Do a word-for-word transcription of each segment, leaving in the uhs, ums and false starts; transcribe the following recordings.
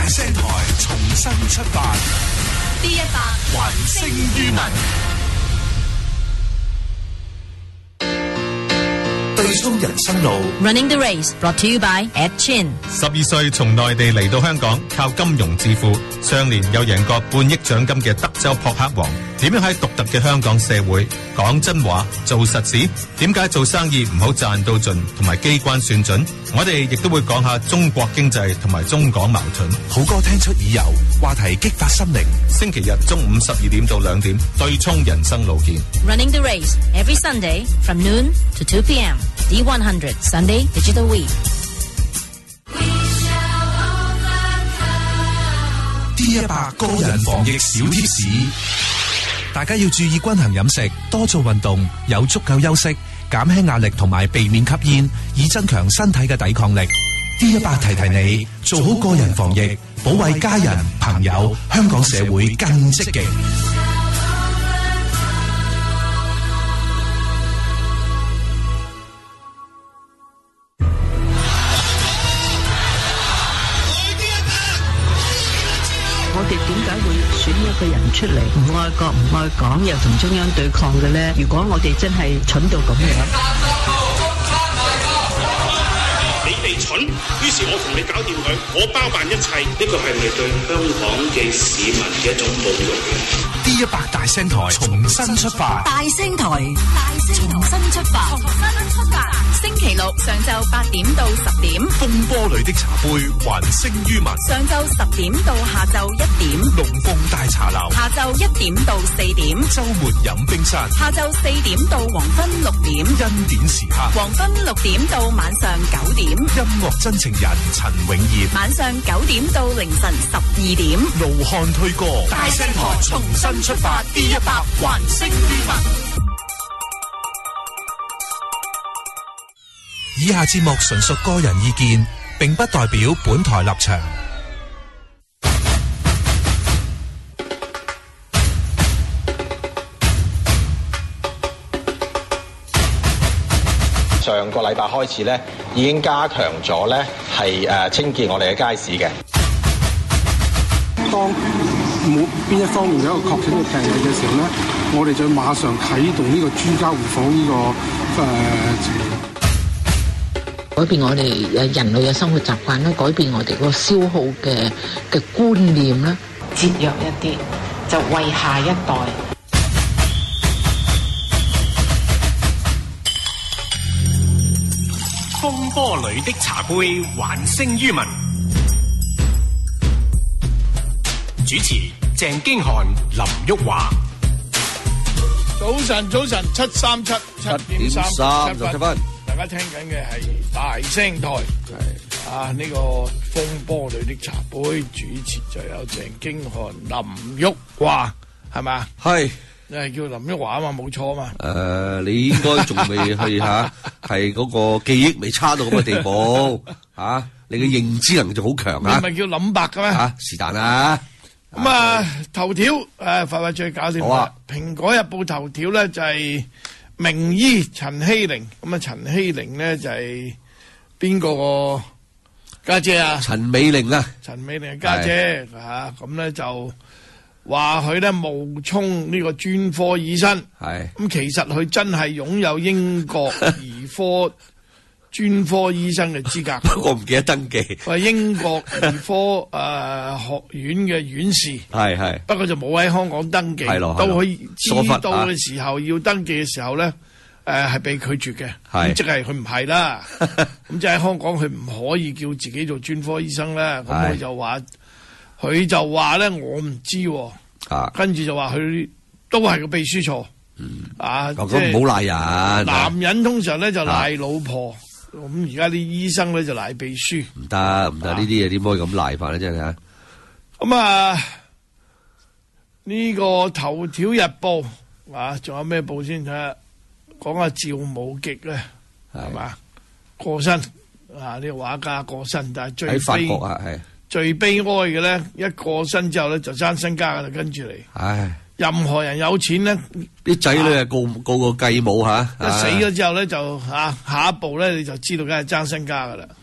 大聲台重新出發 ，D 一百還聲於民。對沖人生路 Running the Race brought to you by Ed Chin。 十二歲從內地嚟到香港，靠金融致富，上年有贏過半億獎金嘅德州撲克王，點樣喺獨特嘅香港社會講真話做實事？點解做生意唔好賺到盡同埋機關算準？我哋亦都會講下中國經濟同埋中港矛盾。 好歌聽出耳油，話題激發心靈。 星期日中午十二點到兩點，對沖人生路見。 Running the Race every Sunday from noon to two p m D one hundred Sunday Digital Week。 D 一百個人防疫小貼士，大家要注意均衡飲食，多做運動，有足夠休息，減輕壓力同埋避免吸煙，以增強身體嘅抵抗力。D 一百提提你，做好個人防疫，保衛家人、朋友，香港社會更積極。 我哋點解會選一個人出嚟唔愛國唔愛港又同中央對抗嘅咧？如果我哋真係蠢到咁樣， 你哋蠢，於是我同你搞掂佢，我包辦一切。呢個係咪對香港嘅市民嘅一種侮辱 ？D 一百大聲台重新出發， 大聲台大聲重新出發，重新出發。星期六上晝八點到十點， 風波裏的茶杯還聲於民。 上晝十點到下晝一點， 龍鳳大茶樓。 下晝一點到四點， 週末飲冰山。 下晝四點到黃昏六點， 恩典時刻。 黃昏六點到晚上九點， 音樂真情人陳永業。 晚上九點到凌晨十二點， 怒漢推歌。 大聲台重新出發 ，D 一百還聲於民。 以下節目純屬個人意見，並不代表本台立場。 上個禮拜開始咧，已經加強咗咧，係誒清潔我哋嘅街市嘅。 當冇邊一方面有一個確診嘅病例嘅時候咧，我哋就馬上啟動呢個居家互訪呢個誒情況。 改變我哋誒人類嘅生活習慣啦，改變我哋個消耗嘅嘅觀念啦，節約一啲，就為下一代。 風波裏的茶杯還聲於民。主持鄭經翰、林旭華。 早晨，早晨，七三七七點三十七分。大家聽緊嘅係大聲台，係啊呢、這個風波裏的茶杯，主持就有鄭經翰、林旭華，係咪？係，你係叫林旭華啊嘛，冇錯啊嘛。 誒、呃，你應該仲未去吓，係嗰個記憶未差到咁嘅地步，吓、啊，你嘅認知能力就好強啊。 你唔係叫林伯嘅咩？ 吓，是但啦。 咁啊，啊頭條誒，快快最搞掂啦。蘋、啊、果日報頭條咧就係、是。名醫陳希玲，咁啊陳希玲咧就係邊個個家姐啊？ 陳美玲啊， 陳美玲嘅家姐吓，咁咧就話佢咧冒充呢個專科醫生，係咁其實佢真係擁有英國兒科專科醫生嘅資格， 不過唔記得登記。 係英國兒科誒、呃、學院嘅院士，係係，不過就冇喺香港登記。係咯，到佢知道嘅時候要登記嘅時候咧，誒係被拒絕嘅。係，即係佢唔係啦。咁即係香港佢唔可以叫自己做專科醫生咧。咁佢就話，佢就話咧我唔知。啊，跟住就話佢都係個秘書錯。嗯，啊，咁唔好賴人。 男人通常咧就賴老婆。咁而家啲醫生咧就賴秘書， 唔得唔得，呢啲嘢點可以咁賴法咧？真係啊！ 咁啊，呢個頭條日報啊，仲有咩報先睇下？講下趙無極咧，係嘛過身啊？呢個畫家過身，但係最悲喺法國啊，係最悲哀嘅咧，一過身之後咧就爭身家噶啦，跟住嚟。唉。任何人有錢咧， 啲仔女啊告告個繼母吓， 一死咗之後咧就吓下一步咧你就知道梗係爭身家噶啦。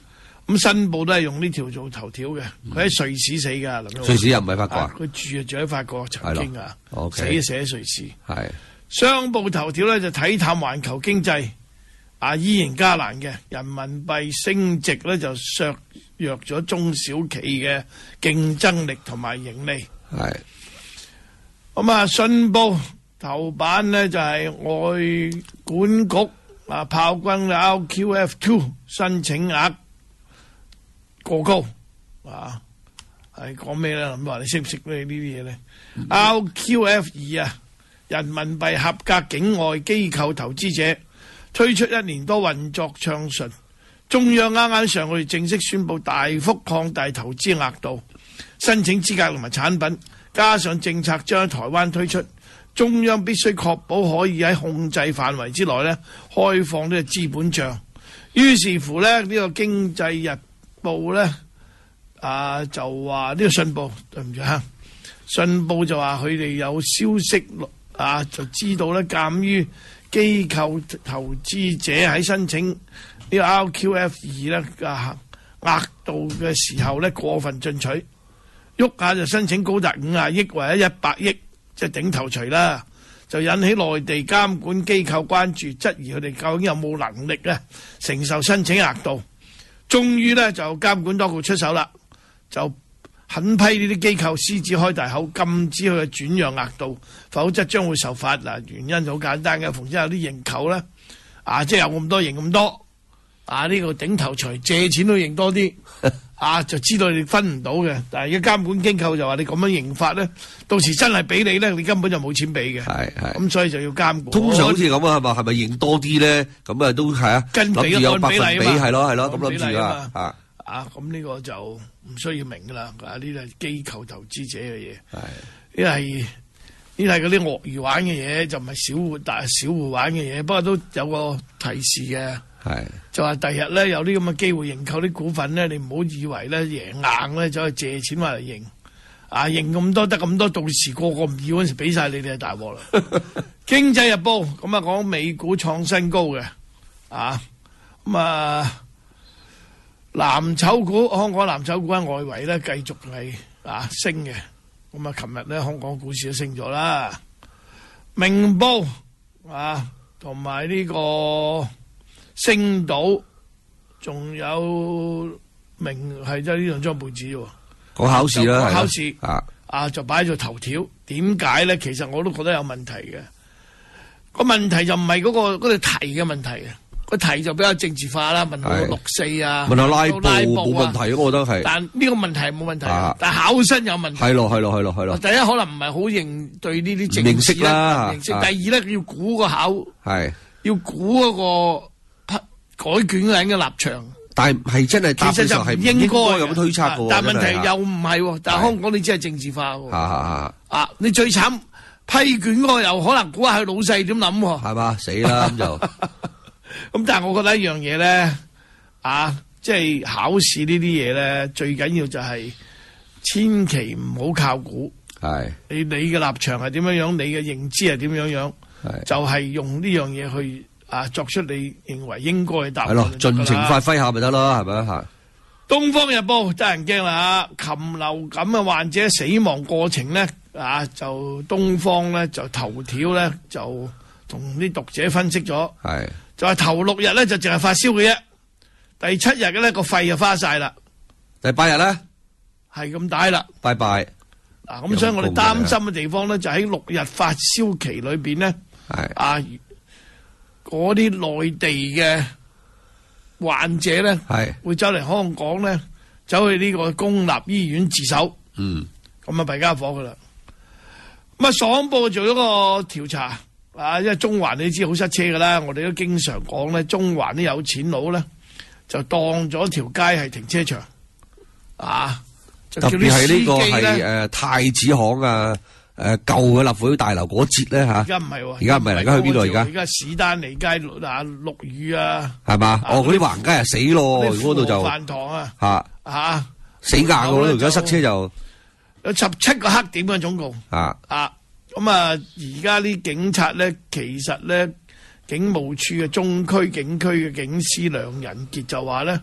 咁新報都係用呢條做頭條嘅，佢喺瑞士死㗎。林瑞士又唔係法國啊？ 佢住啊住喺法國，曾經啊，死死喺瑞士。 係商報頭條咧就睇淡環球經濟，啊依然艱難嘅，人民幣升值咧就削弱咗中小企嘅競爭力同埋盈利。 係咁啊，信報頭版咧就係、是、外管局啊炮轟 R Q F 二 申請額過高啊，係講咩咧？諗話你識唔識咩呢啲嘢咧 ？R Q F 二啊，人民幣合格境外機構投資者推出一年多運作暢順，中央啱啱上個月正式宣布大幅擴大投資額度、申請資格同埋產品，加上政策將喺台灣推出，中央必須確保可以喺控制範圍之內咧開放呢個資本帳。於是乎咧，呢、這個經濟日報咧啊就話呢、這個信報對唔住嚇，信報就話佢哋有消息啊，就知道咧，鑑於機構投資者喺申請呢個 R Q F 二咧嘅額度嘅時候咧過分進取，喐下就申請高達五十億或者一百億，即係頂頭錘啦，就引起內地監管機構關注，質疑佢哋究竟有冇能力咧承受申請額度。終於咧就監管當局出手啦，就狠批呢啲機構獅子開大口，禁止佢嘅轉讓額度，否則將會受罰。嗱，原因好簡單嘅，逢親有啲認購咧，啊，即係有咁多認咁多，啊呢、這個頂頭錘借錢都認多啲，啊就知道你分唔到嘅。但係而家監管機構就話你咁樣認法咧，到時真係俾你咧，你根本就冇錢俾嘅。係係，咁所以就要監管。 通常好似咁啊，係咪係咪認多啲咧？咁啊都係啊， 跟住有百分比係咯係咯，咁諗諗住啊啊。 啊，咁呢個就唔需要明噶啦，啊呢啲係機構投資者嘅嘢，係呢係呢係嗰啲鱷魚玩嘅嘢，就唔係小戶大小戶玩嘅嘢。不過都有個提示嘅，係就話第日咧有啲咁嘅機會認購啲股份咧，你唔好以為咧贏硬咧走去借錢翻嚟認，啊認咁多得咁多，到時個個唔要嗰陣時俾晒你哋就大鑊啦。經濟日報咁啊講美股創新高嘅，啊咁啊。藍籌股，香港藍籌股喺外圍咧繼續係啊升嘅，咁啊，琴日咧香港股市都升咗啦。明報啊，同埋呢個星島，仲有明係即係呢兩張報紙喎。 講考試啦， 考試啊啊就擺咗頭條。點解咧？其實我都覺得有問題嘅。個問題就唔係嗰個嗰個題嘅問題嘅。個題就比較政治化啦，問到六四啊， 問下拉布冇問題，我覺得係。但呢個問題冇問題，啊、但考生有問題。 係咯係咯係咯係咯。 第一可能唔係好認對呢啲政治啦，認識。第二咧要估個考，係要估嗰個改卷嘅人嘅立場。 但係係真係其實就唔應該咁推測嘅。 但係問題又唔係，但係香港你只係政治化喎。啊啊！你最慘批卷嗰個又可能估下佢老細點諗喎。係嘛？死啦咁就。 咁但係我覺得一樣嘢咧，啊，即係考試呢啲嘢咧，最緊要就係千祈唔好靠估。係你你嘅立場係點樣樣，你嘅認知係點樣樣，就係用呢樣嘢去啊作出你認為應該嘅答案。係咯， 盡情發揮下咪得咯，係咪啊？ 《東方日報》得人驚啦，禽流感嘅患者死亡過程咧，啊，就東方咧就頭條咧就同啲讀者分析咗。係。就係頭六日咧就淨係發燒嘅啫，第七日嘅咧個肺就花晒啦， 第八日咧係咁大啦， 拜拜。 嗱咁所以我哋擔心嘅地方咧就喺六日發燒期裏邊咧，係啊嗰啲內地嘅患者咧係會走嚟香港咧，走去呢個公立醫院自首，嗯，咁啊弊家伙噶啦。咁啊，爽報做咗個調查。啊，因為中環你知好塞車噶啦，我哋都經常講咧，中環啲有錢佬咧就當咗條街係停車場，啊，就叫啲司機咧。特別係呢個係誒太子行啊，誒舊嘅立法會大樓嗰節咧吓。而家唔係喎，而家唔係，而家去邊度而家？而家史丹利街啊，陸羽啊，係嘛？哦，嗰啲橫街啊死咯，嗰度就飯堂啊，吓吓死硬噶咯，而家塞車就有十七個黑點嘅總共啊啊。咁啊，而家啲警察咧，其實咧，警務處嘅中區警區嘅警司梁仁傑就話咧，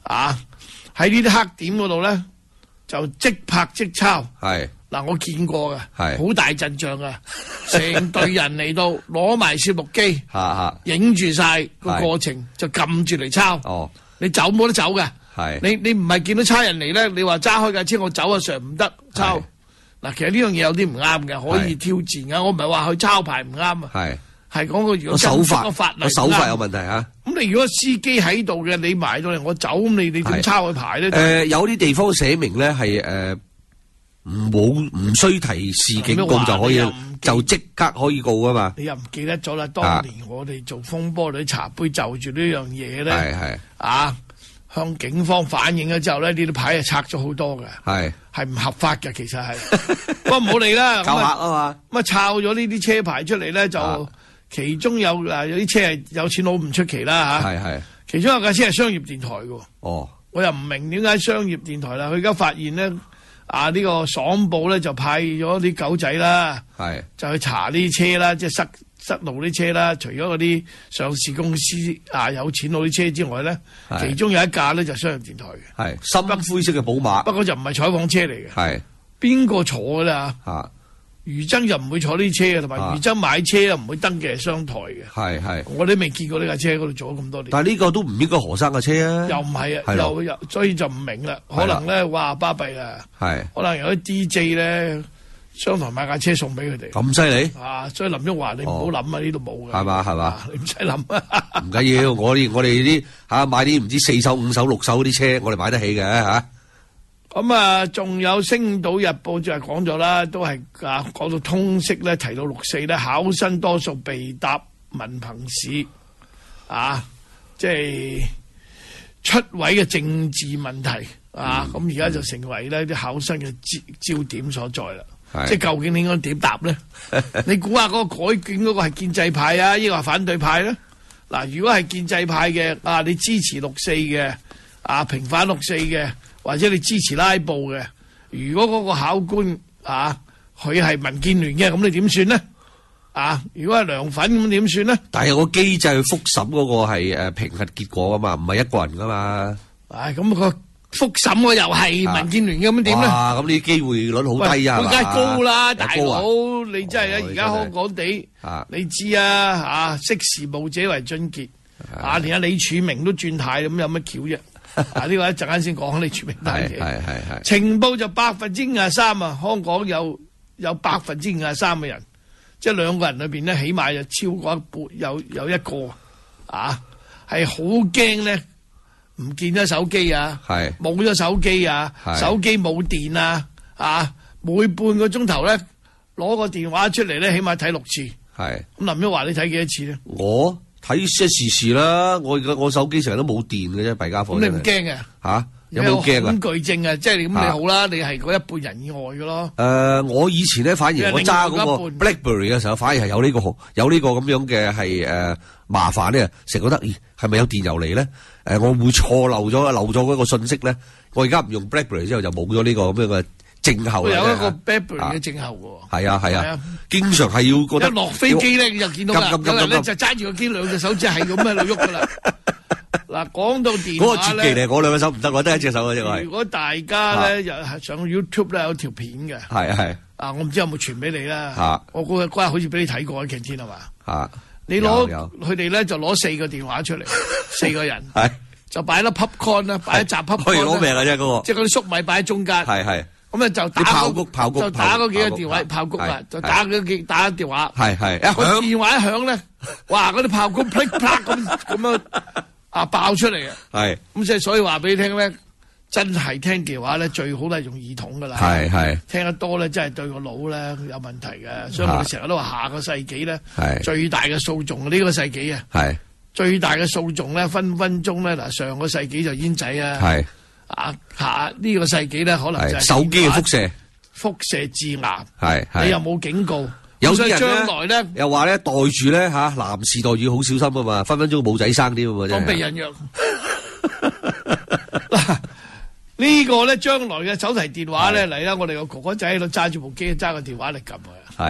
啊，喺呢啲黑點嗰度咧就即拍即抄。 係嗱，我見過嘅， 係好大陣仗啊！成隊人嚟到攞埋攝錄機，影住晒個過程，就撳住嚟抄。 哦， 你走冇得走嘅。 係你你唔係見到差人嚟咧，你話揸開架車我走啊，Sir 唔得抄。嗱，其實呢樣嘢有啲唔啱嘅，可以挑戰嘅。我唔係話佢抄牌唔啱啊，係係講個如果手法個法例個手法有問題啊。 咁你如果司機喺度嘅，你埋到嚟我走，咁你你點抄佢牌咧？ 誒，有啲地方寫明咧係誒唔冇唔需提示警告就可以，就即刻可以告噶嘛。 你又唔記得咗啦？當年我哋做風波女茶杯就住呢樣嘢咧， 係係啊。向警方反映咗之後咧，呢啲牌係拆咗好多嘅，係係唔合法嘅，其實係。不過唔好理啦， 教客啊嘛。 咁啊，抄咗呢啲車牌出嚟咧，就、啊、其中有嗱有啲車係有錢佬唔出奇啦嚇。係係。其中有架車係商業電台嘅。哦。我又唔明點解商業電台啦，佢而家發現咧啊呢、呢個爽報咧就派咗啲狗仔啦，係就去查呢啲車啦，即係塞。塞路啲車啦，除咗嗰啲上市公司啊有錢佬啲車之外咧，其中有一架咧就商業電台嘅， 係深灰色嘅寶馬， 不過就唔係採訪車嚟嘅。 係邊個坐嘅咧？ 嚇， 余爭就唔會坐呢啲車嘅，同埋余爭買車又唔會登記係商台嘅。係係，我哋未見過呢架車嗰度坐咗咁多年。 但係呢個都唔應該何生嘅車啊？ 又唔係啊？又又所以就唔明啦。可能咧，哇巴閉啊！係可能有啲 D J 咧。商台買架車送俾佢哋， 咁犀利啊！所以林旭華你唔好諗啊，呢度冇嘅， 係嘛係嘛， 你唔使諗啊， 唔緊要，我哋我哋啲嚇買啲唔知四手五手六手嗰啲車，我哋買得起嘅嚇。 咁啊，仲有《星島日報》就係講咗啦，都係啊講到通識咧，提到六四咧，考生多數被答文憑試啊，即係出位嘅政治問題啊，咁而家就成為咧啲考生嘅焦焦點所在啦。即係究竟你應該點答咧？你估下嗰個改卷嗰個係建制派啊，抑或反對派咧？嗱，如果係建制派嘅啊，你支持六四嘅啊，平反六四嘅，或者你支持拉布嘅，如果嗰個考官啊，佢係民建聯嘅，咁你點算咧？啊，如果係梁粉咁點算咧？ 但係有個機制去複審嗰個係誒評核結果噶嘛，唔係一個人噶嘛。 唉，咁個。複審我又係民建聯嘅咁點咧？ 哇！咁呢啲機會率好低啊！ 梗係高啦，大佬！你真係啊！而家香港地，你知啊嚇，識時務者為俊傑啊！連阿李柱銘都轉態，咁有乜橋啫？啊！呢個一陣間先講李柱銘單嘢。係係係。情報就百分之五十三啊！香港有有百分之五十三嘅人，即係兩個人裏邊咧，起碼就超過一半，有有一個啊，係好驚咧。唔見咗手機啊，冇咗手機啊，手機冇電啊，啊，每半個鐘頭咧攞個電話出嚟咧，起碼睇六次。係咁林旭華，你睇幾多次咧？ 我睇一時時啦，我我手機成日都冇電嘅啫，弊家伙。 咁你唔驚嘅？ 吓，有冇驚啊？ 恐懼症啊，即係咁你好啦，你係嗰一半人以外嘅咯。 誒，我以前咧反而我揸嗰個 BlackBerry 嘅時候，反而係有呢個有呢個咁樣嘅係誒麻煩咧，成日覺得咦係咪有電郵嚟咧？誒，我會錯漏咗漏咗嗰個信息咧。我而家唔用 BlackBerry 之後就冇咗呢個咁樣嘅症候啦。 有一個 BlackBerry 嘅症候喎。係啊係啊，經常係要覺得一落飛機咧，你就見到啦。有人咧就揸住個機，兩隻手指係咁喺度喐噶啦。嗱，講到電話咧，嗰個絕技嚟，我兩個手唔得，我得一隻手嘅啫。如果大家咧又係上 YouTube 咧有條片嘅，係係啊，我唔知有冇傳俾你啦。我嗰日嗰日好似俾你睇過喺 Canteen 係嘛？啊。你攞佢哋咧就攞四個電話出嚟，四個人係就擺粒 popcorn 啦，擺一紮 popcorn 可以攞命嘅啫，嗰個即係嗰啲粟米擺喺中間，係係咁咧就打炮谷炮谷就打嗰幾個電話炮谷啊，就打嗰幾打電話，係係一響電話一響咧，哇嗰啲炮谷噼啪咁咁樣啊爆出嚟啊，係咁即係所以話俾你聽咧。真係聽電話咧，最好都係用耳筒噶啦。係係聽得多咧，真係對個腦咧有問題嘅。所以我哋成日都話下個世紀咧，最大嘅訴訟呢個世紀啊，係最大嘅訴訟咧，分分鐘咧嗱，上個世紀就煙仔啊，係啊下呢個世紀咧，可能就係手機嘅輻射， 輻射致癌。 係你又冇警告， 有啲人將來咧又話咧袋住咧吓，男士袋住好小心啊嘛，分分鐘冇仔生啲啊嘛，真係。 當避孕藥。呢個咧，將來嘅手提電話咧嚟啦，我哋個哥哥仔喺度揸住部機，揸個電話嚟撳佢。係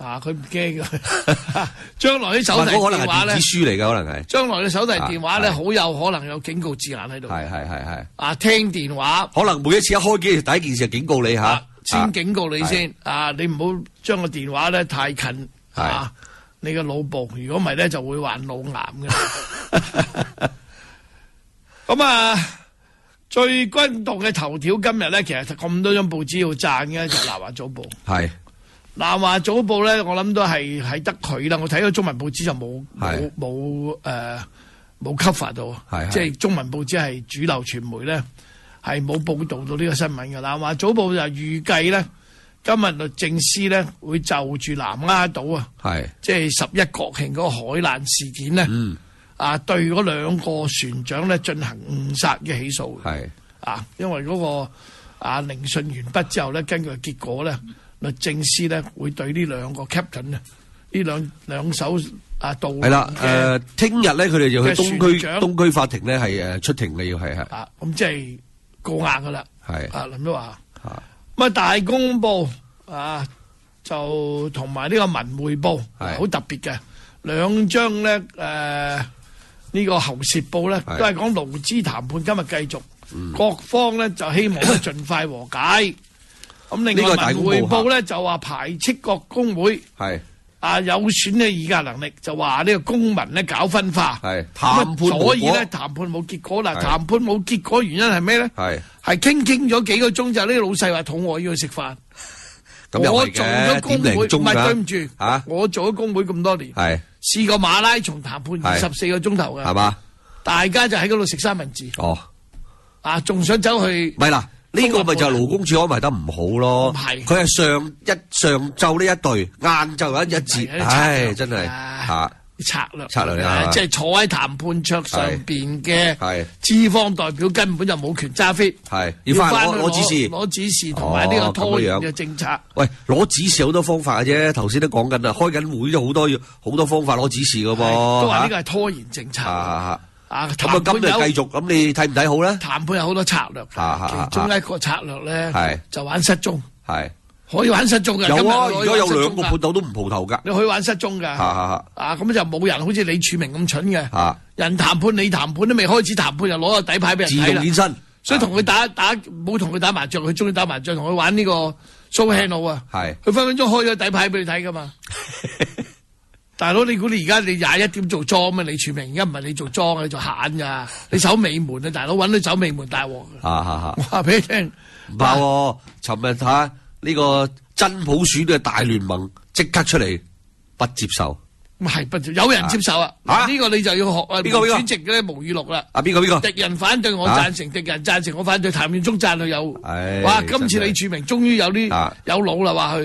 啊，佢唔驚嘅。將來啲手提電話咧， 可能係電子書嚟㗎，可能係。 將來嘅手提電話咧，好有可能有警告字眼喺度。 係係係係。啊， 聽電話， 可能每一次一開機，第一件事就警告你嚇。 先警告你先，啊，你唔好將個電話咧太近啊，你嘅腦部，如果唔係咧就會患腦癌嘅。咁啊，最轟動嘅頭條今日咧，其實咁多張報紙要讚嘅就係南華早報。係南華早報咧，我諗都係係得佢啦。我睇咗中文報紙就冇冇冇誒冇 cover 到，即係中文報紙係主流傳媒咧。係冇報導到呢個新聞嘅啦，話早報就預計咧，今日律政司咧會就住南丫島啊，即係十一國慶嗰個海難事件咧，嗯、啊對嗰兩個船長咧進行誤殺嘅起訴，啊，因為嗰、那個啊聆訊完畢之後咧，根據結果咧，律政司咧會對呢兩個 captain 啊，呢兩兩艘啊渡係啦，誒，聽日咧佢哋就去東區東區法庭咧係誒出庭嘅要係係啊，咁即係。告硬噶啦，係啊林都話，咁啊大公報啊就同埋呢個文匯報好特別嘅兩張咧，誒呢個喉舌報咧都係講勞資談判今日繼續，各方咧就希望盡快和解。咁另外文匯報咧就話排斥各工會係。啊！有損嘅議價能力，就話呢個公民咧搞分化，係談判，所以咧談判冇結果啦。談判冇結果原因係咩咧？係係傾傾咗幾個鐘之後，呢個老細話肚餓要去食飯。我做咗工會，唔係對唔住嚇，我做咗工會咁多年，係試過馬拉松談判二十四個鐘頭嘅，係嘛？大家就喺嗰度食三文治。哦，啊，仲想走去？咪啦。呢個咪就係勞工處安排得唔好咯，佢係上一上晝呢一隊，晏晝一一節，唉，真係嚇策略策略啊！即係坐喺談判桌上邊嘅資方代表根本就冇權揸 fit，係要翻攞攞指示，攞指示同埋呢個拖延嘅政策。喂，攞指示好多方法嘅啫，頭先都講緊啦，開緊會都好多好多方法攞指示嘅噃，都話呢個係拖延政策。啊，咁啊，今日繼續，咁你睇唔睇好咧？談判有好多策略，其中一個策略咧，就玩失蹤，係可以玩失蹤嘅。有啊，而家有兩個判頭都唔蒲頭噶，你可以玩失蹤噶。啊，咁就冇人好似李柱銘咁蠢嘅，人談判你談判都未開始談判，就攞個底牌俾人睇啦。自動現身，所以同佢打打冇同佢打麻雀，佢中意打麻雀，同佢玩呢個 show hand 啊，係佢分分鐘開咗底牌俾你睇噶嘛。大佬，你估你而家你廿一點做莊咩？李柱銘而家唔係你做莊啊，你做閒噶，你守尾門啊！大佬揾到守尾門大鑊啊！啊啊我話俾你聽，唔怕喎。尋日睇下呢個真普選嘅大聯盟即刻出嚟不接受，咁係不接受，有人接受啊！啊呢個你就要學啊，邊個主席嘅無語錄啦。啊邊個邊個？敵人反對我贊成，敵人贊成我反對。譚耀宗贊佢有，哇！今次李柱銘終於有啲有腦啦，話佢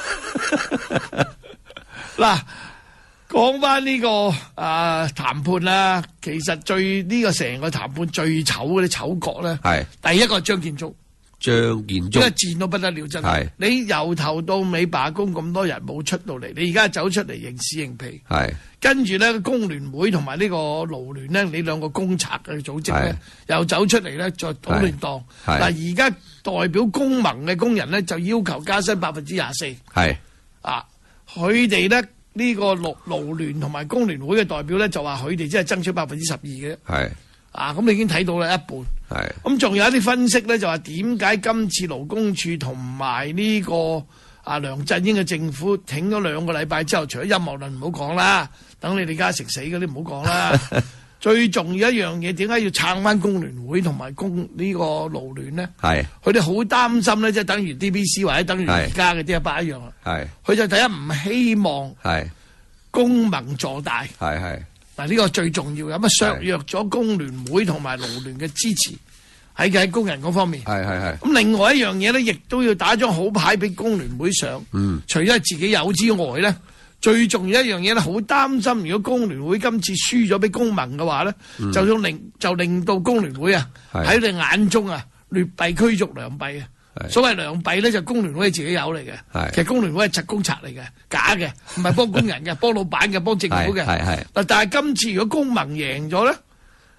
嗱。講翻呢個啊談判啦，其實最呢、這個成個談判最醜嗰啲醜角咧，係第一個張建宗，張建宗，因為賤到不得了真係。你由頭到尾罷工咁多人冇出到嚟，你而家走出嚟認屎認屁，係跟住咧工聯會同埋呢個勞聯咧，你兩個公賊嘅組織咧，又走出嚟咧再搗亂檔。嗱而家代表工盟嘅工人咧就要求加薪百分之廿四，係啊，佢哋咧。呢個勞勞聯同埋工聯會嘅代表咧，就話佢哋只係爭取百分之十二嘅，係啊，咁你已經睇到啦一半，係咁仲有一啲分析咧，就話點解今次勞工處同埋呢個啊梁振英嘅政府挺咗兩個禮拜之後，除咗陰謀論唔好講啦，等你李嘉誠死嗰啲唔好講啦。最重要一樣嘢，點解要撐翻工聯會同埋工呢個勞聯呢？係佢哋好擔心咧，即係等於 D B C 或者等於而家嘅啲一班一樣啦。係佢就第一唔希望係工盟坐大。係係嗱呢個最重要，咁啊削弱咗工聯會同埋勞聯嘅支持喺喺工人嗰方面。係係係。咁另外一樣嘢咧，亦都要打張好牌俾工聯會上。嗯，除咗自己有之外咧。最重要一樣嘢咧，好擔心，如果工聯會今次輸咗俾工盟嘅話咧，嗯、就想令就令到工聯會啊喺你眼中啊劣幣驅逐良幣啊。所謂良幣咧，就工聯會係自己有嚟嘅，其實工聯會係賊公賊嚟嘅，假嘅，唔係幫工人嘅，幫老闆嘅，幫政府嘅。嗱，但係今次如果工盟贏咗咧，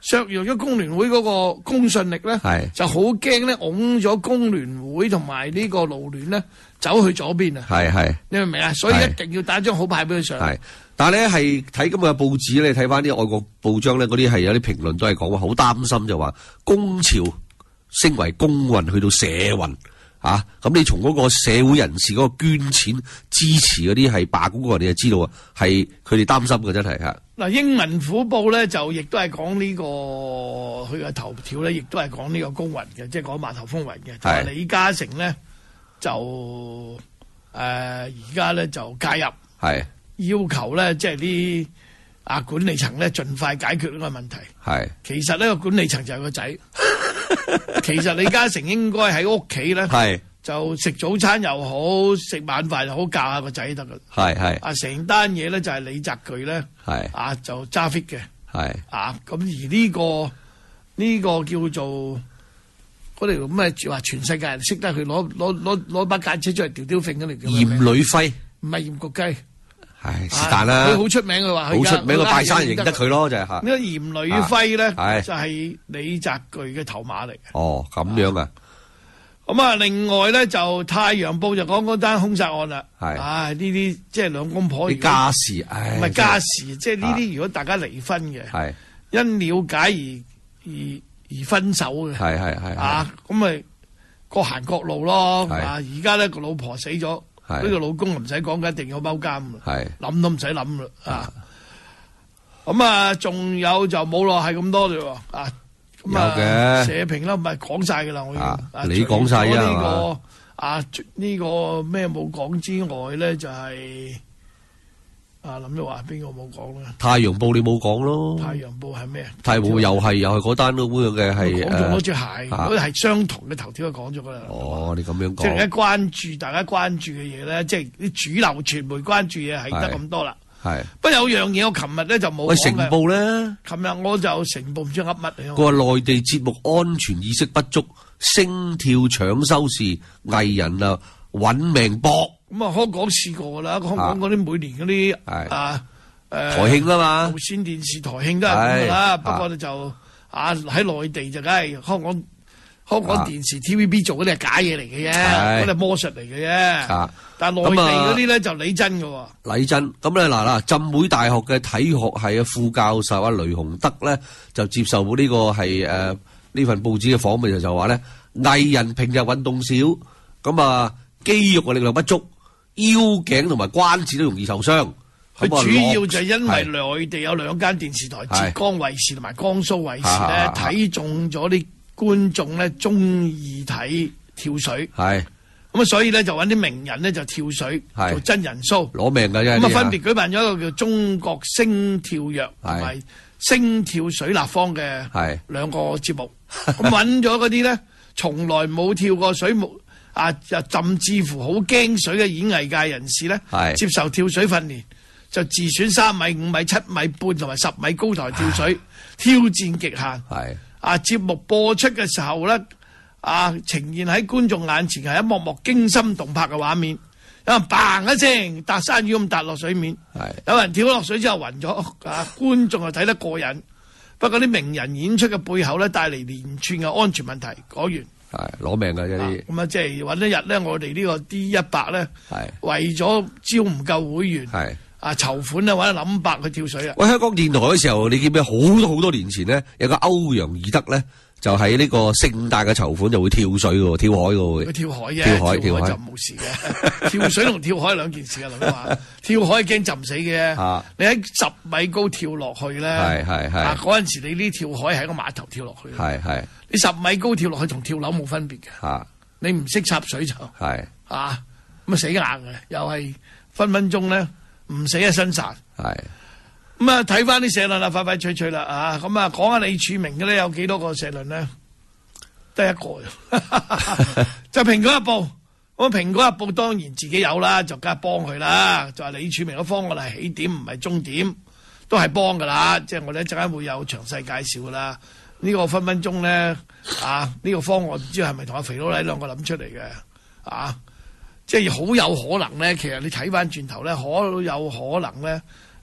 削弱咗工聯會嗰個公信力咧，就好驚咧，拱咗工聯會同埋呢個勞聯咧走去左邊啊！係係，你明唔明啊？所以一定要打張好牌俾佢上。係，但係咧係睇今日嘅報紙咧，睇翻啲外國報章咧，嗰啲係有啲評論都係講話好擔心，就話工潮升為工運，去到社運。啊！咁你從嗰個社會人士嗰個捐錢支持嗰啲係罷工嗰個，你就知道啊，係佢哋擔心嘅真係嚇。嗱，英文虎報咧就亦都係講呢個佢嘅頭條咧，亦都係講呢個工運嘅，即係講碼頭風雲嘅。係李嘉誠咧就誒而家咧就介入，係要求咧即係啲啊管理層咧盡快解決呢個問題。係其實呢個管理層就係個仔。其實李嘉誠應該喺屋企咧，就食早餐又好，食晚飯又好，教下個仔得噶。係係啊，成單嘢咧就係李澤鉅咧，係啊就揸 fit 嘅。係啊，咁而呢個呢個叫做嗰條咩話，全世界人識得佢攞攞攞攞把間尺出嚟吊吊揈嗰條叫咩名？嚴呂輝唔係鹽焗雞。係是但啦，佢好出名嘅話，好出名個拜山認得佢咯，就係吓。呢個嚴呂輝咧，就係李澤鉅嘅頭馬嚟嘅。哦，咁樣啊。咁啊，另外咧就《太陽報》就講嗰單兇殺案啦。係，唉呢啲即係兩公婆啲家事，唉唔係家事，即係呢啲如果大家離婚嘅，係因了解而而而分手嘅，係係係啊，咁咪各行各路咯。啊，而家咧個老婆死咗。呢個老公唔使講嘅，一定要踎監啦，諗都唔使諗啦啊！咁啊，仲有就冇咯，係咁多啫喎啊！有嘅社評啦，唔係講晒噶啦，我要你講晒啊！呢個啊呢個咩冇講之外咧，就係啊諗咗話邊個冇講咧？太陽報你冇講咯？太陽報係咩？太陽報又係又係嗰單咁樣嘅係講咗嗰隻鞋，嗰係相同嘅頭條都講咗噶啦。哦，你咁樣講，即係而家關注大家關注嘅嘢咧，即係啲主流傳媒關注嘢係得咁多啦。係，不過有樣嘢我琴日咧就冇講嘅。喂，成報咧，琴日我就成報唔知噏乜嚟。佢話內地節目安全意識不足，聲跳搶收視，藝人啊揾命搏。咁啊，香港試過噶啦，香港嗰啲每年嗰啲啊誒台慶啊嘛，無線電視台慶都係咁噶啦。不過咧就啊喺內地就梗係香港香港電視 T V B 做嗰啲係假嘢嚟嘅啫，嗰啲係魔術嚟嘅啫。但係內地嗰啲咧就理真嘅。理真咁咧嗱嗱，浸會大學嘅體育學系嘅副教授阿雷洪德咧就接受呢個係誒呢份報紙嘅訪問就就話咧，藝人平日運動少，咁啊肌肉嘅力量不足。腰頸同埋關節都容易受傷，佢主要就係因為內地有兩間電視台，浙江衛視同埋江蘇衛視咧睇中咗啲觀眾咧中意睇跳水，係咁啊，所以咧就揾啲名人咧就跳水做真人 show，攞命㗎啫。咁啊，分別舉辦咗一個叫中國星跳躍同埋星跳水立方嘅兩個節目，咁揾咗嗰啲咧從來冇跳過水幕。啊！就甚至乎好驚水嘅演藝界人士咧，接受跳水訓練，就自選三米、五米、七米半同埋十米高台跳水，挑戰極限。係啊！節目播出嘅時候咧，啊呈現喺觀眾眼前係一幕幕驚心動魄嘅畫面，有人嘭一聲搭山魚咁搭落水面，有人跳落水之後暈咗，啊觀眾就睇得過癮。不過啲名人演出嘅背後咧，帶嚟連串嘅安全問題。講完。係攞命㗎，有啲咁啊！即係揾一日咧，我哋呢個 D 一百咧，係為咗招唔夠會員，係啊籌款咧，揾林伯去跳水啊！喂，香港電台嘅時候，你記唔記得好多好多年前咧，有個歐陽儀德咧，就喺呢個聖誕嘅籌款就會跳水嘅，跳海嘅會。佢跳海嘅，跳海跳海就冇事嘅。跳水同跳海兩件事啊，林伯話。跳海驚浸死嘅，你喺十米高跳落去咧，係係係。啊，嗰陣時你呢跳海係喺個碼頭跳落去，係係。你十米高跳落去同跳樓冇分別嘅，啊、你唔識插水就係啊咁啊死硬嘅，又係分分鐘咧唔死一身殘。係咁啊睇翻啲社論啦，快快脆脆啦啊！咁啊講下李柱銘嘅咧，有幾多個社論咧？得一個就《蘋果日報》。咁《蘋果日報》當然自己有啦，就梗係幫佢啦。就話李柱銘嘅方案係起點，唔係終點，都係幫噶啦。即係我哋一陣間會有詳細介紹噶啦。呢個分分鐘咧，啊！呢、這個方案唔知係咪同阿肥佬黎兩個諗出嚟嘅，啊！即係好有可能咧。其實你睇翻轉頭咧，好有可能咧，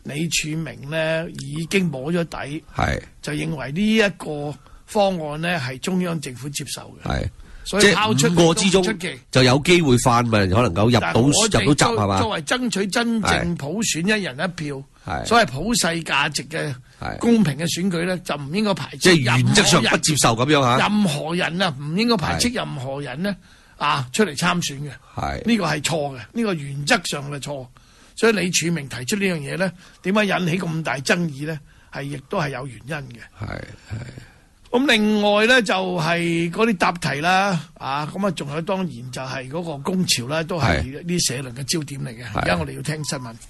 李柱銘呢已經摸咗底， 係就認為呢一個方案呢係中央政府接受嘅， 係所以拋出五個之中就有機會泛民可能夠入到入到閘係嘛？ 作為爭取真正普選一人一票，所謂普世價值嘅公平嘅選舉咧，就唔應該排斥。 即係原則上不接受咁樣嚇。 任何人啊，唔應該排斥任何人呢啊出嚟參選嘅。係呢個係錯嘅，呢個原則上係錯。所以李柱銘提出呢樣嘢咧，點解引起咁大爭議咧？係亦都係有原因嘅。係係。咁另外咧就係嗰啲答題啦，啊咁啊仲有當然就係嗰個工潮啦，都係啲社論嘅焦點嚟嘅。而家我哋要聽新聞。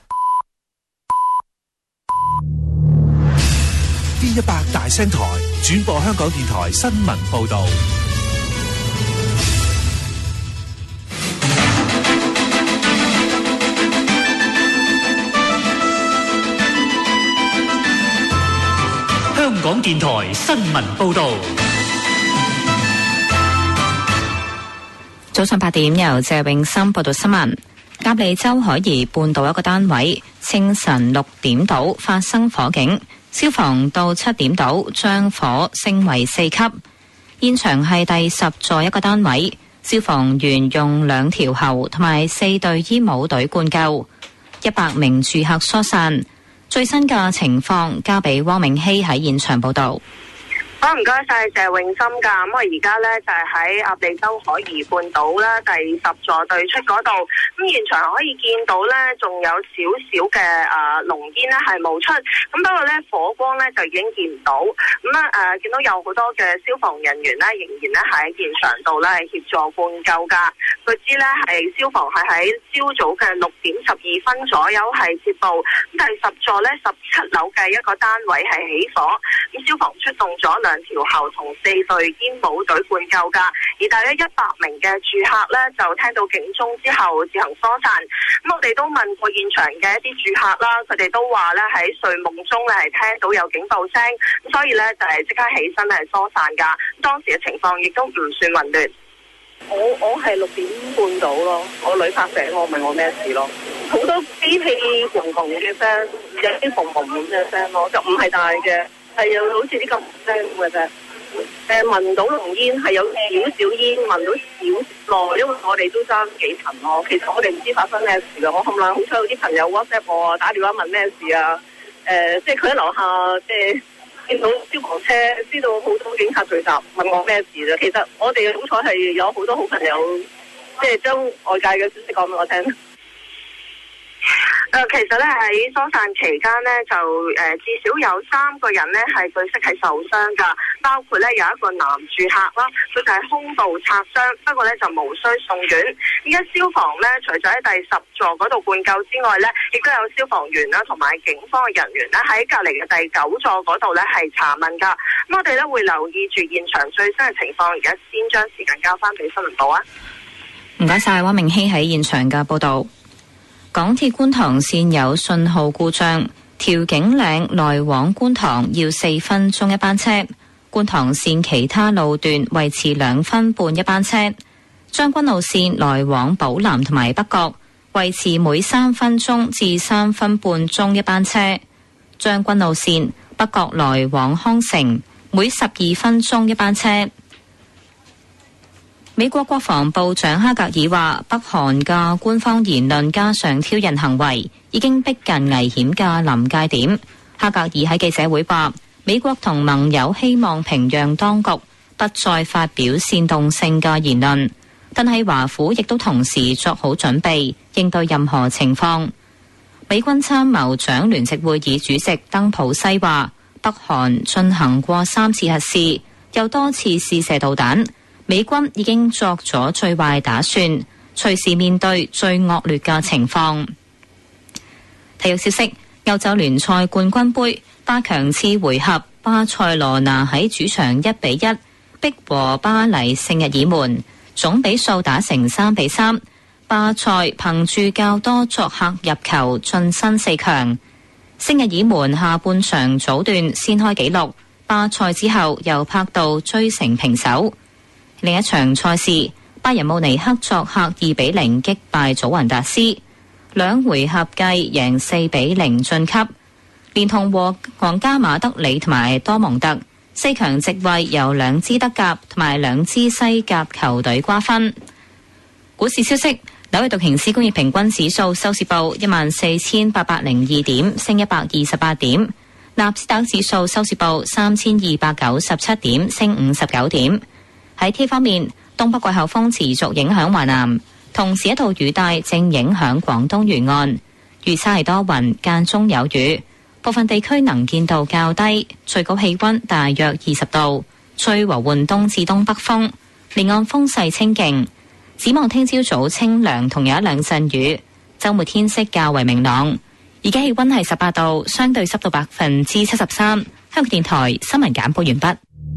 D 一百大聲台轉播香港電台新聞報導。 香港電台新聞報導。 早上八點，由謝永森報道新聞。甲利洲海怡半島一個單位，清晨六點度發生火警，消防到七點度將火升為四級。現場係第十座一個單位，消防員用兩條喉同埋四隊煙帽隊灌救，一百名住客疏散。最新嘅情況交俾汪明熙喺現場報道。 好，唔該晒謝永森噶。咁我而家咧就係喺鴨脷洲海怡半島啦，第十座對出嗰度。咁現場可以見到咧，仲有少少嘅誒濃煙咧係冒出。咁不過咧火光咧就已經見唔到。咁咧誒見到有好多嘅消防人員咧仍然咧喺現場度咧協助灌救噶。據知咧係消防係喺朝早嘅六點十二分左右係接報。咁第十座咧十七樓嘅一個單位係起火。咁消防出動咗兩條喉同四隊煙帽隊灌救噶，而大約一百名嘅住客咧就聽到警鐘之後自行疏散。咁我哋都問過現場嘅一啲住客啦，佢哋都話咧喺睡夢中咧係聽到有警報聲，咁所以咧就係即刻起身係疏散噶。當時嘅情況亦都唔算混亂。 我我係六點半到咯，我女拍醒我，問我咩事咯。好多機器轟轟嘅聲，有啲轟轟咁嘅聲咯，就唔係大嘅。係有好似啲咁聲嘅啫，誒聞到濃煙係有少少煙，聞到少咯，因為我哋都爭幾層咯。其實我哋唔知發生咩事㗎，我冚唪唥好彩有啲朋友 WhatsApp 我啊，打電話問咩事啊，誒、呃、即係佢喺樓下即係見到消防車，知道好多警察聚集，問我咩事啦。其實我哋好彩係有好多好朋友，即係將外界嘅消息講俾我聽。誒、呃，其實咧喺疏散期間呢，就誒、呃、至少有三個人呢係據悉係受傷噶，包括咧有一個男住客啦，佢就係胸部擦傷，不過咧就無需送院。而家消防咧除咗喺第十座嗰度灌救之外咧，亦都有消防員啦同埋警方嘅人員咧喺隔籬嘅第九座嗰度咧係查問噶。咁我哋咧會留意住現場最新嘅情況，而家先將時間交翻俾新聞部啊。 唔該晒，汪明熙喺現場嘅報道。港鐵觀塘綫有信號故障，調景嶺來往觀塘要四分鐘一班車，觀塘綫其他路段維持兩分半一班車，將軍澳綫來往寶林同埋北角維持每三分鐘至三分半鐘一班車，將軍澳綫北角來往康城每十二分鐘一班車。美國國防部長哈格爾話，北韓嘅官方言論加上挑釁行為，已經逼近危險嘅臨界點。哈格爾喺記者會話，美國同盟友希望平壤當局不再發表煽動性嘅言論，但係華府亦都同時作好準備，應對任何情況。美軍參謀長聯席會議主席登普西話，北韓進行過三次核試，又多次試射導彈。美軍已經作咗最壞打算，隨時面對最惡劣嘅情況。體育消息：歐洲聯賽冠軍盃八強次回合，巴塞羅那喺主場一比一逼和巴黎聖日耳門，總比數打成三比三。巴塞憑住較多作客入球晉身四強。聖日耳門下半場早段先開紀錄，巴塞之後又拍到追成平手。另一場賽事，拜仁慕尼黑作客二比零擊敗祖雲達斯。 兩回合計贏四比零晉級，連同和皇家馬德里同埋多蒙特，四強席位由兩支德甲同埋兩支西甲球隊瓜分。股市消息，紐約道瓊斯工業平均指數收市報一萬四千八百零二點，升一百二十八點；納斯達克指數收市報三千二百九十七點，升五十九點。喺天氣方面，東北季候風持續影響華南，同時一道雨帶正影響廣東沿岸，預測係多雲間中有雨，部分地區能見度較低，最高氣溫大約二十度，吹和緩東至東北風，離岸風勢清勁。展望聽朝早清涼，同有一兩陣雨。周末天色較為明朗。而家氣溫係十八度，相對濕度百分之七十三。香港電台新聞簡報完畢。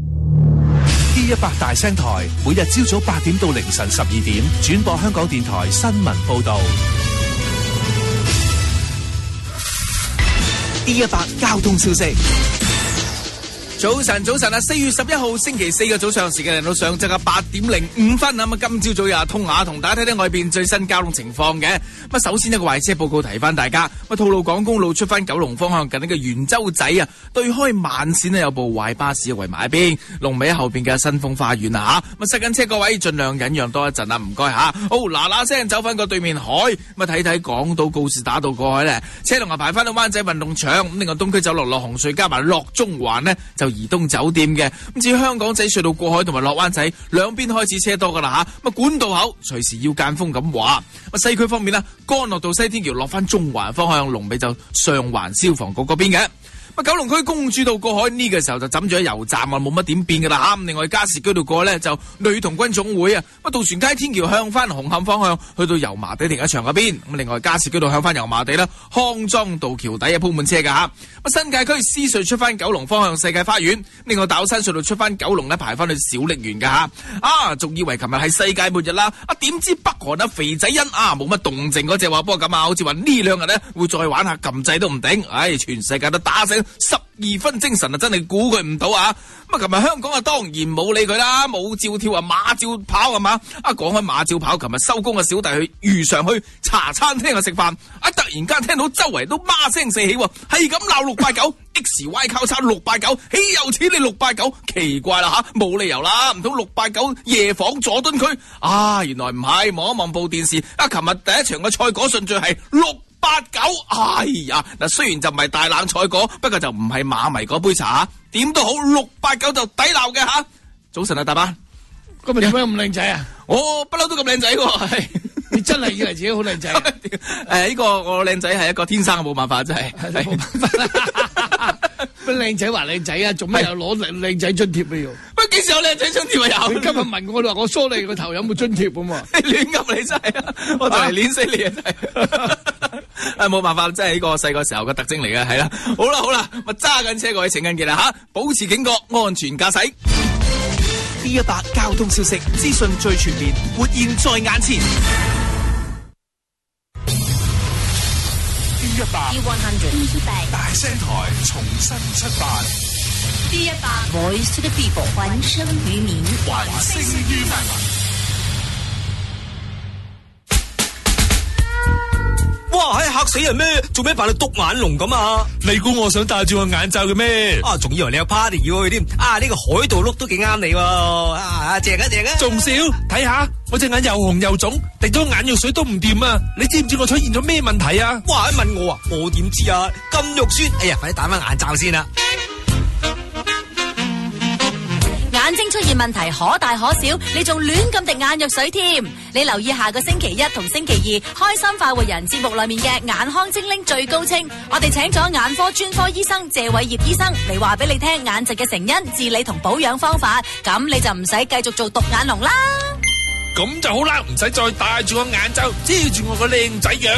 D 一百大聲台每日朝早八點到凌晨十二點轉播香港電台新聞報道。D 一百交通消息。 早晨，早晨啊！四月十一號星期四嘅早上時間嚟到上晝嘅八點零五分啊！咁今朝早又通下同大家睇睇外邊最新交通情況嘅。咁首先一個壞車報告提翻大家，咁吐露港公路出翻九龍方向近呢個圓洲仔啊，對開慢線呢有部壞巴士圍埋一邊，龍尾喺後邊嘅新豐花園啊吓。咁塞緊車各位盡量忍讓多一陣啊，唔該吓。好嗱嗱聲走翻個對面海，咁啊睇睇港島告士打道過去咧，車龍啊排翻到灣仔運動場。咁另外東區走落落紅隧加埋落中環呢就怡東酒店嘅。咁至於香港仔隧道過海同埋落灣仔兩邊開始車多噶啦吓，咁啊管道口隨時要間風咁話。咁西區方面呢，干諾道西天橋落翻中環方向，龍尾就上環消防局嗰邊嘅。咁九龍區公主道過海呢個時候就枕住喺油站啊，冇乜點變噶啦吓。另外加士居道過呢，就女童軍總會啊，咁渡船街天橋向翻紅磡方向去到油麻地停車場嗰邊。咁另外加士居道向翻油麻地啦，康莊道橋底啊鋪滿車噶吓。咁新界區獅隧出翻九龍方向世界花園，另外大老山隧道出翻九龍呢，排翻去小瀝源噶吓。啊，仲以為琴日係世界末日啦，啊點知北韓啊肥仔欣啊冇乜動靜嗰隻話，不過咁啊，好似話呢兩日呢會再玩下撳掣都唔定。唉、哎，全世界都打醒十二分精神啊，真係估佢唔到啊！咁啊，琴日香港啊，當然冇理佢啦，冇照跳啊，馬照跑係嘛？啊，講開馬照跑，琴日收工嘅小弟去如常去茶餐廳啊食飯，啊突然間聽到周圍都孖聲四起，係咁鬧六八九 X Y 交叉六八九，豈有此理六八九？奇怪啦吓，冇理由啦，唔通六八九夜訪佐敦區？啊，原來唔係，望一望部電視，啊，琴日第一場嘅賽果順序係六八九，哎呀，嗱雖然就唔係大冷賽果，不過就唔係馬迷嗰杯茶，點都好六八九就抵鬧嘅吓。早晨啊，大班， 今日點解咁靚仔啊？ 我不嬲都咁靚仔喎， 你真係以為自己好靚仔？誒， 呢個我靚仔係一個天生嘅，冇辦法，真係冇辦法。 乜靚仔話靚仔啊？做咩又攞靚靚仔津貼嘅要？ 喂，幾時有靚仔津貼啊？有？ 你今日問我，你話我梳你個頭有冇津貼咁啊？ 你亂噏你真係啊！我就嚟碾死你啊！真係。誒，冇辦法，真係呢個細個時候嘅特徵嚟嘅，係啦。好啦好啦，咪揸緊車各位請緊記啦吓，保持警覺，安全駕駛。 D 一百交通消息資訊最全面，活現在眼前。D 一百 D 一百大聲台重新出發。 D 一百 Voice to the People 還聲於民， 還聲於民。 哇！係嚇死人咩？做咩扮到篤眼龍咁啊？ 你估我想戴住個眼罩嘅咩？ 啊，仲以為你有 party 要去添。啊，呢、這個海盜碌都幾啱你喎。啊，正啊正啊！ 仲少？睇下我隻眼又紅又腫，滴咗眼藥水都唔掂啊！你知唔知我出現咗咩問題啊？ 哇！問我啊，我點知啊？金肉酸！哎呀，快啲戴翻眼罩先啦。 眼睛出現問題可大可小，你仲亂咁滴眼藥水添？你留意下個星期一同星期二開心快活人節目裏面嘅眼康精靈最高清，我哋請咗眼科專科醫生謝偉業醫生嚟話俾你聽眼疾嘅成因、治理同保養方法，咁你就唔使繼續做獨眼龍啦。 咁就好啦，唔使再戴住個眼罩遮住我個靚仔樣。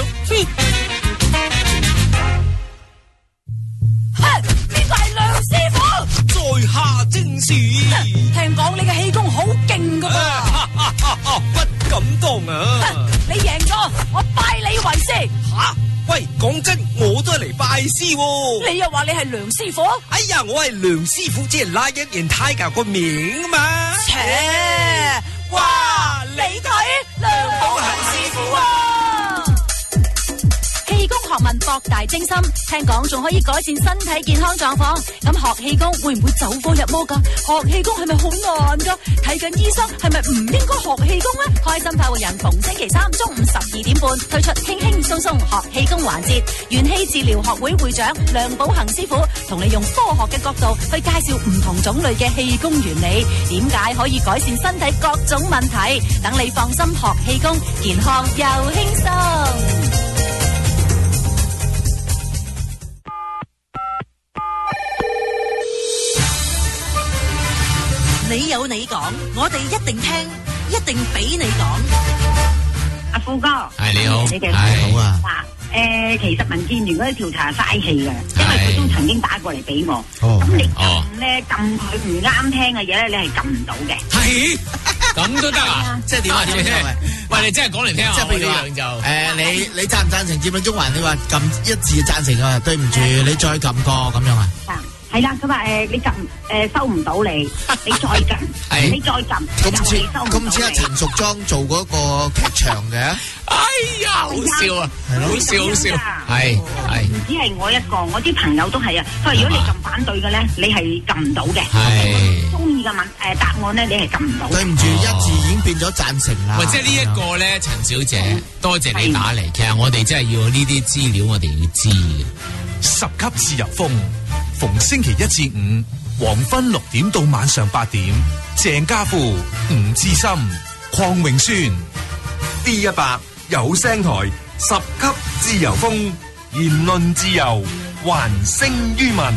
邊個係梁師傅？ 在下正是。 聽講你嘅氣功好勁噶噃， 不敢當啊！ 你贏咗，我拜你為師。 吓？喂，講真，我都係嚟拜師喎。 你又話你係梁師傅？ 哎呀，我係梁師傅，即係 Lion and Tiger 個名啊嘛。 切！哇，你睇梁寶恒師傅啊！ 博大精深，聽講仲可以改善身體健康狀況。咁學氣功會唔會走火入魔噶？學氣功係咪好難噶？睇緊醫生係咪唔應該學氣功呢？開心快活人逢星期三中午十二點半推出輕輕鬆鬆學氣功環節，元氣治療學會會長梁寶恒師傅同你用科學嘅角度去介紹唔同種類嘅氣功原理，點解可以改善身體各種問題，等你放心學氣功，健康又輕鬆。 你有你講，我哋一定聽，一定俾你講。 阿富哥， 係你好， 你哋好啊。 嗱，誒，其實民建聯嗰啲調查嘥氣嘅，因為佢都曾經打過嚟俾我。 哦， 咁你撳咧撳佢唔啱聽嘅嘢咧，你係撳唔到嘅。 係，咁都得啊？即係點啊？點啊？喂，你真係講嚟聽下。 即係譬如話，誒，你你贊唔贊成佔領中環？你話撳一致贊成啊？對唔住，你再撳過咁樣啊？ 係啦，佢話誒，你撳誒收唔到你，你再撳，你再撳， 咁似咁似阿陳淑莊做嗰個劇場嘅。 哎呀，好笑啊，好笑好笑，係係。 唔止係我一個，我啲朋友都係啊。佢話如果你撳反對嘅咧，你係撳唔到嘅。 係。 中意嘅問誒答案咧，你係撳唔到。 對唔住，一致已經變咗贊成啦。 喂，即係呢一個咧，陳小姐，多謝你打嚟。其實我哋真係要呢啲資料，我哋要知嘅。 十級自由風，逢星期一至五黃昏六點到晚上八點，鄭家富、吳志森、鄺永宣 D 一百有聲台，十級自由風，言論自由，還聲於民。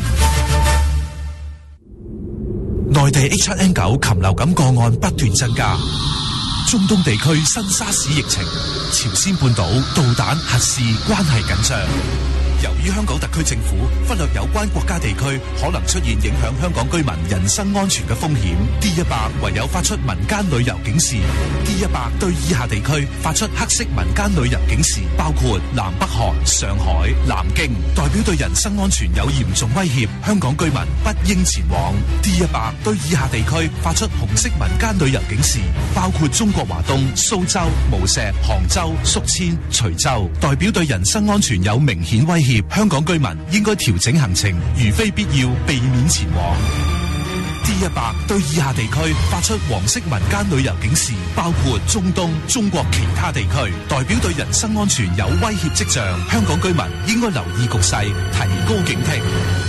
內地 H 七 N 九禽流感個案不斷增加，中東地區新沙士疫情，朝鮮半島導彈核試關係緊張。由於香港特區政府忽略有關國家地區可能出現影響香港居民人身安全嘅風險 ，D 一百唯有發出民間旅遊警示。D 一百對以下地區發出黑色民間旅遊警示，包括南北韓、上海、南京，代表對人身安全有嚴重威脅，香港居民不應前往。D 一百對以下地區發出紅色民間旅遊警示，包括中國華東、蘇州、無錫、杭州、宿遷、徐州，代表對人身安全有明顯威脅。香港居民應該調整行程，如非必要，避免前往。D 一百對以下地區發出黃色民間旅遊警示，包括中東、中國其他地區，代表對人身安全有威脅跡象，香港居民應該留意局勢，提高警惕。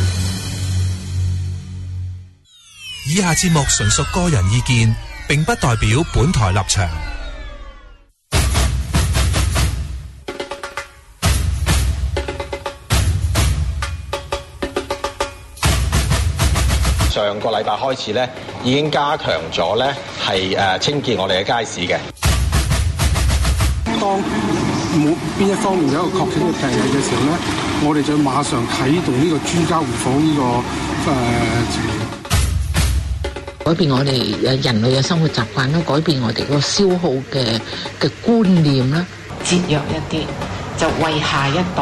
以下節目純屬個人意見，並不代表本台立場。 上個禮拜開始咧，已經加強咗咧係誒清潔我哋嘅街市嘅。 當冇邊一方面有一個確診嘅病例嘅時候咧，我哋就馬上啟動呢個專家互訪呢、這個誒程序。 改變我哋誒人類嘅生活習慣啦，改變我哋個消耗嘅嘅觀念啦，節約一啲，就為下一代。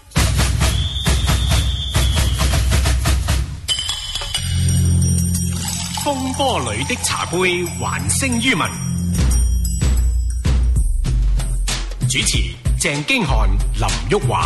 風波裏的茶杯，還聲於民。主持鄭經翰、林旭華。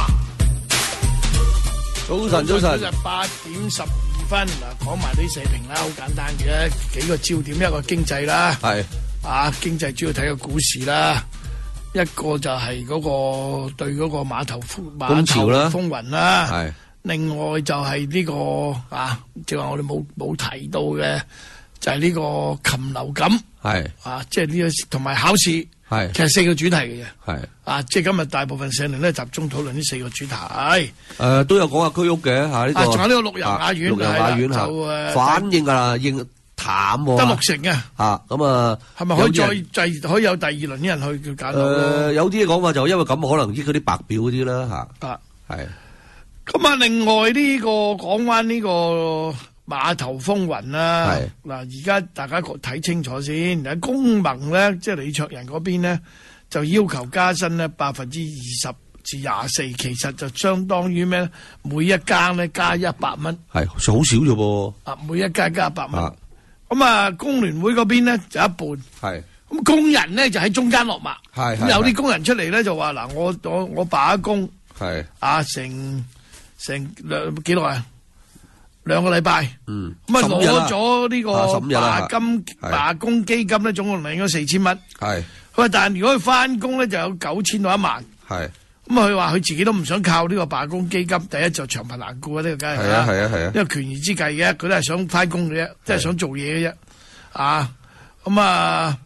早晨，早晨。 早晨八點十二分嗱，講埋啲社評啦，好簡單嘅，幾個焦點，一個經濟啦，係啊，經濟主要睇個股市啦，一個就係嗰個對嗰個碼頭碼頭風雲啦，係。另外就係呢、這個啊，即係話我哋冇冇提到嘅，就係、是、呢個禽流感，係啊，即係呢個同埋考試，係其實四個主題嘅啫，係啊，即係今日大部分社論咧集中討論呢四個主題，誒、 呃、都有講下居屋嘅嚇呢個， 仲、啊、有呢個綠油雅苑，綠油雅苑就誒反應啊，應淡喎， 得六成嘅嚇咁啊，係咪可以再再可以有第二輪啲人去揀樓？ 誒有啲講法就因為咁可能益嗰啲白表嗰啲啦嚇，啊係。 咁啊，另外呢、這個講翻呢個碼頭風雲啦，嗱，而家大家睇清楚先。喺公盟咧，即係李卓人嗰邊咧，就要求加薪咧百分之二十至廿四，其實就相當於咩咧？每一間咧加一百蚊，係好少啫噃。啊，每一間加一百蚊。咁啊，工聯會嗰邊咧就一半。係。咁工人咧就喺中間落墨。係。咁有啲工人出嚟咧就話嗱，我我我罷工。 係啊，成成兩幾耐啊？兩個禮拜。 嗯。 咁啊攞咗呢個罷金罷工基金咧，總共領咗四千蚊。 係。 佢話但係如果佢翻工咧，就有九千到一萬。 係。 咁佢話佢自己都唔想靠呢個罷工基金，第一就長貧難顧啊，呢個梗係係啊係啊係啊， 因為權宜之計嘅，佢都係想翻工嘅啫，即係想做嘢嘅啫。啊，咁啊，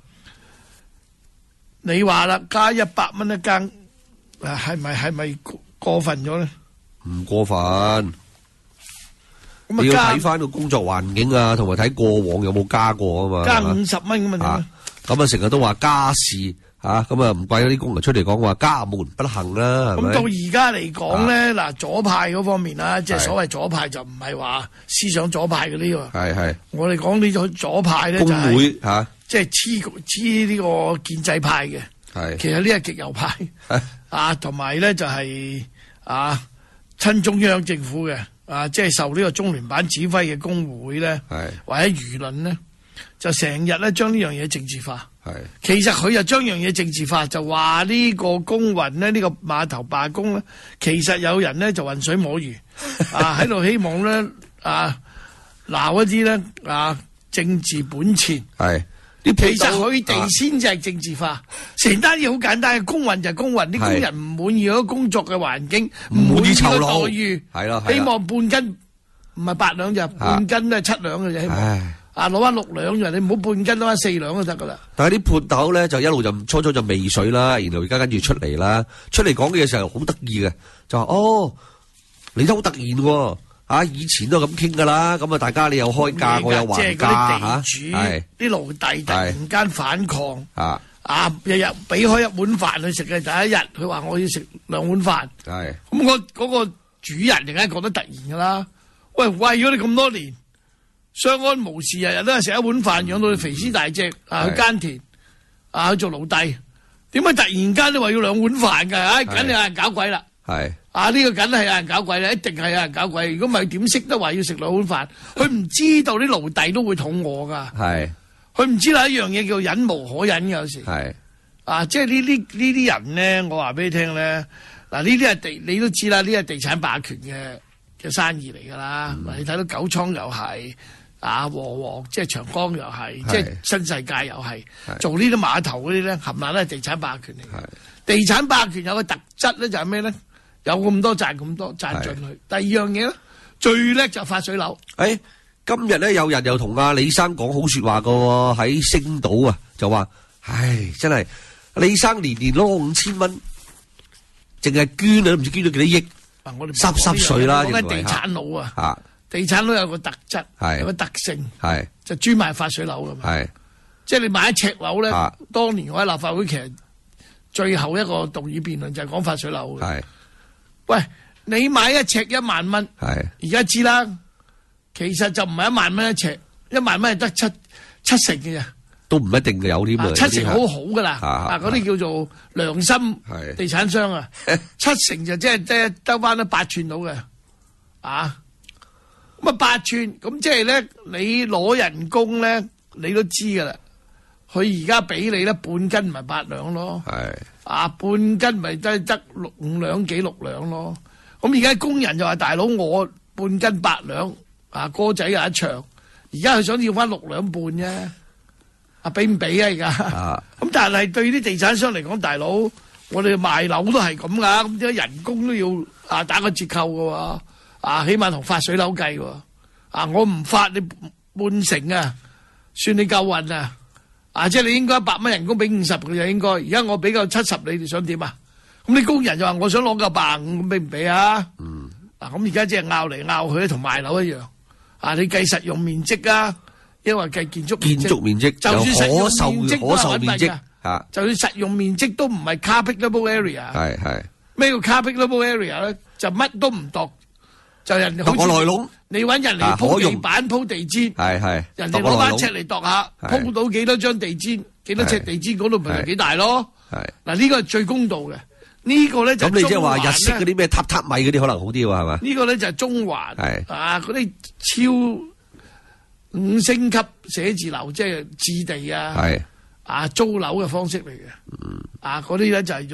你話啦，加一百蚊一更，誒係咪係咪過分咗咧？ 唔過分。你要睇翻個工作環境啊，同埋睇過往有冇加過啊嘛。 加五十蚊咁啊？ 咁啊成日都話家事。吓咁啊，唔怪有啲工人出嚟講話家門不幸啦，係咪？ 咁到而家嚟講咧，嗱左派嗰方面啦，即係所謂左派就唔係話思想左派嗰啲喎。係係。我哋講呢種左派咧就係工會吓，即係黐黐呢個建制派嘅。係。其實呢係極右派。係。啊，同埋咧就係啊親中央政府嘅啊，即係受呢個中聯辦指揮嘅工會咧，係或者輿論咧，就成日咧將呢樣嘢政治化。係，其實佢就將樣嘢政治化，就話呢個工運咧，呢個碼頭罷工咧，其實有人咧就渾水摸魚，啊喺度希望咧啊鬧一啲咧啊政治本錢。係，其實佢哋先至係政治化，成單嘢好簡單嘅，工運就係工運，啲工人唔滿意嗰個工作嘅環境，唔滿意個待遇，係咯，希望半斤唔係八兩就半斤都係七兩嘅啫，希望。啊，攞翻六兩咋，你唔好半斤，攞翻四兩就得噶啦。但係啲判頭咧就一路就初初就未水啦，然後而家跟住出嚟啦，出嚟講嘅嘢時候好得意嘅，就話哦，你都好突然喎，啊以前都係咁傾噶啦，咁啊大家你又開價，我又還價嚇，係啲奴隸突然間反抗，啊啊日日俾開一碗飯佢食嘅，第一日佢話我要食兩碗飯，係咁我嗰個主人就梗係覺得突然噶啦，喂餵咗你咁多年。相安無事，日日都係食一碗飯，養到你肥屍大隻，啊去耕田，啊去做奴隸，點解突然間都話要兩碗飯㗎？唉，梗係有人搞鬼啦！係啊，呢個梗係有人搞鬼啦，一定係有人搞鬼。如果唔係點識得話要食兩碗飯？佢唔知道啲奴隸都會肚餓㗎。係，佢唔知道一樣嘢叫忍無可忍嘅有時。係啊，即係呢啲呢啲人咧，我話俾你聽咧，嗱呢啲係地，你都知啦，呢係地產霸權嘅嘅生意嚟㗎啦。嗯、你睇到九倉又係。啊，和黃即係長江又係，即係新世界又係，做呢啲碼頭嗰啲咧，冚唪唥都係地產霸權嚟嘅。地產霸權有個特質咧，就係咩咧？有咁多賺咁多賺進去。第二樣嘢咧，最叻就發水樓。誒，今日咧有人又同阿李生講好説話㗎喎，喺星島啊，就話：唉，真係李生年年攞五千蚊，淨係捐啊，都唔知捐咗幾多億，濕濕碎啦，認為嚇。講緊地產佬啊。嚇。地產都有個特質，有個特性，就專賣發水樓噶嘛。即係你買一尺樓咧，當年我喺立法會其實最後一個動議辯論就係講發水樓嘅。喂，你買一尺一萬蚊，而家知啦，其實就唔係一萬蚊一尺，一萬蚊係得七七成嘅啫。都唔一定嘅有添啊，七成好好噶啦，啊嗰啲叫做良心地產商啊，七成就即係即係得翻得八寸到嘅，啊。咁啊八寸，咁即係咧，你攞人工咧，你都知噶啦。佢而家俾你咧，半斤咪八兩咯。係啊，半斤咪得得六五兩幾六兩咯。咁而家工人就話：大佬，我半斤八兩，啊歌仔有一場。而家佢想要翻六兩半啫。啊，俾唔俾啊？而家咁，但係對啲地產商嚟講，大佬，我哋賣樓都係咁噶，咁啲人工都要啊打個折扣噶喎。啊，起碼同發水樓計喎，啊，我唔發你半成啊，算你夠運啊，啊，即係你應該一百蚊人工俾五十嘅就應該，而家我俾夠七十，你哋想點啊？咁你工人就話我想攞夠百五，咁俾唔俾啊？嗯，嗱，咁而家即係拗嚟拗去，同賣樓一樣，啊，你計實用面積啊，因為計建築建築面積，就算實用面積都係揾㗎，啊，就算實用面積都唔係 carpetable area，係係咩叫 carpetable area 咧？就乜都唔度。就人哋好似你揾人嚟鋪地板鋪地氈，係係人哋攞把尺嚟度下，鋪到幾多張地氈，幾多尺地氈嗰度咪係幾大咯？係嗱呢個係最公道嘅，呢個咧就咁你即係話日式嗰啲咩榻榻米嗰啲可能好啲喎係嘛？呢個咧就係中環係啊嗰啲超五星級寫字樓即係置地啊係啊租樓嘅方式嚟嘅，啊嗰啲咧就係用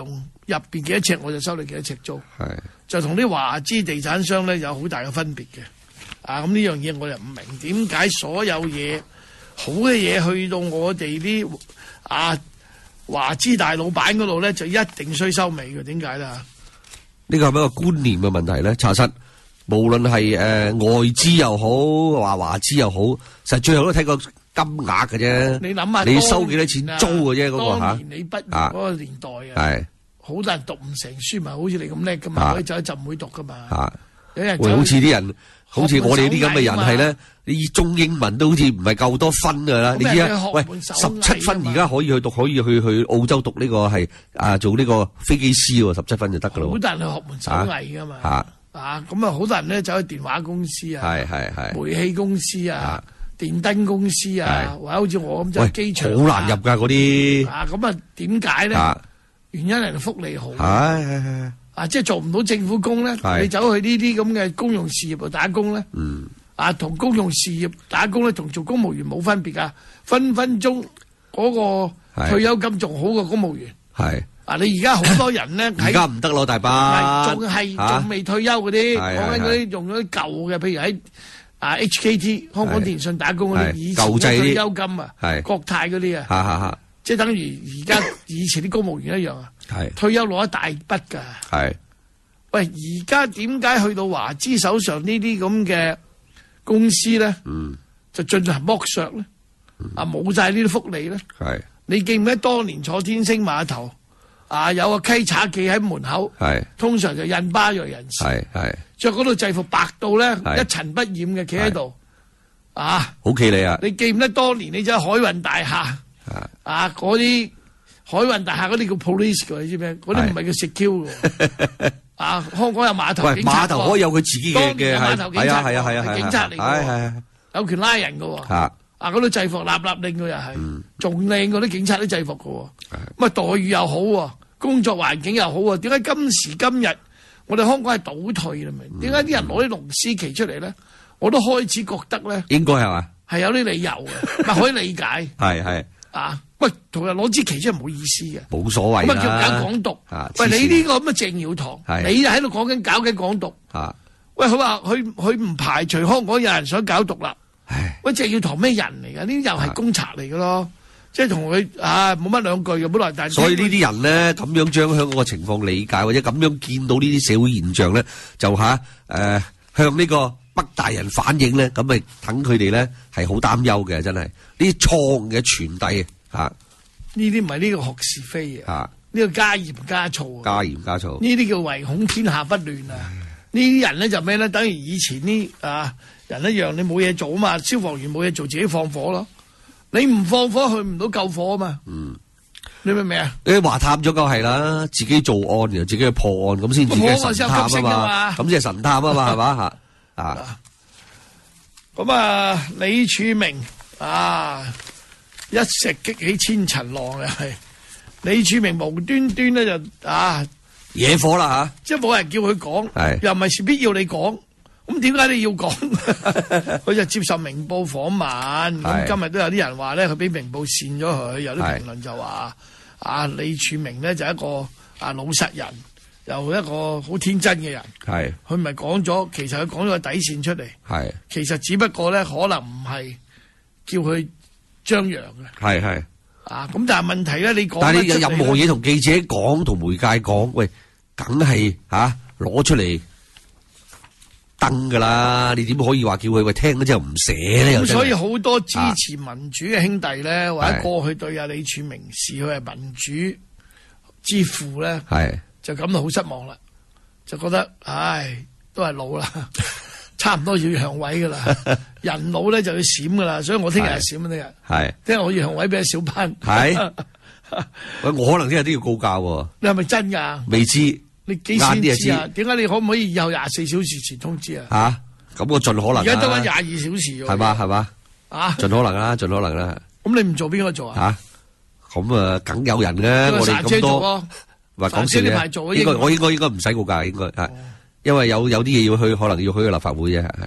入邊幾多尺，我就收你幾多尺租。係就同啲華資地產商咧有好大嘅分別嘅。啊，咁呢樣嘢我又唔明點解所有嘢好嘅嘢去到我哋啲啊華資大老闆嗰度咧，就一定需收尾嘅，點解咧？ 呢個係咪一個觀念嘅問題咧？查實無論係誒外資又好，話華資又好，實最後都睇個金額嘅啫。你諗下，你收幾多錢租嘅啫？嗰個嚇。當年你畢業嗰個年代啊，係好多人讀唔成書，咪好似你咁叻噶嘛，可以走去浸會讀噶嘛。嚇，有人喂，好似啲人。好似我哋啲咁嘅人係咧，你中英文都好似唔係夠多分噶啦。你知啊？喂，十七分而家可以去讀，可以去去澳洲讀呢個係啊，做呢個飛機師喎，十七分就得噶啦。好多人去學門手藝噶嘛。啊，啊咁啊，好多人咧走去電話公司啊，係係係，煤氣公司啊，電燈公司啊，或者好似我咁就係機場。好難入噶嗰啲。啊，咁啊，點解咧？原因係福利好。係係係。啊！即係做唔到政府工咧，你走去呢啲咁嘅公用事業度打工咧，嗯、啊，同公用事業打工咧，同做公務員冇分別噶，分分鐘嗰個退休金仲好過公務員。係啊！你而家好多人咧，而家唔得咯，大把仲係仲未退休嗰啲，講緊嗰啲用咗啲舊嘅，譬如喺啊 H K T 香港電訊打工嗰啲以前嘅退休金啊，國泰嗰啲啊，即係等於而家以前啲公務員一樣啊。係退休攞一大筆噶，係喂，而家點解去到華資手上呢啲咁嘅公司咧？嗯，就進行剝削咧，嗯、啊冇晒呢啲福利咧。係你記唔記得當年坐天星碼頭啊，有個稽查記喺門口，係通常就印巴裔人士，係係着嗰套制服白到咧一塵不染嘅，企喺度啊，好企理啊！你記唔記得當年你就喺海運大廈啊嗰啲？海運大廈嗰啲叫 police 㗎，你知咩？嗰啲唔係叫 secure 㗎。啊，香港有碼頭警察，碼頭可以有佢自己嘅嘅係，係啊係啊係啊，警察嚟㗎，係係有權拉人㗎喎。啊，啊嗰啲制服立立令㗎又係，仲靚過啲警察啲制服㗎喎。咁啊待遇又好喎，工作環境又好喎。點解今時今日我哋香港係倒退啦？咪點解啲人攞啲龍獅旗出嚟咧？我都開始覺得咧，應該係嘛？係有啲理由嘅，咪可以理解。係係啊。喂，同人攞支旗真係冇意思嘅，冇所謂啦。咁啊叫搞港獨，啊、喂你呢個咁嘅鄭耀棠，你就喺度講緊搞緊港獨。啊、喂，佢話佢佢唔排除香港有人想搞獨立。唉喂，鄭耀棠咩人嚟㗎？呢啲又係公賊嚟㗎咯，即係同佢啊冇乜兩句嘅本來。但所以呢啲人咧咁樣將香港嘅情況理解，或者咁樣見到呢啲社會現象咧，就吓誒、呃、向呢個北大人反映咧，咁咪等佢哋咧係好擔憂嘅，真係呢啲錯誤嘅傳遞。啊！呢啲唔係呢個學是非啊，呢個加鹽加醋，加鹽加醋，呢啲叫唯恐天下不亂啊！呢啲人咧就咩咧？等於以前呢啊人一樣，你冇嘢做啊嘛，消防員冇嘢做，自己放火咯。你唔放火，去唔到救火啊嘛。嗯，你明唔明啊？你話探咗夠係啦，自己做案然後自己去破案，咁先自己係神探啊嘛。咁即係神探啊嘛，係嘛吓啊？咁啊，李柱銘啊！一石激起千層浪啊！係李柱銘無端端咧就啊惹火啦吓，即係冇人叫佢講，係又唔係事必要你講，咁點解你要講？佢就接受明報訪問，咁今日都有啲人話咧，佢俾明報扇咗佢，有啲評論就話啊李柱銘咧就係一個啊老實人，又一個好天真嘅人，係佢唔係講咗，其實佢講咗個底線出嚟，係其實只不過咧可能唔係叫佢。張揚嘅係係啊，咁但係問題咧，你講但係你有任何嘢同記者講，同媒介講，喂，梗係吓攞出嚟登噶啦，你點可以話叫佢喂聽咗之後唔寫咧？咁所以好多支持民主嘅兄弟咧，啊、或者過去對阿李柱銘視佢係民主之父咧，係就感到好失望啦，就覺得唉，都係老啦。差唔多要向位噶啦，人老咧就要閃噶啦，所以我聽日係閃啊！聽日係聽日我要向位俾阿小班係喂，我可能聽日都要告教喎。你係咪真噶？未知，你幾先知啊？點解你可唔可以以後廿四小時前通知啊？吓，咁我盡可能。而家得翻廿二小時喎。係嘛係嘛啊？盡可能啦，盡可能啦。咁你唔做邊個做啊？吓，咁啊，梗有人嘅。我哋咁多，話講笑嘅。應該我應該應該唔使告教，應該係。因為有有啲嘢要去，可能要去個立法會啫，係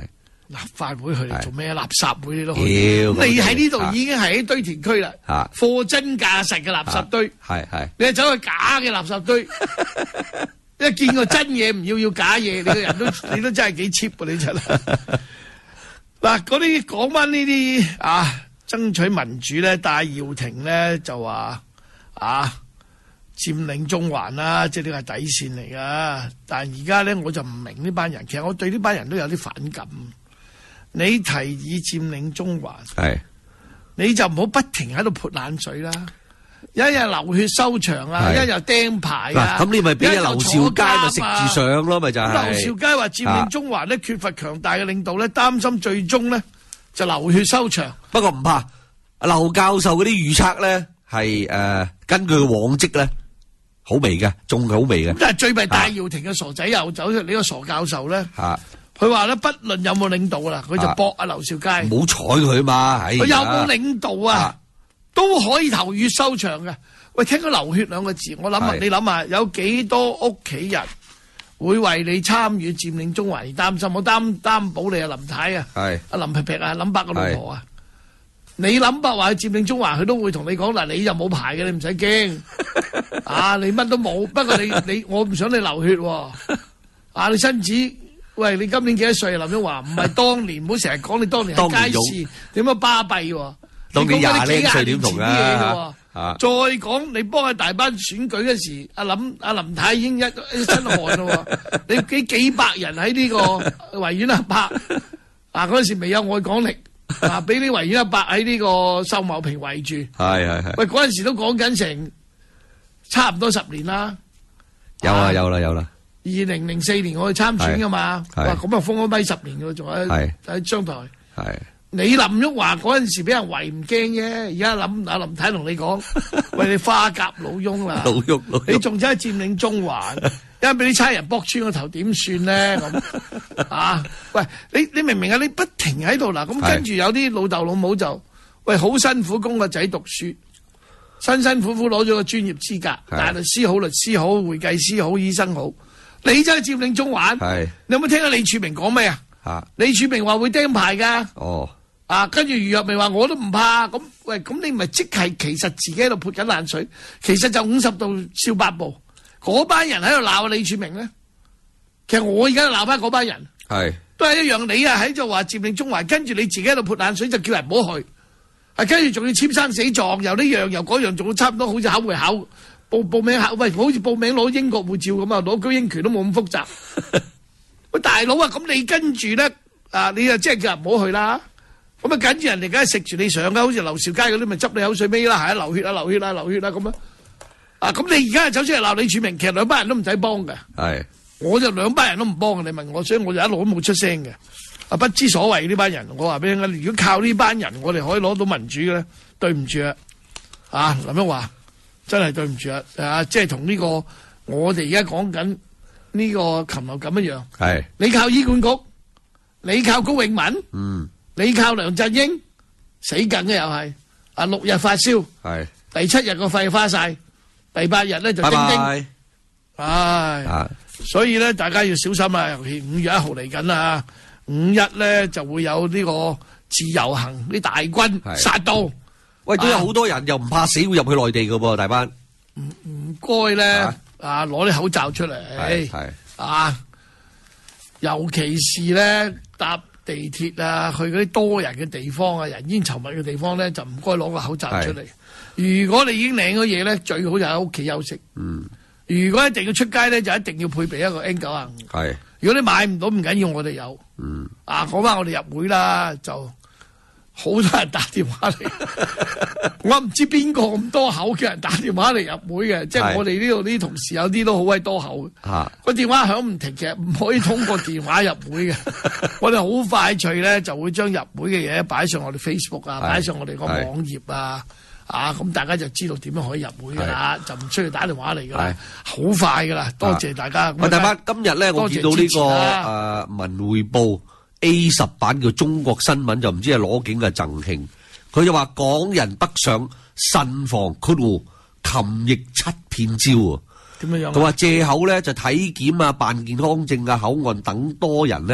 立法會去嚟做咩？垃圾會你都去。 屌你喺呢度已經係一堆填區啦， 嚇貨真價實嘅垃圾堆。 係係。 你係走去假嘅垃圾堆，一見過真嘢唔要，要假嘢，你個人都你都真係幾 cheap 喎！你真係。嗱，嗰啲講翻呢啲啊，爭取民主咧，戴耀廷咧就話啊。佔領中環啦，即係呢個係底線嚟噶。但係而家咧，我就唔明呢班人。其實我對呢班人都有啲反感。你提議佔領中環，係你就唔好不停喺度潑冷水啦。一日流血收場啊，一日釘牌啊。 咁你咪俾阿劉兆佳咪食住上咯，咪就係。 劉兆佳話佔領中環咧缺乏強大嘅領導咧，擔心最終咧就流血收場。 不過唔怕，劉教授嗰啲預測咧係誒根據往績咧。好微嘅，仲係好微嘅。 但係最弊戴耀廷嘅傻仔又走出呢個傻教授咧。佢話咧，不論有冇領導啦，佢就搏阿劉兆佳。 唔好睬佢嘛，佢有冇領導啊，都可以投血收場嘅。喂，聽到流血兩個字，我諗下，你諗下，有幾多屋企人會為你參與佔領中環而擔心？我擔擔保你阿林太啊，阿林皮皮啊，林伯個老婆啊。你諗白話去佔領中環，佢都會同你講嗱，你就冇牌嘅，你唔使驚。啊，你乜都冇，不過你你我唔想你流血喎。啊，你親子，喂，你今年幾多歲啊？林英華唔係當年，唔好成日講你當年喺街市點樣巴閉喎。 當年廿零歲點同啊？ 再講你幫佢大班選舉嗰時，阿林阿林太已經一一身汗咯。你幾幾百人喺呢個維園阿伯啊，嗰陣時未有愛港力。啊！俾啲維園阿伯喺呢個秀茂坪圍住， 係係係。 喂，嗰陣時都講緊成差唔多十年啦。 有啊，有啦，有啦。 二零零四年我去參選噶嘛，哇！咁啊封咗咪十年噶，仲喺喺商台。係你林旭華嗰陣時俾人圍唔驚啫，而家林阿林太同你講，喂，你花甲老翁啦， 老翁， 你仲真係佔領中環。因為俾啲差人剝穿個頭點算咧咁啊？喂，你你明唔明啊？你不停喺度嗱，咁跟住有啲老豆老母就喂好辛苦供個仔讀書，辛辛苦苦攞咗個專業資格，大律師好、律師好、會計師好、醫生好，你真係佔領中環。係你有冇聽下李柱銘講咩啊？啊，李柱銘話會釘牌噶。哦，啊，跟住余若薇話我都唔怕。咁喂，咁你咪即係其實自己喺度潑緊冷水，其實就五十度笑百步。嗰班人喺度鬧李柱銘咧，其實我而家鬧翻嗰班人，係都係一樣。你啊喺度話佔領中環，跟住你自己喺度潑冷水，就叫人唔好去，係跟住仲要簽生死狀，又呢樣又嗰樣，仲要差唔多好似考會考報報名考，喂，好似報名攞英國護照咁啊，攞居英權都冇咁複雜。喂，大佬啊，咁你跟住咧啊，你啊即係叫人唔好去啦。咁啊，跟住人哋梗係食住你上噶，好似劉兆佳嗰啲咪執你口水尾啦，係啊，流血啊，流血啊，流血啊咁啊。啊！咁你而家走出嚟鬧李柱銘，其實兩班人都唔使幫嘅。係，我就兩班人都唔幫嘅。你問我，所以我就一路都冇出聲嘅。啊，不知所謂呢班人，我話俾你聽，如果靠呢班人，我哋可以攞到民主嘅咧，對唔住啊！啊，林旭華真係對唔住啊！啊，即係同呢個我哋而家講緊呢個禽流感一樣。係，你靠醫管局，你靠高永文，嗯，你靠梁振英，死梗嘅又係。啊，六日發燒，係，第七日個肺花晒。第八日咧就叮叮，唉，所以咧大家要小心啊！尤其五月一號嚟緊啦，五一咧就會有呢個自由行啲大軍殺到， 喂，都有好多人又唔怕死會入去內地噶噃，大班唔唔該咧啊，攞啲口罩出嚟，係啊，尤其是咧搭地鐵啊，去嗰啲多人嘅地方啊，人煙稠密嘅地方咧，就唔該攞個口罩出嚟。如果你已經領咗嘢咧，最好就喺屋企休息。嗯，如果一定要出街咧，就一定要配備一個 N 九十五。係，如果你買唔到唔緊要，我哋有。嗯，啊，講翻我哋入會啦，就好多人打電話嚟，我唔知邊個咁多口叫人打電話嚟入會嘅，即係我哋呢度啲同事有啲都好鬼多口。嚇，個電話響唔停嘅，唔可以通過電話入會嘅。我哋好快脆咧，就會將入會嘅嘢擺上我哋 Facebook 啊，擺上我哋個網頁啊。啊，咁大家就知道點樣可以入會噶啦，就唔需要打電話嚟噶啦，好快噶啦，多謝大家。 喂，大班，今日咧我見到呢個誒文匯報 A 十版叫中國新聞，就唔知係攞景嘅贈慶，佢就話港人北上慎防括弧擒疫七騙招啊！點樣樣？佢話借口咧就體檢啊、辦健康證啊、口岸等多人咧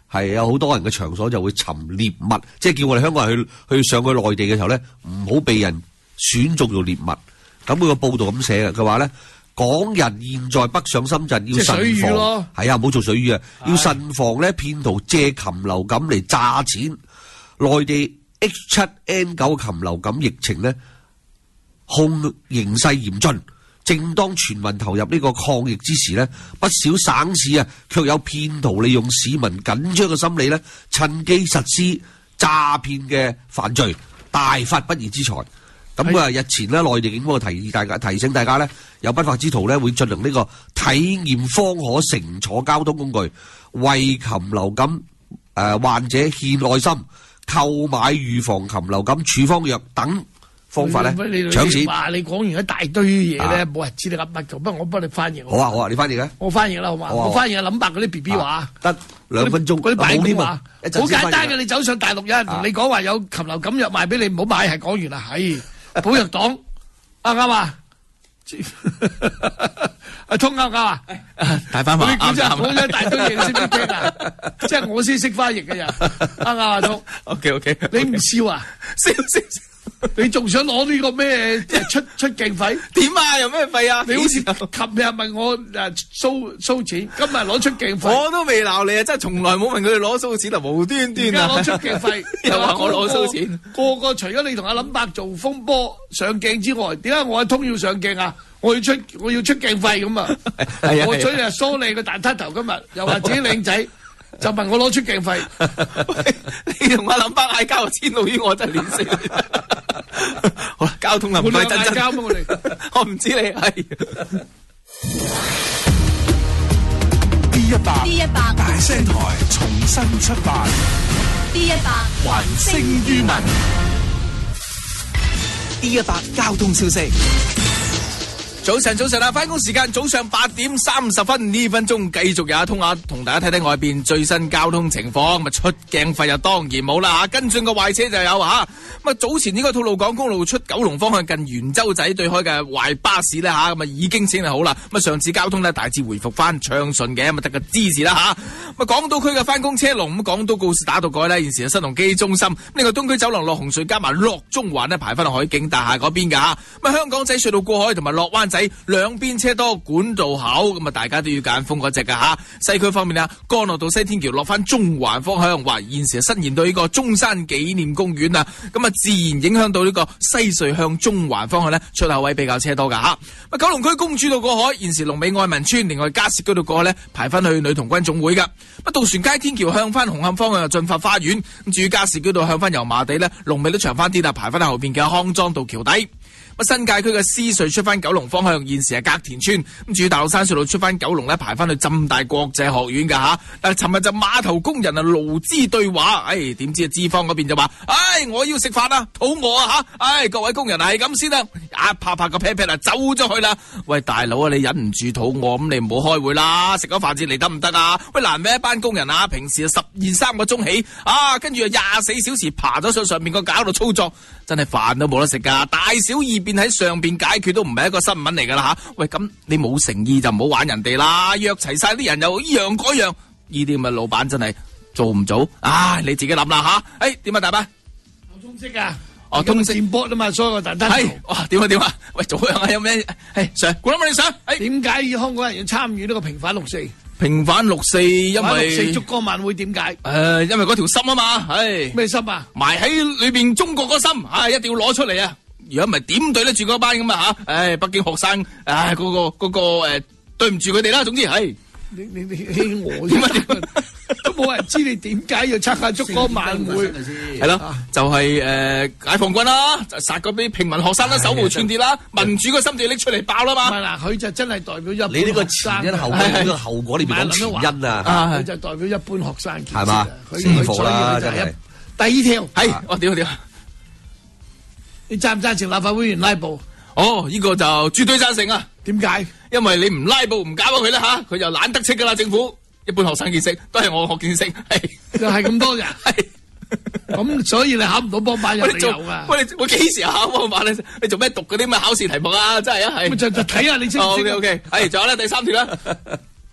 係有好多人嘅場所就會尋獵物，即係叫我哋香港人去去上去內地嘅時候咧，唔好被人選中做獵物。咁佢個報道咁寫嘅，佢話咧，港人現在北上深圳要慎防，係啊，唔好做水魚啊，要慎防咧騙徒借禽流感嚟詐錢。內地 H 七 N 九 禽流感疫情咧控形勢嚴峻。正當全民投入呢個抗疫之時呢，不少省市啊，卻有騙徒利用市民緊張嘅心理呢，趁機實施詐騙嘅犯罪，大發不義之財。咁啊，日前呢，內地警方提議大家提醒大家呢，有不法之徒呢會進行呢個體驗方可乘坐交通工具，為禽流感誒、呃、患者獻愛心，購買預防禽流感處方藥等方法咧，搶錢。 話你講完一大堆嘢咧，冇人知你噏乜，不過我幫你翻譯。 好啊好啊，你翻譯啊。 我翻譯啦，好嘛？我翻譯阿林伯嗰啲 B B 話， 得兩分鐘。 嗰啲擺古話，好簡單嘅。你走上大陸，有人同你講話有禽流感藥賣俾你，唔好買，係講完啦。係保藥黨，啱啱啊？阿通啱唔啱啊？ 大翻話啱啱。講咗一大堆嘢，你識唔識聽啊？即係我先識翻譯嘅人，啱啱啊？通。 OK OK。 你唔笑啊？ 笑笑。 你仲想攞呢個咩出出境費？ 點啊？有咩費啊？ 你好似琴日問我誒蘇蘇錢，今日攞出境費。 我都未鬧你啊！真係從來冇問佢哋攞蘇錢啊，無端端啊！ 而家攞出境費， 又話我攞蘇錢。 個個除咗你同阿林伯做風波上鏡之外，點解我阿通要上鏡啊？我要出我要出境費咁啊！我所以啊梳你個大禿頭，今日又話自己靚仔。就問我攞出鏡費， 你同阿林伯嗌交，遷怒於我真係亂死。好啦，交通啊唔係真真， 交我哋， 我唔知你係 D 一百 D 一百大聲台重新出發 D 一百還聲於民 D 一百交通消息。早晨，早晨啊！翻工時間早上八點三十分呢分鐘，繼續有阿通啊，同大家睇睇外邊最新交通情況。咁啊，出鏡費又當然冇啦吓，跟進個壞車就有吓。咁啊，早前呢個吐露港公路出九龍方向近元洲仔對開嘅壞巴士咧吓，咁啊已經清理好啦。咁啊，上次交通咧大致回復翻暢順嘅，咁啊得個支持啦吓。咁啊，港島區嘅翻工車龍，咁港島告士打道過去咧，現時係新鴻基中心。呢個東區走廊落紅隧加埋落中環咧，排翻去海景大廈嗰邊噶吓。咁啊，香港仔隧道過海同埋落灣仔兩邊車多，管道口，咁啊大家都要揀封嗰隻噶吓。西區方面啊，干諾道西天橋落翻中環方向，話現時係伸延到呢個中山紀念公園啊，咁啊自然影響到呢個西隧向中環方向呢，出口位比較車多噶吓。啊，九龍區公主道過海，現時龍尾愛民村，另外加士居道過海呢，排翻去女童軍總會噶。啊，渡船街天橋向翻紅磡方向進發花園，咁至於加士居道向翻油麻地呢，龍尾都長翻啲啦，排翻喺後邊嘅康莊道橋底。新界區嘅獅隧出翻九龍方向，現時係隔田村。咁至於大老山隧道出翻九龍咧，排翻去浸大國際學院噶吓。但係尋日就碼頭工人啊勞資對話，唉、哎，點知啊資方嗰邊就話，唉、哎，我要食飯啊，肚餓啊吓，唉、哎，各位工人係咁先啦，一拍拍個 pat pat 啊走咗去啦。喂，大佬啊，你忍唔住肚餓咁，你唔好開會啦，食咗飯先嚟得唔得啊？喂，難為一班工人啊，平時啊十二三個鐘起啊，跟住啊廿四小時爬咗上上面個架度操作，真係飯都冇得食噶，大小二便喺上邊解決都唔係一個新聞嚟噶啦吓。喂，咁你冇誠意就唔好玩人哋啦，約齊晒啲人又依樣嗰樣，呢啲咁嘅老闆真係做唔做啊？你自己諗啦吓。誒，點啊大伯？ 我通識啊， 哦通識電波啊嘛，所以我特登。係哇，點啊點啊？喂，早上啊有咩？係上，估諗你上。誒， 點解香港人要參與呢個平反六四？ 平反六四，因為六四燭光晚會點解？誒、 呃，因為嗰條心啊嘛，唉， 咩心啊？ 埋喺裏邊中國個心，唉，一定要攞出嚟啊！如果唔係點對得住嗰班咁啊吓？唉，北京學生，唉，嗰、嗰個、嗰個誒、呃，對唔住佢哋啦。總之，唉， 你你你欺我點啊？都冇人知你點解要參加燭光晚會？ 係咯，就係、是、誒、呃、解放軍啦，就殺嗰啲平民學生啦，手無寸鐵啦，民主個心就要拎出嚟爆啦嘛。 唔係嗱，佢就真係代表一般學生。 你呢個前因後果呢個後果，你邊講前因啊？ 佢就代表一般學生。 係嘛？師傅啦，真係。 第二條係，我屌屌。 你贊唔贊成立法會議員拉布？ 哦，呢、這個就絕對贊成啊！ 點解？ 因為你唔拉布唔搞咗佢啦吓，佢就懶得戚噶啦。政府一般學生見識，都係我學見識，係就係咁多人。係咁，所以你考唔到幫辦有理由噶。 喂，我幾時考幫辦咧？你做咩讀嗰啲咩考試題目啊？真係啊，係。 就就睇下你識唔識。 O K O K，係，仲有咧第三條啦。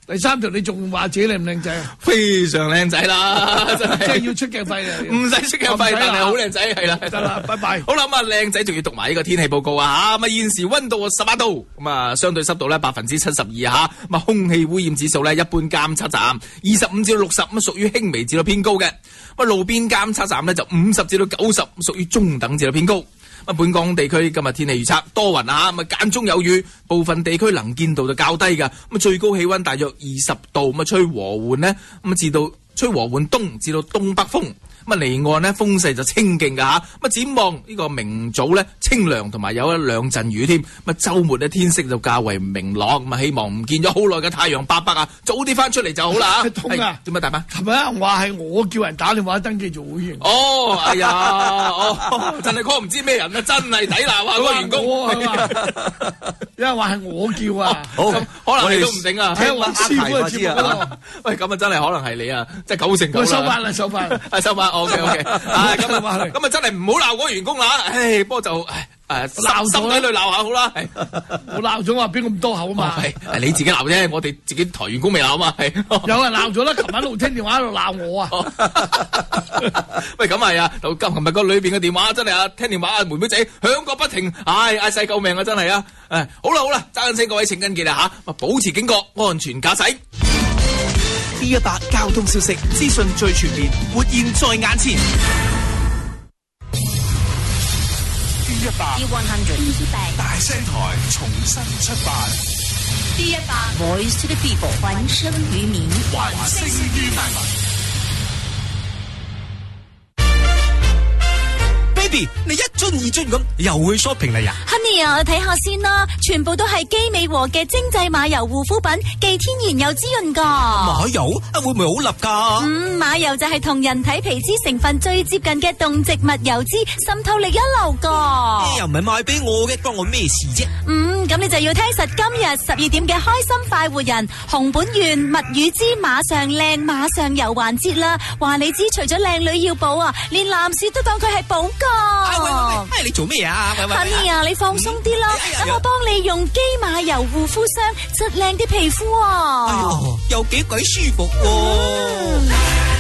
第三條你仲話自己靚唔靚仔啊？ 非常靚仔啦，真係。 即係要出鏡費啊！ 唔使出鏡費，但係好靚仔，係啦， 得啦，拜拜。 好啦，咁啊，靚仔仲要讀埋呢個天氣報告啊嚇。咁啊，現時溫度十八度，咁啊，相對濕度咧百分之七十二嚇。咁啊，空氣污染指數咧一般監測站二十五至到六十，咁屬於輕微至到偏高嘅。咁啊，路邊監測站咧就五十至到九十，屬於中等至到偏高。咁本港地區今日天氣預測多雲啊，咁啊間中有雨，部分地區能見度就較低嘅。咁啊最高氣溫大約二十度，咁啊吹和緩呢，咁啊至到吹和緩東至到東北風。咁啊離岸呢風勢就清勁嘅嚇。咁啊展望呢個明早咧清涼，同埋有一兩陣雨添。咁啊週末咧天色就較為明朗。咁啊希望唔見咗好耐嘅太陽伯伯啊，早啲翻出嚟就好啦嚇。 痛啊！ 點解大媽？ 琴日話係我叫人打電話登記做會員。 哦，哎呀，哦，真係 call 唔知咩人啊，真係抵鬧啊！個員工， 因為話係我叫啊。 好，可能你都唔定啊。 聽我師傅嘅節目啊。 喂，咁啊真係可能係你啊，即係九成九啦。 收翻啦，收翻。 啊，收翻。OK OK。啊，咁啊，咁啊真係唔好鬧嗰個員工啦。唉，不過就誒鬧心底裏鬧下好啦。 我鬧咗話邊咁多口啊嘛。 係你自己鬧啫，我哋自己台員工未鬧啊嘛。係有人鬧咗啦，琴晚喺度聽電話喺度鬧我啊。 喂，咁係啊，到今琴日個裏邊嘅電話真係啊，聽電話啊，妹妹仔響個不停，唉，嗌晒救命啊，真係啊。誒，好啦好啦，揸緊聲各位請跟記啦吓，保持警覺，安全駕駛。D 一百交通消息資訊最全面，活現在眼前。 D 一百大聲台重新出發。 D 一百 Voice to the People， 還聲於民， 還聲於民。 Baby，你一樽二樽咁又去 shopping 嚟呀 ？Honey 啊，睇下先啦，全部都係基美和嘅精製馬油護膚品，既天然又滋潤噶。 馬油啊，會唔會好立噶？ 嗯，馬油就係同人體皮脂成分最接近嘅動植物油脂，滲透力一流噶。 又唔係賣俾我嘅，關我咩事啫？ 嗯，咁你就要聽實今日十二點嘅開心快活人熊本縣蜜語之馬上靚馬上油環節啦。話你知，除咗靚女要補啊，連男士都當佢係寶噶。 喂喂喂，哎，你做咩啊？喂喂 Honey 啊，你放鬆啲啦，等我幫你用基馬油護膚霜，質靚啲皮膚啊！ 哎呦，又幾鬼舒服喎！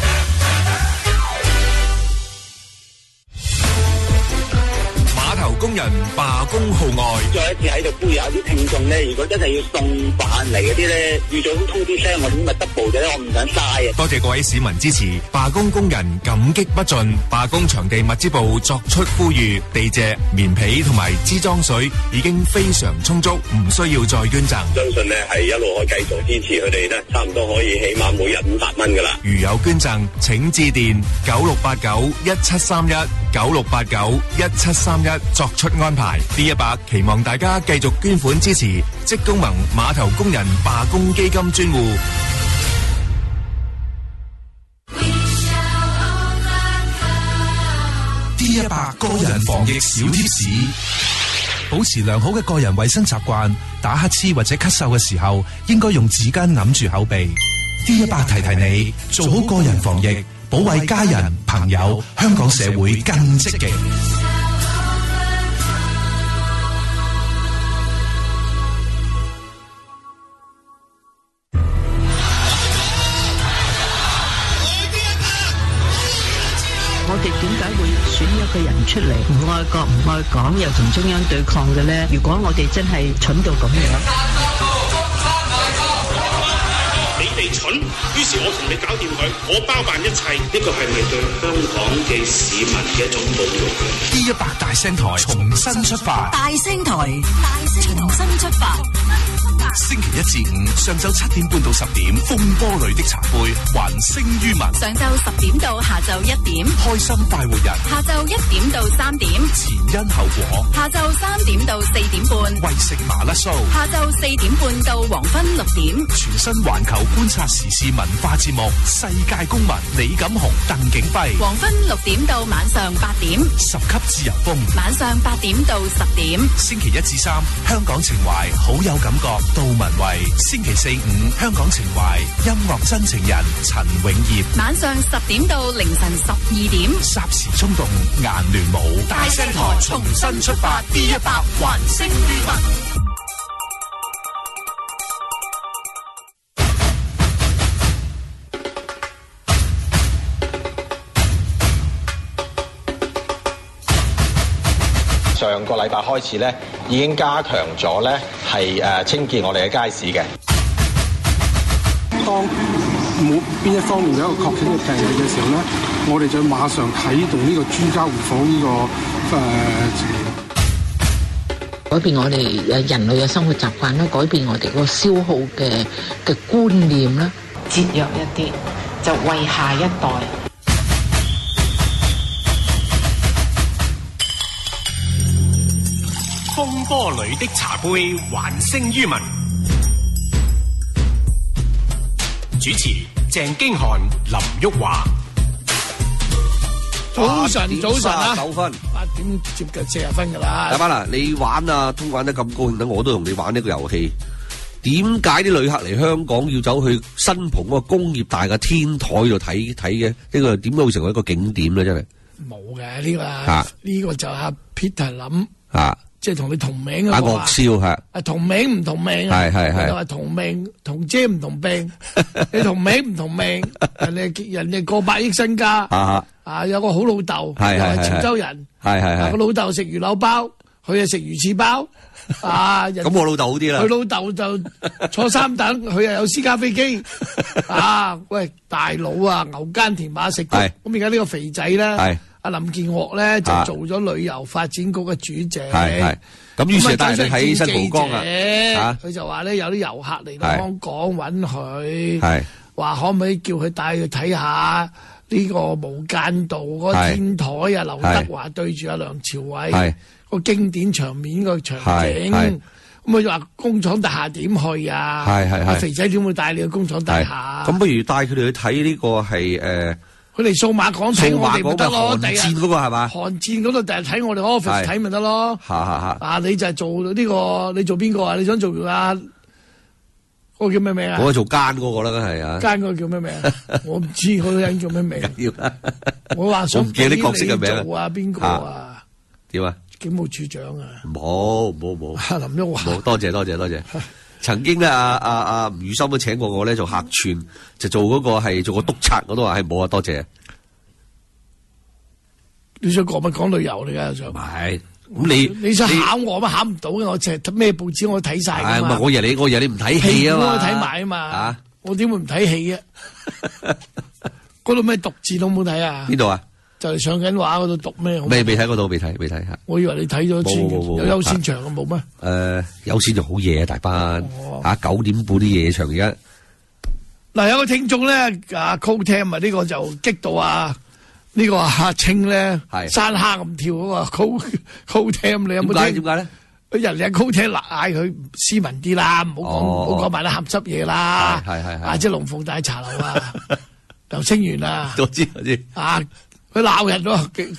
碼頭工人罷工號外， 再一次喺度呼籲啲聽眾咧，如果真係要送飯嚟嗰啲咧，預早通知聲我，點咪 double 嘅咧？我唔想嘥啊！ 多謝各位市民支持，罷工工人感激不盡。罷工場地物資部作出呼籲，地蓆、棉被同埋支裝水已經非常充足，唔需要再捐贈。 相信咧係一路可以繼續支持佢哋咧，差唔多可以起碼每日五百蚊噶啦。 如有捐贈，請致電九六八九一七三一九六八九一七三一作出安排。D 一百期望大家繼續捐款支持職工盟碼頭工人罷工基金專戶。 D 一百個人防疫小貼士，保持良好嘅個人衛生習慣。打乞嗤或者咳嗽嘅時候，應該用紙巾揞住口鼻。D 一百提提你，做好個人防疫，保衛家人朋友，香港社會更積極。 我哋點解會選一個人出嚟唔愛國唔愛港又同中央對抗嘅咧？如果我哋真係蠢到咁樣， 你哋蠢，於是我同你搞掂佢，我包辦一切。呢個係咪對香港嘅市民嘅一種侮辱 ？D 一百大聲台重新出發， 大聲台重新出發。 星期一至五上晝七點半到十點，風波裏的茶杯還聲於民。 上晝十點到下晝一點， 開心快活人。 下晝一點到三點， 前因後果。 下晝三點到四點半， 為食麻甩酥。 下晝四點半到黃昏六點， 全新環球觀察時事文化節目《世界公民》，李錦雄、鄧景輝。 黃昏六點到晚上八點， 十級自由風。 晚上八點到十點， 星期一至三香港情懷好有感覺。杜文慧，星期四五香港情懷音樂真情人陳永業， 晚上十點到凌晨十二點， 霎時衝動顏聯舞， 大聲台重新出發 ，D 一百還聲於民。 上個禮拜開始咧，已經加強咗咧係誒清潔我哋嘅街市嘅。 當冇邊一方面有一個確診嘅病例嘅時候咧，我哋就馬上啟動呢個居家互訪呢個誒治療。 改變我哋誒人類嘅生活習慣啦，改變我哋嗰個消耗嘅嘅觀念啦，節約一啲，就為下一代。 風波裏的茶杯，還聲於民。主持鄭經翰、林旭華。 早晨，早晨啊！ 九分， 八點接近四十分噶啦。 大班嗱，你玩啊，通玩得咁高興，等我都同你玩呢個遊戲。點解啲旅客嚟香港要走去新蒲嗰個工業大嘅天台度睇睇嘅？呢個點解會成為一個景點咧？真係冇嘅呢個，呢個就係 Peter 諗啊。 即係同你同名啊！惡笑係啊，同名唔同命啊！ 係係係， 又話同命同姐唔同病，你同名唔同命，人哋人哋過百億身家啊！啊，有個好老豆，又係潮州人， 係係係， 個老豆食魚柳包，佢係食魚翅包啊！ 咁我老豆好啲啦， 佢老豆就坐三等，佢又有私家飛機啊！喂，大佬啊，牛耕田馬食谷，咁而家呢個肥仔咧。阿林建岳咧就做咗旅遊發展局嘅主席， 係係咁於是帶人喺新蒲崗啊， 佢就話咧有啲遊客嚟到香港揾佢，係話可唔可以叫佢帶佢睇下呢個無間道嗰個天台啊，劉德華對住阿梁朝偉個經典場面個場景，咁佢就話工廠大廈點去啊？係係係，肥仔點會帶你去工廠大廈？ 咁不如帶佢哋去睇呢個係誒。 佢哋數碼港睇我哋咪得咯， 第日韓戰嗰個係嘛？ 韓戰嗰度第日睇我哋 office 睇咪得咯。 嚇嚇嚇！ 啊，你就係做呢個，你做邊個啊？你想做啊？嗰個叫咩名啊？ 我做奸嗰個啦，梗係啊！ 奸嗰個叫咩名？我唔知嗰個人叫咩名。 要啦！ 我話想記啲角色嘅名做啊，邊個啊？ 點啊？ 警務處長啊？ 冇冇冇。 林旭華。 冇，多謝多謝多謝。曾經咧，阿阿阿吳宇森都請過我咧做客串，就做嗰個係做個督察，我都話係冇啊，多謝。 你想講乜講旅遊嚟噶？就唔係咁你你想考我乜考唔到嘅？我淨係咩報紙我都睇晒噶嘛。 唔係我以為你我以為你唔睇戲啊嘛， 我睇埋啊嘛。啊，我點會唔睇戲啊？嗰度咩讀字都冇睇啊？ 邊度啊？ 就係上緊畫嗰度讀咩？ 未未睇嗰度，未睇未睇吓。 我以為你睇咗先，有優先場嘅冇咩？誒， 優先就好夜啊，大班吓九點半啲夜場而家。 嗱，有個聽眾咧，阿 Call Tam 啊，呢個就激到啊，呢個阿清咧，山坑咁跳嗰個 Call Call Tam，你有冇聽？ 點解咧？ 人哋阿 Call Tam 嗌佢斯文啲啦，唔好講唔好講埋啲鹹濕嘢啦。係係係，啊，即係龍鳳大茶樓啊，劉清源啊， 我知我知啊。佢鬧人咯，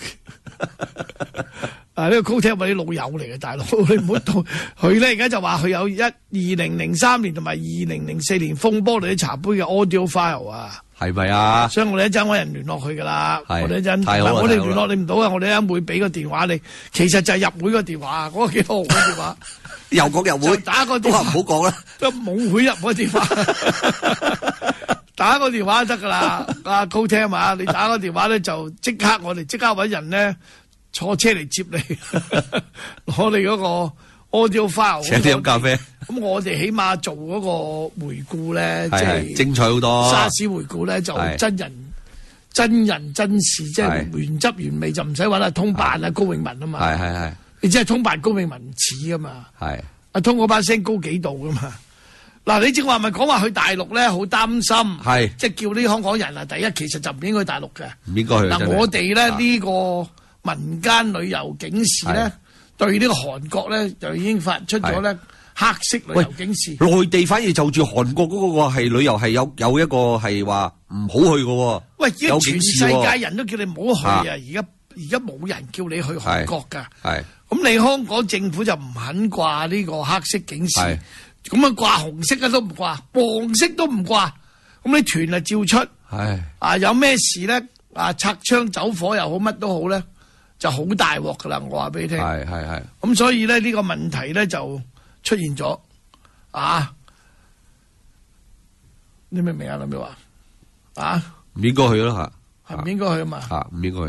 啊呢個 Call Tam 係啲老友嚟嘅，大佬你唔好到佢咧，而家就話佢有一二零零三年同埋二零零四年風波裏啲茶杯嘅 audio file 啊， 係咪啊？ 所以我哋一陣揾人聯絡佢噶啦，我哋一陣， 我哋聯絡你唔到啊，我哋一陣會俾個電話你，其實就係入會個電話，嗰個幾號嘅電話， 又講入會， 打個電話， 唔好講啦， 都冇會入個電話。打個電話就得噶啦，阿 Call Tam啊，你打個電話咧就即刻，我哋即刻搵人咧坐車嚟接你，攞你嗰個 audio file， 請你飲咖啡。 咁我哋起碼做嗰個回顧咧，即係精彩好多。 沙士回顧咧就真人真人真事，即係原汁原味，就唔使搵阿通辦啊高永文啊嘛。係係係，你只係通辦高永文唔似噶嘛。係阿通嗰把聲高幾度噶嘛。嗱，你正話咪講話去大陸咧，好擔心，係即係叫啲香港人啊。第一，其實就唔應該去大陸嘅， 唔應該去。 嗱，我哋咧呢個民間旅遊警示咧，對呢個韓國咧就已經發出咗咧黑色旅遊警示。 內地反而就住韓國嗰個係旅遊係有有一個係話唔好去嘅。喂， 有全世界人都叫你唔好去啊！而家而家冇人叫你去韓國㗎。係咁，你香港政府就唔肯掛呢個黑色警示。咁啊掛紅色嘅都唔掛，黃色都唔掛，咁你團啊照出，係啊有咩事咧啊拆槍走火又好乜都好咧，就好大鑊噶啦！我話俾你聽，係係係，咁所以咧呢個問題咧就出現咗啊！你明唔明啊？林妙華啊， 唔應該去咯吓， 係唔應該去啊嘛， 吓唔應該去。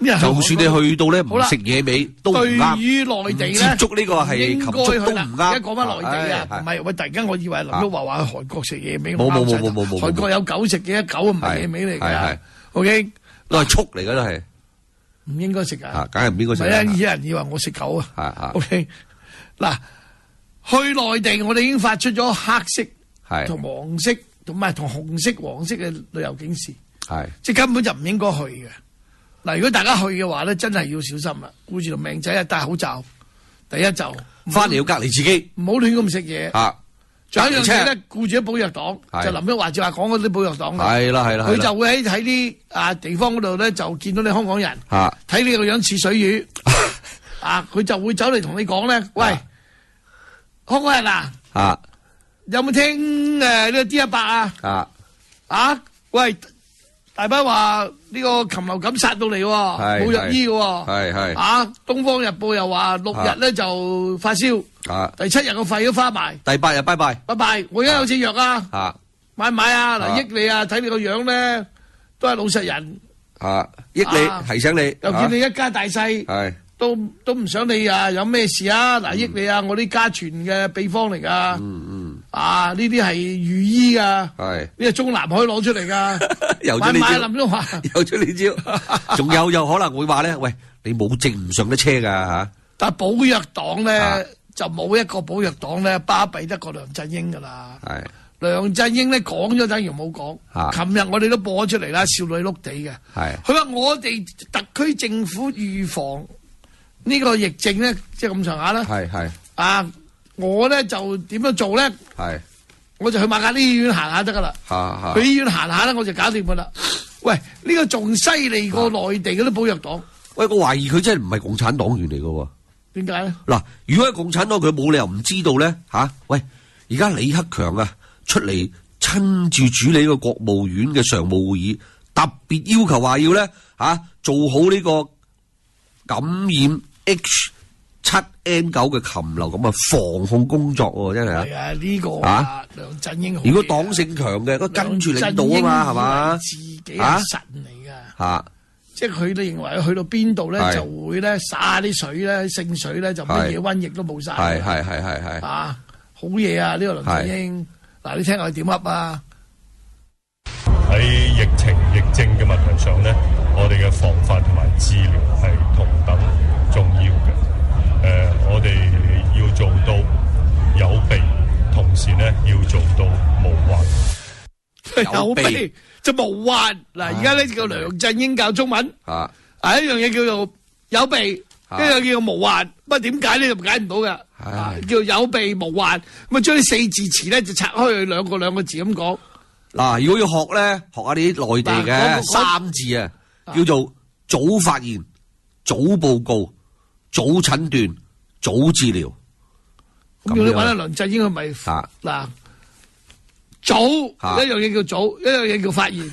就算你去到咧唔食野味都唔啱。 對於內地咧， 接觸呢個係禽畜都唔啱。 而家講翻內地啊，唔係喂，突然間我以為林都話話去韓國食野味， 冇冇冇冇冇冇， 韓國有狗食嘅，狗唔係野味嚟㗎。O K， 都係畜嚟㗎都係， 唔應該食㗎。 啊，梗係唔應該食。 唔係啊，有人以為我食狗啊。 係係。 O K， 嗱，去內地我哋已經發出咗黑色同黃色同埋同紅色、黃色嘅旅遊警示。 係， 即係根本就唔應該去嘅。嗱，如果大家去嘅話咧，真係要小心啦，顧住條命仔啊，戴口罩。第一就翻嚟要隔離自己， 唔好亂咁食嘢。 啊， 仲有一樣嘢咧，顧住啲保藥黨，就林旭華就話講嗰啲保藥黨。 係啦係啦， 佢就會喺喺啲啊地方嗰度咧，就見到你香港人，睇你個樣似水魚，啊，佢就會走嚟同你講咧，喂，香港人啊， 啊， 有冇聽誒呢個 D 一百啊？ 啊， 啊，喂！大班話呢個禽流感殺到嚟，冇藥醫嘅， 係係啊！《東方日報》又話六日咧就發燒， 啊， 第七日個肺都花埋， 第八日拜拜， 拜拜！我而家有隻藥啊， 啊， 買唔買啊？嗱，益你啊！睇你個樣咧，都係老實人， 啊，益你提醒你， 又見你一家大細， 係都都唔想你啊有咩事啊！嗱，益你啊！我啲家傳嘅秘方嚟噶， 嗯嗯， 啊，呢啲係御醫噶， 係呢個中南海攞出嚟噶。 有咗呢招， 林都話有咗呢招，仲有有可能會話咧，喂，你冇證唔上得車噶吓。 但係保藥黨咧、啊、就冇一個保藥黨咧巴閉得過梁振英噶啦。 係梁振英咧講咗等於冇講。琴日我哋都播咗出嚟啦，少女碌地嘅。 係佢話我哋特區政府預防呢個疫症咧，即係咁上下啦。 係係啊，我咧就點樣做咧？ 係。 我就去瑪嘉烈醫院行下得噶啦，去醫院行下咧我就搞掂噶啦。喂，呢個仲犀利過內地嗰啲保藥黨。 喂，我懷疑佢真係唔係共產黨員嚟噶。 點解咧？ 嗱，如果係共產黨，佢冇理由唔知道咧吓。喂，而家李克強啊出嚟親自主理個國務院嘅常務會議，特別要求話要咧吓做好呢個感染 H七 N 九嘅禽流感啊防控工作喎，真係啊！ 係啊，呢個啊，梁振英好。 如果黨性強嘅，佢跟住領導啊嘛，係嘛？ 自己係神嚟噶， 嚇！ 即係佢哋認為去到邊度咧，就會咧灑啲水咧，聖水咧就乜嘢瘟疫都冇晒。 係係係係係啊！好嘢啊！呢個梁振英，嗱你聽下佢點噏啊！ 喺疫情疫症嘅問題上咧，我哋嘅防範同埋治療係同等重要嘅。誒、呃，我哋要做到有備，同時咧要做到無患。 有備就無患。嗱，而家咧叫梁振英教中文，啊，啊一樣嘢叫做有備，一樣叫做無患。乜點解咧就解唔到嘅？啊，叫有備無患。咁啊，將啲四字詞咧就拆開去兩個兩個字咁講。 嗱，如果要學咧，學下啲內地嘅三字啊，叫做早發現、早報告、早診斷、早治療。 咁要你揾阿梁振英佢咪嗱早一樣嘢叫早，一樣嘢叫發現。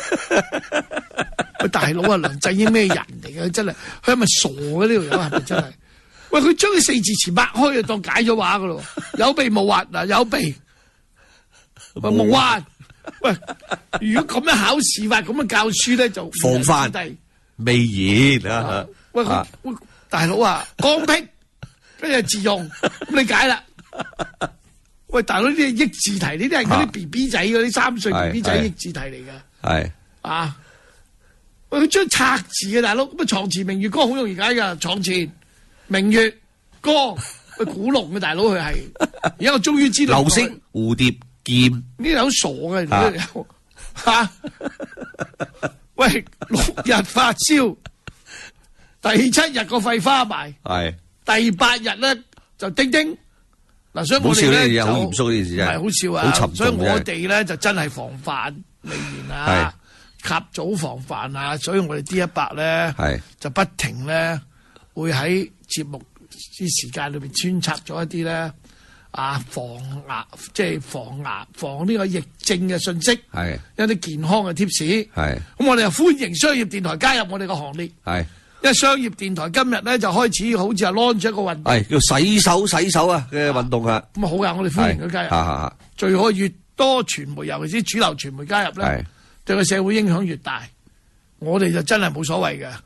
喂，大佬啊，梁振英咩人嚟嘅？真係佢係咪傻嘅呢條友？係咪真係？喂，佢將啲四字詞擘開就當解咗話噶咯。有備無患嗱，有備喂無患。喂，如果咁樣考試法，咁樣教書咧就防範未然啊！ 喂，喂，大佬啊，光僻跟住自用，咁你解啦。喂，大佬呢啲係益字題，呢啲係嗰啲 B B 仔嗰啲三歲 B B 仔益字題嚟㗎。係啊，喂，佢將拆字嘅大佬，咁啊床前明月光好容易解㗎，床前明月光，喂古龍嘅大佬佢係，而家我終於知道流星蝴蝶。劍呢啲好傻嘅，呢啲吓。喂，六日發燒，第七日個肺花埋，係第八日咧就叮叮。嗱，所以我哋咧就好嚴肅呢件事，真係好笑啊！好沉重，所以我哋咧就真係防範未然啊，及早防範啊！所以我哋 D 一百咧就不停咧會喺節目啲時間裏邊穿插咗一啲咧。啊，防牙即係防牙防呢個疫症嘅信息，係一啲健康嘅貼士，係咁我哋又歡迎商業電台加入我哋個行列，係因為商業電台今日咧就開始好似係 launch 一個運動，係叫洗手洗手啊嘅運動啊，咁啊好噶，我哋歡迎佢加入，啊啊、最可以越多傳媒，尤其是主流傳媒加入咧，對個社會影響越大，我哋就真係冇所謂嘅，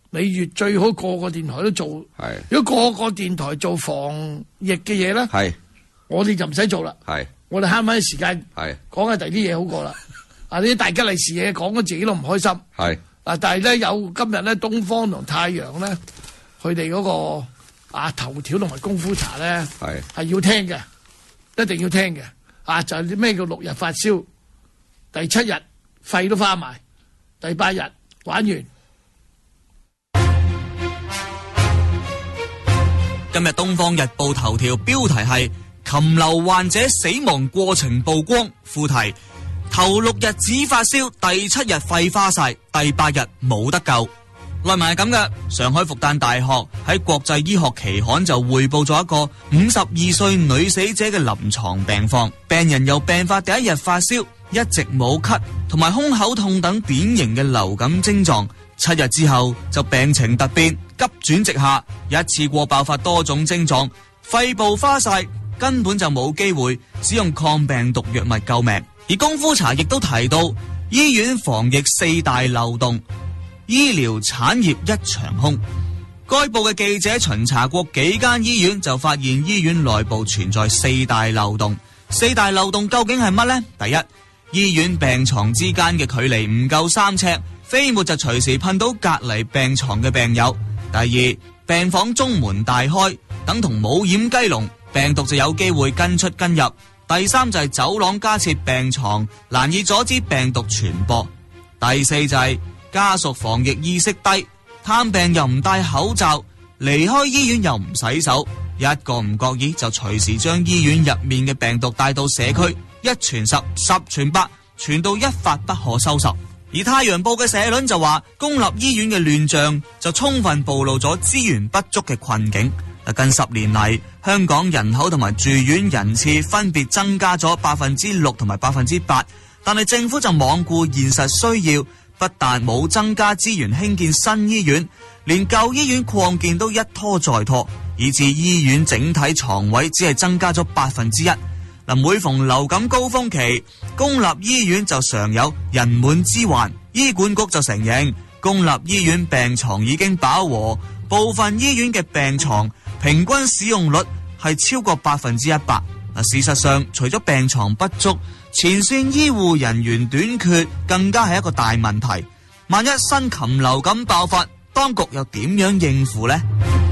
你越最好個個電台都做。係，如果個個電台做防疫嘅嘢咧，係，我哋就唔使做啦。係，我哋慳翻啲時間。係，講下第啲嘢好過啦。啊，呢啲大吉利是嘢講咗自己都唔開心。係，啊，但係咧有今日咧東方同太陽咧，佢哋嗰個啊頭條同埋功夫茶咧，係係要聽嘅，一定要聽嘅。啊，就係咩叫六日發燒，第七日肺都花埋，第八日玩完。 今日《東方日報》頭條標題係禽流患者死亡過程曝光，副題頭六日只發燒，第七日肺花晒，第八日冇得救。內文係咁嘅，上海復旦大學喺國際醫學期刊就匯報咗一個五十二歲女死者嘅臨床病況。病人由病發第一日發燒，一直冇咳同埋胸口痛等典型嘅流感症狀，七日之後就病情突變，急轉直下，一次過爆發多種症狀，肺部花晒，根本就冇機會使用抗病毒藥物救命。而功夫茶亦都提到醫院防疫四大漏洞，醫療產業一場空。該報嘅記者巡查過幾間醫院，就發現醫院內部存在四大漏洞。四大漏洞究竟係乜呢？第一，醫院病床之間嘅距離唔夠三尺，飛沫就隨時噴到隔離病床嘅病友。第二，病房中門大開，等同冇掩雞籠，病毒就有機會跟出跟入。第三就係走廊加設病床，難以阻止病毒傳播。第四就係家屬防疫意識低，探病又唔戴口罩，離開醫院又唔洗手，一個唔覺意就隨時將醫院入面嘅病毒帶到社區，一傳十，十傳百，傳到一發不可收拾。而《太陽報》嘅社論就話，公立醫院嘅亂象就充分暴露咗資源不足嘅困境。近十年嚟，香港人口同埋住院人次分別增加咗百分之六同埋百分之八，但係政府就罔顧現實需要，不但冇增加資源興建新醫院，連舊醫院擴建都一拖再拖，以致醫院整體床位只係增加咗百分之一。嗱，每逢流感高峰期，公立醫院就常有人滿之患，醫管局就承認公立醫院病床已經飽和，部分醫院嘅病床平均使用率係超過百分之一百。嗱，事實上，除咗病床不足，前線醫護人員短缺更加係一個大問題。萬一新禽流感爆發，當局又點樣應付呢？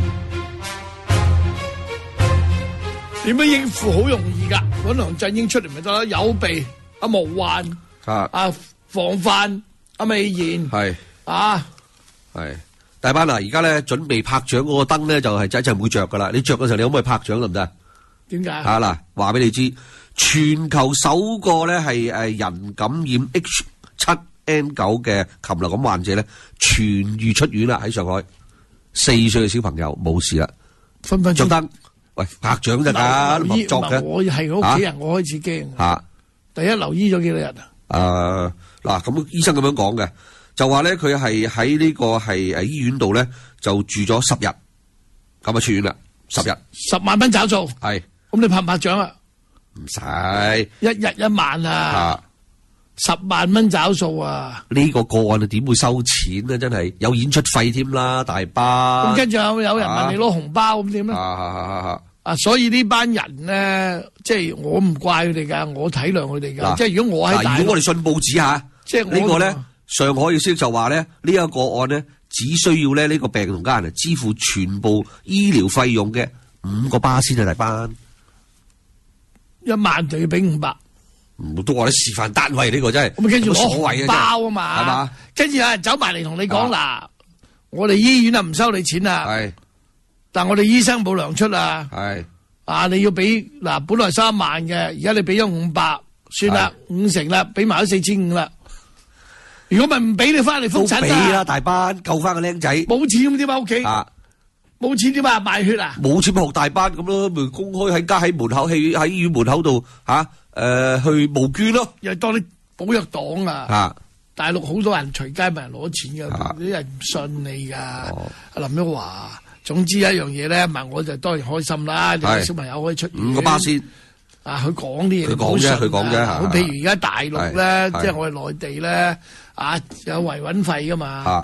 點樣應付好容易噶，搵梁振英出嚟咪得啦，有備阿無患啊，啊防範阿美賢係啊係。大班嗱，而家咧準備拍掌嗰個燈咧就係就一陣會着噶啦。你着嘅時候，你可唔可以拍掌得唔得？ 點解？ 啊嗱，話俾你知，全球首個咧係誒人感染 H 七 N 九嘅禽流感患者咧痊愈出院啦，喺上海，四歲嘅小朋友冇事啦， 分分鐘着燈，喂拍掌就噶，唔作嘅。 我係屋企人，啊、我開始驚。吓、啊，第一留醫咗幾多日啊？ 誒，嗱，咁醫生咁樣講嘅。就話咧，佢係喺呢個係誒醫院度咧，就住咗十日，咁啊出院啦，十日， 十萬蚊找數， 係， 咁你拍唔拍掌啊？ 唔使， 一日一萬啊，啊十萬蚊找數啊！ 呢個個案啊，點會收錢啊？真係有演出費添啦，大巴。 咁跟住有有人問你攞紅包咁點咧？ 啊啊啊啊！ 啊，所以呢班人咧，即係我唔怪佢哋噶，我體諒佢哋噶。即係如果我喺大陸， 如果我哋信報紙吓，即係呢個咧。上海嘅消息就話咧，呢、這、一個案咧，只需要咧呢個病人同家人支付全部醫療費用嘅五個巴仙啊，大班一萬就要俾五百， 唔都話啲示範單位呢、這個真係， 咁跟住攞紅包啊嘛，係嘛？跟住有人走埋嚟同你講嗱，我哋醫院啊唔收你錢啊，係，但我哋醫生冇糧出啊，係，啊你要俾嗱，本來三萬嘅，而家你俾咗五百，算啦，五成啦，俾埋咗四千五啦。如果咪唔俾你翻嚟覆診俾啦，大班救翻個僆仔。 冇錢咁點啊？屋企冇錢點啊？賣血啊？ 冇錢學大班咁咯，咪公開喺家喺門口喺喺醫院門口度吓誒去募捐咯。 又當你保藥黨啊！啊大陸好多人隨街問人攞錢噶，啲、啊、人唔信你噶。阿、哦、林旭華，總之一樣嘢咧，問我就當然開心啦。有個小朋友可以出院。五個巴仙。啊！佢講啲嘢， 佢講啫，佢講啫。 咁譬如而家大陸咧，即係我哋內地咧，啊有維穩費噶嘛。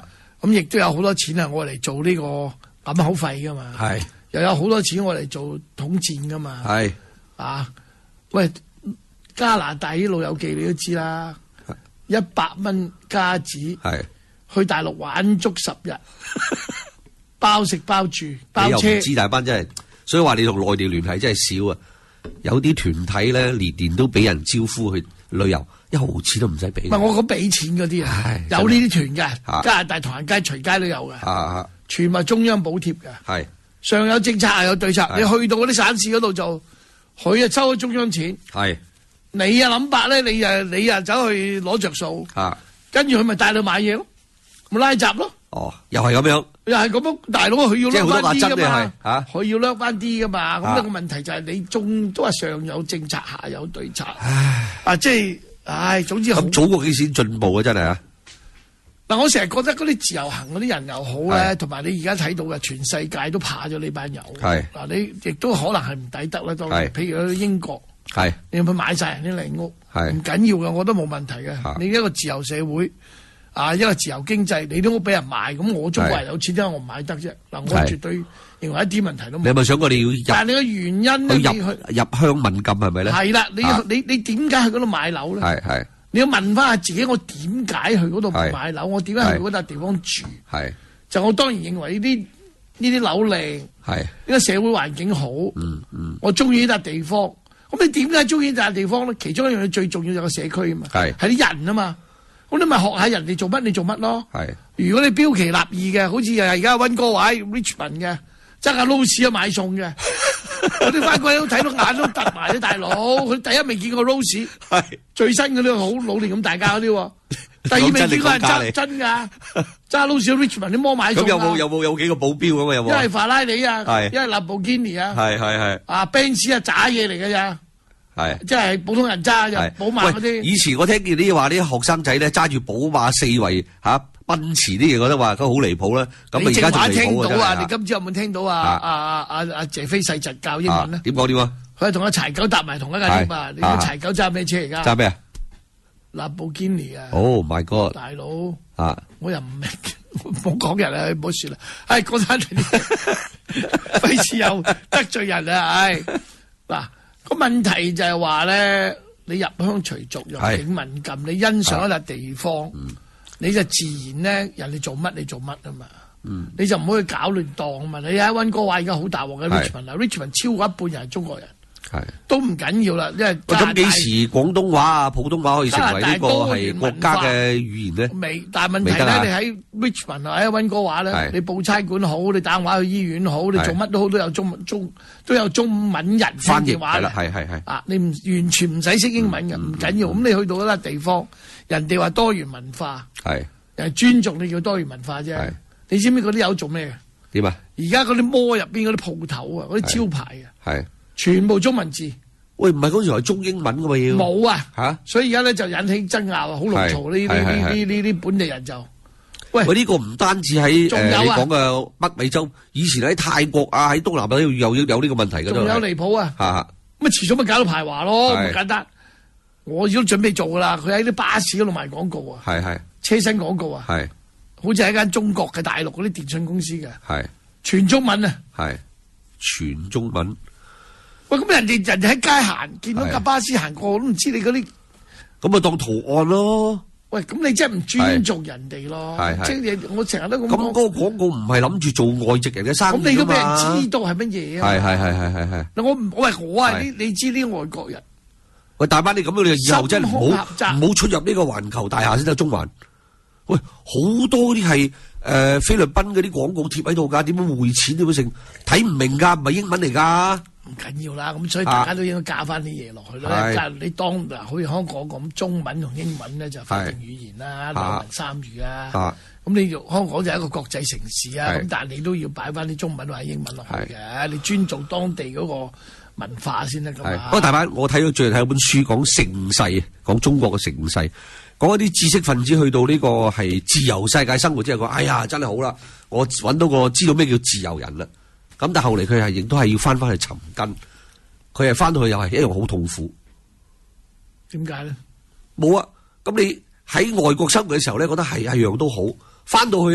咁亦都有好多錢係我嚟做呢個掩口費噶嘛， 係又有好多錢我嚟做統戰噶嘛， 係啊，喂，加拿大啲老友記你都知啦，一百蚊加紙， 係去大陸玩足十日，包食包住包車， 你又唔知大班真係，所以話你同內地聯繫真係少啊。有啲團體咧年年都俾人招呼去旅遊，一毫錢都唔使俾。 唔係我講俾錢嗰啲啊，有呢啲團嘅，加拿大唐人街隨街都有嘅，全部中央補貼嘅。係上有政策下有對策，你去到嗰啲省市嗰度就，佢啊收咗中央錢。係你啊諗白咧，你啊你啊走去攞着數，跟住佢咪帶你買嘢咯，咪拉閘咯。 哦，又係咁樣， 又係咁樣，大佬佢要掠翻啲噶嘛， 吓， 佢要掠翻啲噶嘛，咁呢個問題就係你中都係上有政策下有對策，啊，即係，唉，總之咁早過幾時進步啊，真係啊！ 嗱，我成日覺得嗰啲自由行嗰啲人又好咧，同埋你而家睇到嘅全世界都怕咗呢班友，係嗱，你亦都可能係唔抵得啦，當然，譬如去英國，係你有冇買晒人啲靚屋，係唔緊要嘅，我覺得冇問題嘅，你一個自由社會。啊，因為自由經濟，你都好俾人賣，咁我中國人有錢，點解我唔買得啫？嗱，我絕對認為一啲問題都冇。你係咪想過你要入？ 但係你嘅原因咧， 你去入鄉問禁係咪咧？係啦，你你你點解去嗰度買樓咧？係係，你要問翻下自己，我點解去嗰度買樓？我點解去嗰笪地方住？係就我當然認為呢啲呢啲樓靚，係呢個社會環境好，嗯嗯，我中意呢笪地方。咁你點解中意呢笪地方咧？其中一樣嘢最重要就係個社區啊嘛，係係啲人啊嘛。咁你咪學下人哋做乜，你做乜咯？係。如果你標奇立異嘅，好似又係而家溫哥華 Richmond 嘅，爭下撈屎啊買餸嘅，我哋翻鬼都睇到眼都突埋啲大佬。佢第一未見過 Rose， 係最新嗰啲好努力咁大家嗰啲。第二未見過人揸真㗎，揸撈屎 Richmond 啲摩買餸。咁有冇有冇有幾個保鏢咁啊？有冇？一係法拉利啊，係一係林寶堅尼啊，係係係。啊 Benz 啊渣嘢嚟㗎咋？係，即係普通人揸就寶馬嗰啲。以前我聽見啲話啲學生仔咧揸住寶馬四圍吓奔馳啲嘢，覺得話佢好離譜啦。咁啊而家仲離譜啊！聽到啊，你今朝有冇聽到啊？阿阿阿阿謝飛細侄教英文咧？點講點啊？佢係同阿柴狗搭埋同一架 lift 啊！你啲柴狗揸咩車而家？揸咩啊？林寶堅尼啊！Oh my God！大佬啊！我又唔明，冇講人啦，唔好說啦。唉，講翻嚟啲，費事又得罪人啊！唉，嗱。個問題就係話咧，你入鄉隨俗，入境敏感，你欣賞一笪地方，你就自然咧，人哋做乜你做乜啊嘛，嗯、你就唔好去搞亂檔啊嘛。你喺溫哥華而家好大鑊嘅 Richmond 啊 ，Richmond 超過一半人係中國人。係都唔緊要啦，因為咁幾時廣東話啊、普通話可以成為呢個係國家嘅語言咧？未，但係問題咧，你喺 Richmond 啊、喺溫哥華咧，你報差館好，你打電話去醫院好，你做乜都好，都有中文中都有中文人翻譯話啦，係係係啊，你唔完全唔使識英文嘅，唔緊要。咁你去到嗰笪地方，人哋話多元文化，係誒尊重你叫多元文化啫。你知唔知嗰啲友做咩嘅？點啊？而家嗰啲摩入邊嗰啲鋪頭啊，嗰啲招牌啊，係。全部中文字，喂，唔係嗰時係中英文噶嘛要？冇啊，吓，所以而家咧就引起爭拗啊，好嘈嘈呢呢呢呢呢本地人就，喂，喂呢個唔單止喺誒你講嘅北美洲，以前喺泰國啊，喺東南亞又又有呢個問題噶，仲有離譜啊，吓，咁啊遲早咪搞到排華咯，咁簡單，我已經準備做噶啦，佢喺啲巴士嗰度賣廣告啊，係係，車身廣告啊，係，好似係一間中國嘅大陸嗰啲電信公司嘅，係，全中文啊，係，全中文。喂，咁人哋人哋喺街行，見到架巴士行過，我都唔知你嗰啲，咁咪當圖案咯。喂，咁你真係唔尊重人哋咯。係係，即係我成日都咁講。咁嗰個廣告唔係諗住做外籍人嘅生意。咁你都俾人知道係乜嘢啊？係係係係係係。嗱，我唔，我係我係啲，你知啲外國人。喂，大班你咁樣，你以後真係唔好唔好出入呢個環球大廈先得中環。喂，好多啲係誒菲律賓嗰啲廣告貼喺度噶，點樣匯錢點樣成睇唔明噶，唔係英文嚟噶。唔緊要啦，咁所以大家都應該加翻啲嘢落去咯。加你當嗱，好似香港咁，中文同英文咧就法定語言啦，兩文三語啊。咁你香港就係一個國際城市啊，咁但係你都要擺翻啲中文或者英文落去嘅，你尊重當地嗰個文化先得噶嘛。不過大班，我睇到最近睇有本書講盛世，講中國嘅盛世，講一啲知識分子去到呢個係自由世界生活之後，講哎呀真係好啦，我揾到個知道咩叫自由人啦。咁但係後嚟佢係亦都係要翻翻去尋根，佢係翻到去又係一樣好痛苦。點解咧？冇啊！咁你喺外國生活嘅時候咧，覺得係一樣都好，翻到去咧，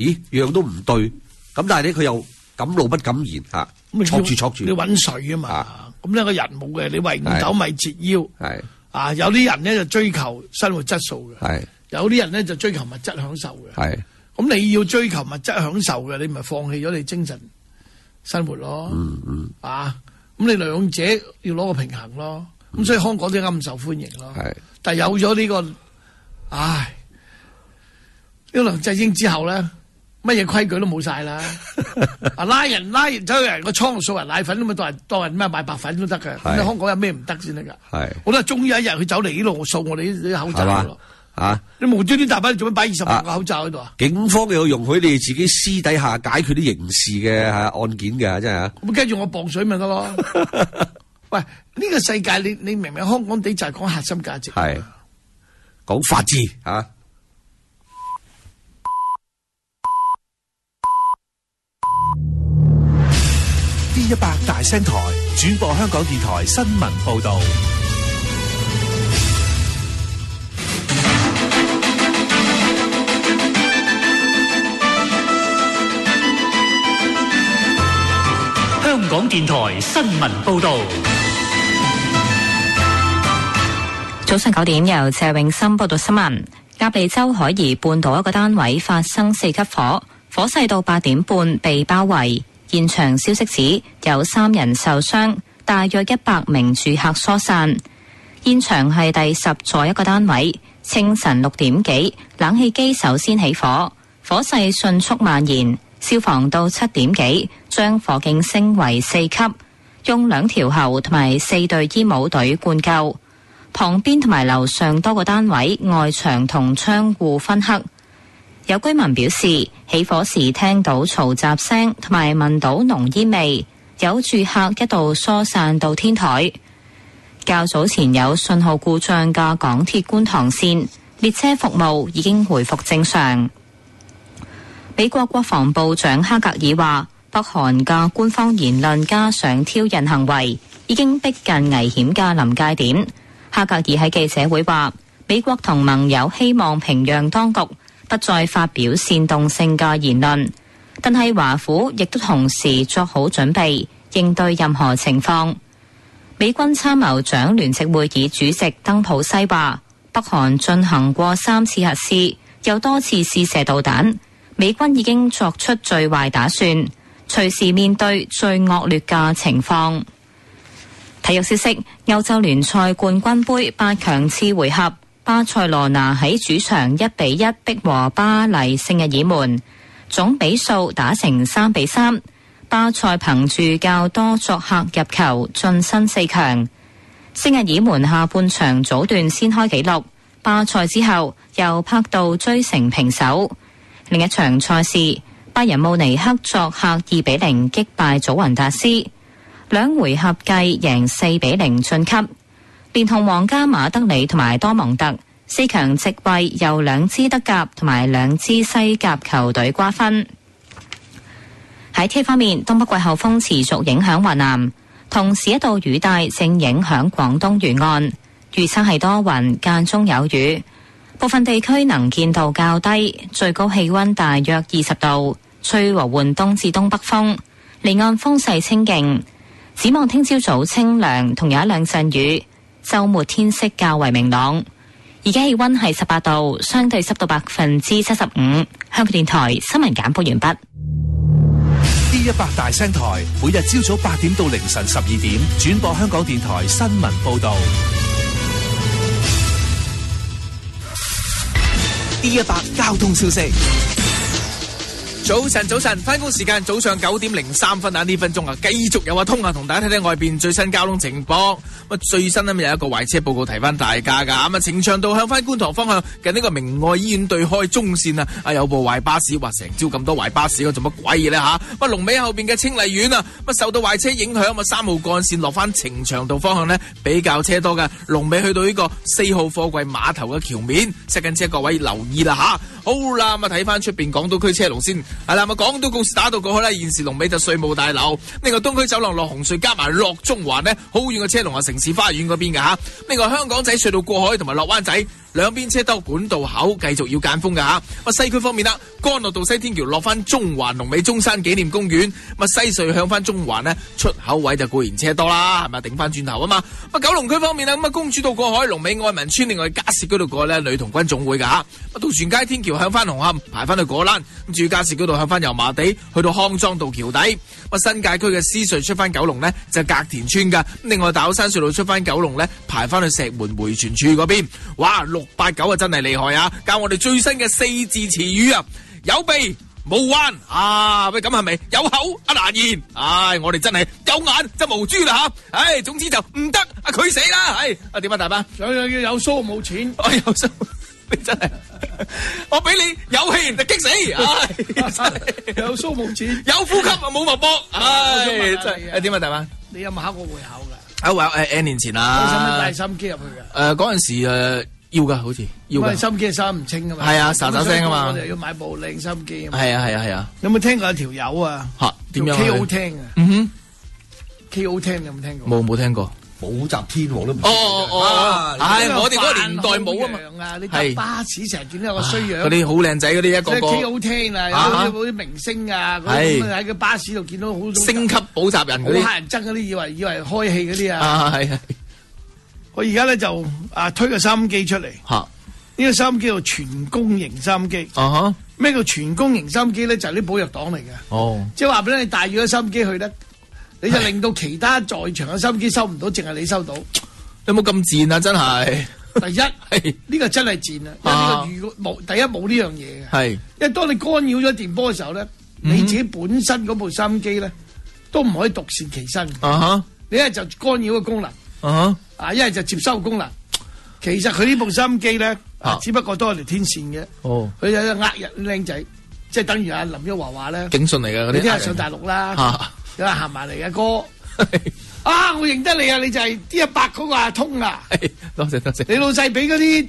咦樣都唔對，咁但係咧佢又敢怒不敢言嚇，戳住戳住。 你揾水啊嘛，咁呢個人冇嘅，你為五斗米折腰。 係啊，有啲人咧就追求生活質素嘅， 係有啲人咧就追求物質享受嘅。 係咁你要追求物質享受嘅，你咪放棄咗你精神生活咯。 嗯嗯。 啊，咁你兩者要攞個平衡咯。咁所以香港都咁受歡迎咯。 係。但係有咗呢個，唉，呢個梁振英之後咧，乜嘢規矩都冇晒啦。啊，拉人拉人走人個倉掃人奶粉咁啊，當人當人咩賣白粉都得嘅。咁你香港有咩唔得先得㗎？係。我都係終於有一日佢走嚟呢度掃我哋啲口罩咯。啊！你無端端大班做咩擺二十萬個口罩喺度啊？警方有容許你哋自己私底下解決啲刑事嘅係案件嘅，真係啊！咁跟住我磅水咪得咯。喂，呢、這個世界你你明明香港地就係講核心價值，係講法治啊！ D 一百大聲台轉播香港電台新聞報道。 香港電台新聞報道。 早上九點，由謝永森報道新聞。鴨脷洲海怡半島一個單位發生四級火，火勢到八點半被包圍。現場消息指有三人受傷，大約一百名住客疏散。現場係第十座一個單位。清晨六點幾，冷氣機首先起火，火勢迅速蔓延。消防到七點幾，將火警升為四級，用兩條喉同埋四隊煙帽隊灌救。旁邊同埋樓上多個單位外牆同窗戶燻黑。有居民表示，起火時聽到嘈雜聲同埋聞到濃煙味，有住客一度疏散到天台。較早前有信號故障嘅港鐵觀塘線列車服務已經回復正常。美國國防部長哈格爾話，北韓嘅官方言論加上挑釁行為，已經逼近危險嘅臨界點。哈格爾喺記者會話，美國同盟友希望平壤當局不再發表煽動性嘅言論，但係華府亦都同時作好準備應對任何情況。美軍參謀長聯席會議主席登普西話，北韓進行過三次核試，又多次試射導彈。美軍已經作出最壞打算，隨時面對最惡劣嘅情況。體育消息：歐洲聯賽冠軍盃八強次回合，巴塞羅那喺主場一比一逼和巴黎聖日耳門，總比數打成三比三。巴塞憑住較多作客入球晉身四強。聖日耳門下半場早段先開紀錄，巴塞之後又拍到追成平手。另一場賽事，拜仁慕尼黑作客二比零擊敗祖雲達斯，兩回合計贏四比零晉級，連同皇家馬德里同埋多蒙特，四強席位由兩支德甲同埋兩支西甲球隊瓜分。喺天氣方面，東北季候風持續影響華南，同時一道雨帶正影響廣東沿岸，預測係多雲間中有雨。部分地區能見度較低，最高氣溫大約二十度，吹和緩東至東北風，離岸風勢清勁。展望聽朝早清涼，同有一兩陣雨。週末天色較為明朗。而家氣溫係十八度，相對濕度百分之七十五。香港電台新聞簡報完畢。 D 一百大聲台每日朝早八點到凌晨十二點轉播香港電台新聞報道。 D 一百交通消息。早晨，早晨，翻工時間早上九點零三分啊！呢分鐘啊，繼續有阿通啊，同大家睇睇外邊最新交通情況。咁啊，最新咧有一個壞車報告提翻大家噶。咁啊，呈祥道向翻觀塘方向近呢個明愛醫院對開中線啊，啊有部壞巴士，話成朝咁多壞巴士，做乜鬼嘢咧吓？咁啊，龍尾後邊嘅清麗苑啊，咁啊受到壞車影響，啊三號幹線落翻呈祥道方向呢，比較車多嘅。龍尾去到呢個四號貨櫃碼頭嘅橋面，塞緊車，各位留意啦吓。好啦，咁啊睇翻出邊港島區車龍先。係啦，咁港島告士打道過去咧，現時龍尾就稅務大樓。另外東區走廊落紅隧加埋落中環呢，好遠嘅車龍啊，城市花園嗰邊嘅吓。另外香港仔隧道過海同埋落灣仔兩邊車兜管道口繼續要間封㗎嚇。咁西區方面啦，干諾道西天橋落翻中環龍尾中山紀念公園，咁西隧向翻中環呢，出口位就固然車多啦，係咪頂翻轉頭啊嘛？咁九龍區方面啦，咁啊公主道過海龍尾愛民村，另外加士居道過呢，女童軍總會㗎嚇。咁渡船街天橋向翻紅磡排翻去果欄，咁至於加士居道向翻油麻地去到康莊道橋底。咁新界區嘅獅隧出翻九龍呢，就隔田村㗎。咁另外大老山隧道出翻九龍呢，排翻去石門迴旋處嗰邊。哇，六八九啊真係厲害啊！教我哋最新嘅四字詞語啊，有鼻無彎啊！喂，咁係咪有口啊難言？唉，我哋真係有眼就無珠啦吓！唉，總之就唔得啊，佢死啦！唉，啊點啊大班？ 有有有須冇錢， 我有須，你真係，我俾你有氣就激死！唉， 有須冇錢， 有呼吸啊冇脈搏！唉，真係點啊大班？ 你有冇考過會考㗎？ 啊話誒 N 年前啦， 使唔使帶心機入去㗎？ 誒嗰陣時誒要㗎，好似要㗎。 心機收唔清㗎嘛？ 係啊，沙沙聲啊嘛。 我哋要買部靚心機啊嘛。 係啊係啊係啊。 有冇聽過有條友啊？ 嚇點樣 K O 聽啊？ 嗯哼 ，K O 聽有冇聽過？ 冇冇聽過。 武則天王都唔。 哦哦哦，係我哋嗰個年代冇啊嘛。 你搭巴士成日見到有個衰樣。 嗰啲好靚仔嗰啲一個個。 K O 聽啊，有啲明星啊，嗰啲喺個巴士度見到好多。 星級補習人嗰啲。 好乞人憎嗰啲，以為以為開戲嗰啲啊。 啊係係。 我而家咧就啊推個收音機出嚟。嚇！呢個收音機叫全公型收音機。啊哈！咩叫全公型收音機咧？就係啲寶藥黨嚟嘅。哦。即係話俾你帶住個收音機去咧。你就令到其他在場嘅收音機收唔到，淨係你收到。 有冇咁賤啊？真係。 第一，呢個真係賤啊！因為呢個如果冇，第一冇呢樣嘢嘅。係。因為當你干擾咗電波嘅時候咧，你自己本身嗰部收音機咧，都唔可以獨善其身。啊哈！你一係就干擾嘅功能。啊哈！啊，一係就接收功能。其實佢呢部收音機咧，只不過都係條天線嘅。哦。佢有呃人僆仔，即係等於阿林旭華話咧。 警訊嚟㗎嗰啲。 你聽下上大陸啦。有人行埋嚟嘅哥，啊！我認得你啊，你就係 D 一百嗰個阿通啊！ 多謝多謝。 你老細俾嗰啲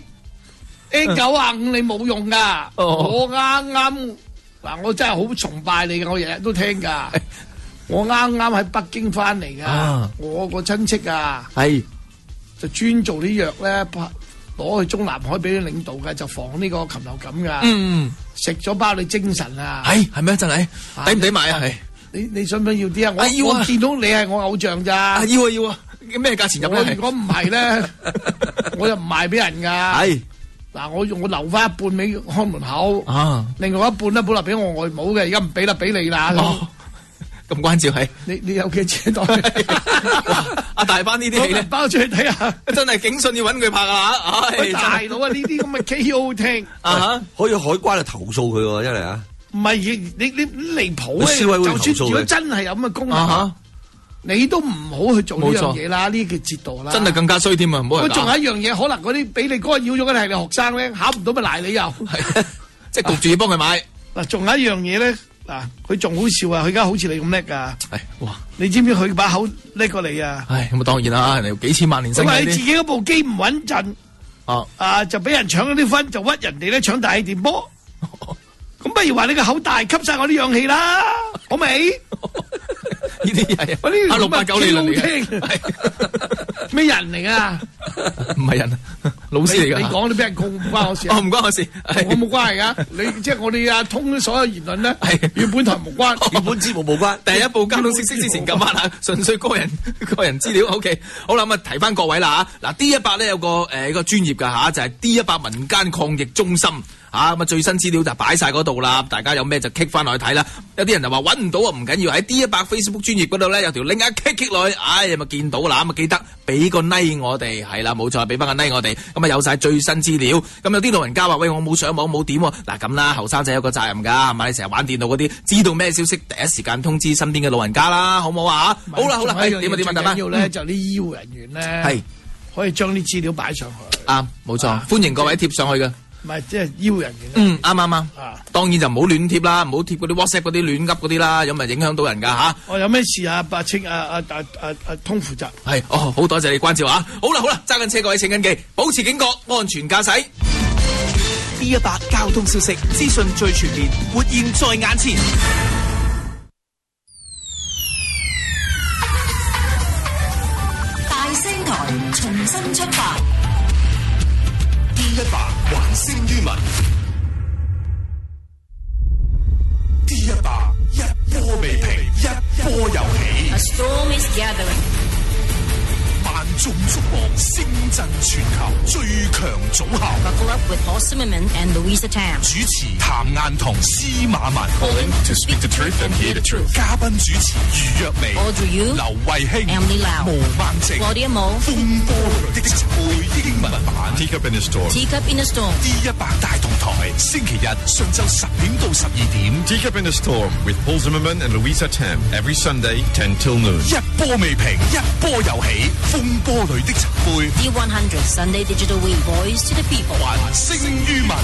N 九啊五你冇用噶，我啱啱嗱，我真係好崇拜你嘅，我日日都聽噶。我啱啱喺北京翻嚟噶，我個親戚啊，係就專做啲藥咧，攞去中南海俾啲領導嘅，就防呢個禽流感噶。嗯，食咗包你精神啊！ 係係咩真係？抵唔抵買啊？係。 你你想唔想要啲啊？我要啊！我見到你係我偶像咋？ 要啊要啊！咩價錢入咧？ 如果唔係咧，我就唔賣俾人噶。係嗱，我用我留翻一半俾看門口，啊，另外一半咧本來俾我外母嘅，而家唔俾啦，俾你啦。 哦，咁關照係。 你你有幾錢袋？ 阿大班呢啲戲咧， 包出去睇下， 真係警訊要揾佢拍啊！ 唉，大佬啊，呢啲咁嘅 K O 聽啊，可以海關去投訴佢喎，真係啊！ 唔係你你離譜咧，就算如果真係有咁嘅功能，你都唔好去做呢樣嘢啦，呢叫折墮啦。 真係更加衰添啊！唔好。 仲有一樣嘢，可能嗰啲俾你干擾咗嘅係你學生咧，考唔到咪賴你又， 即係焗住要幫佢買。 嗱，仲有一樣嘢咧，嗱，佢仲好笑啊！佢而家好似你咁叻噶。係哇！你知唔知佢把口叻過你啊？ 唉，咁啊當然啦，人哋幾千萬年薪。 咁啊，你自己嗰部機唔穩陣，啊啊就俾人搶咗啲分，就屈人哋咧搶大氣電波。咁不如話你個口大，吸晒我啲氧氣啦，好未？ 呢啲係我呢啲六八九理論嚟嘅， 咩人嚟噶？ 唔係人，老師嚟噶。 你講你俾人控唔關我事。 哦，唔關我事， 我冇關係噶。你即係我哋阿通所有言論咧，係與本台無關， 與本節目無關。 第一部交通消息之前撳翻下，純粹個人個人資料。O K，好啦，咁啊提翻各位啦吓。嗱 D 一百咧有個誒一個專業噶吓，就係 D 一百民間抗疫中心。啊咁啊最新資料就擺晒嗰度啦，大家有咩就 click 翻落去睇啦。有啲人就話揾唔到啊，唔緊要，喺 D 一百 Facebook 專頁嗰度咧有條 link 一 click click 落去，唉、哎，咪見到啦。咁啊記得俾個 like 我哋，係啦冇錯，俾翻個 like 我哋。咁啊有晒最新資料。咁有啲老人家話喂，我冇上網冇點喎。嗱咁啦，後生仔有個責任㗎，係咪？你成日玩電腦嗰啲，知道咩消息第一時間通知身邊嘅老人家啦，好唔好啊？好啦好啦，點啊點啊，大家。 緊要咧就啲醫護人員咧係可以將啲資料擺上去。 啱，冇錯，歡迎各位貼上去嘅。 唔係，即係醫護人員。 嗯，啱啱啱。啊，當然就唔好亂貼啦，唔好貼嗰啲 WhatsApp 嗰啲亂噏嗰啲啦，咁咪影響到人噶吓。 我有咩事啊？白清啊啊啊啊啊通負責。 係，哦，好多謝你關照啊！好啦好啦，揸緊車各位請緊記，保持警覺，安全駕駛。D 一百交通消息，資訊最全面，活現在眼前。 大聲台重新出發。D D 一百還聲於民 ，D 一百一波未平，一波又起。 A storm is gathering. 萬眾矚目，聲震全球最強組合。 Buckle up with Paul Zimmerman and Louisa Tam。 主持譚雁彤、司馬文。 Calling to speak the truth and hear the truth。 嘉賓主持余若薇、 Audrey Yu、 劉慧卿、 Emily Lau、 毛孟靜、 Claudia Mo。 風波裏的詞彙英文版。 Teacup in a storm。Teacup in a storm。D 一百大同台，星期日上晝十點到十二點。 Teacup in a storm with Paul Zimmerman and Louisa Tam every Sunday ten till noon。 一波未平，一波又起，風波裏的詞彙。 D 一百 Sunday Digital Week Voice to the People。 還聲於民。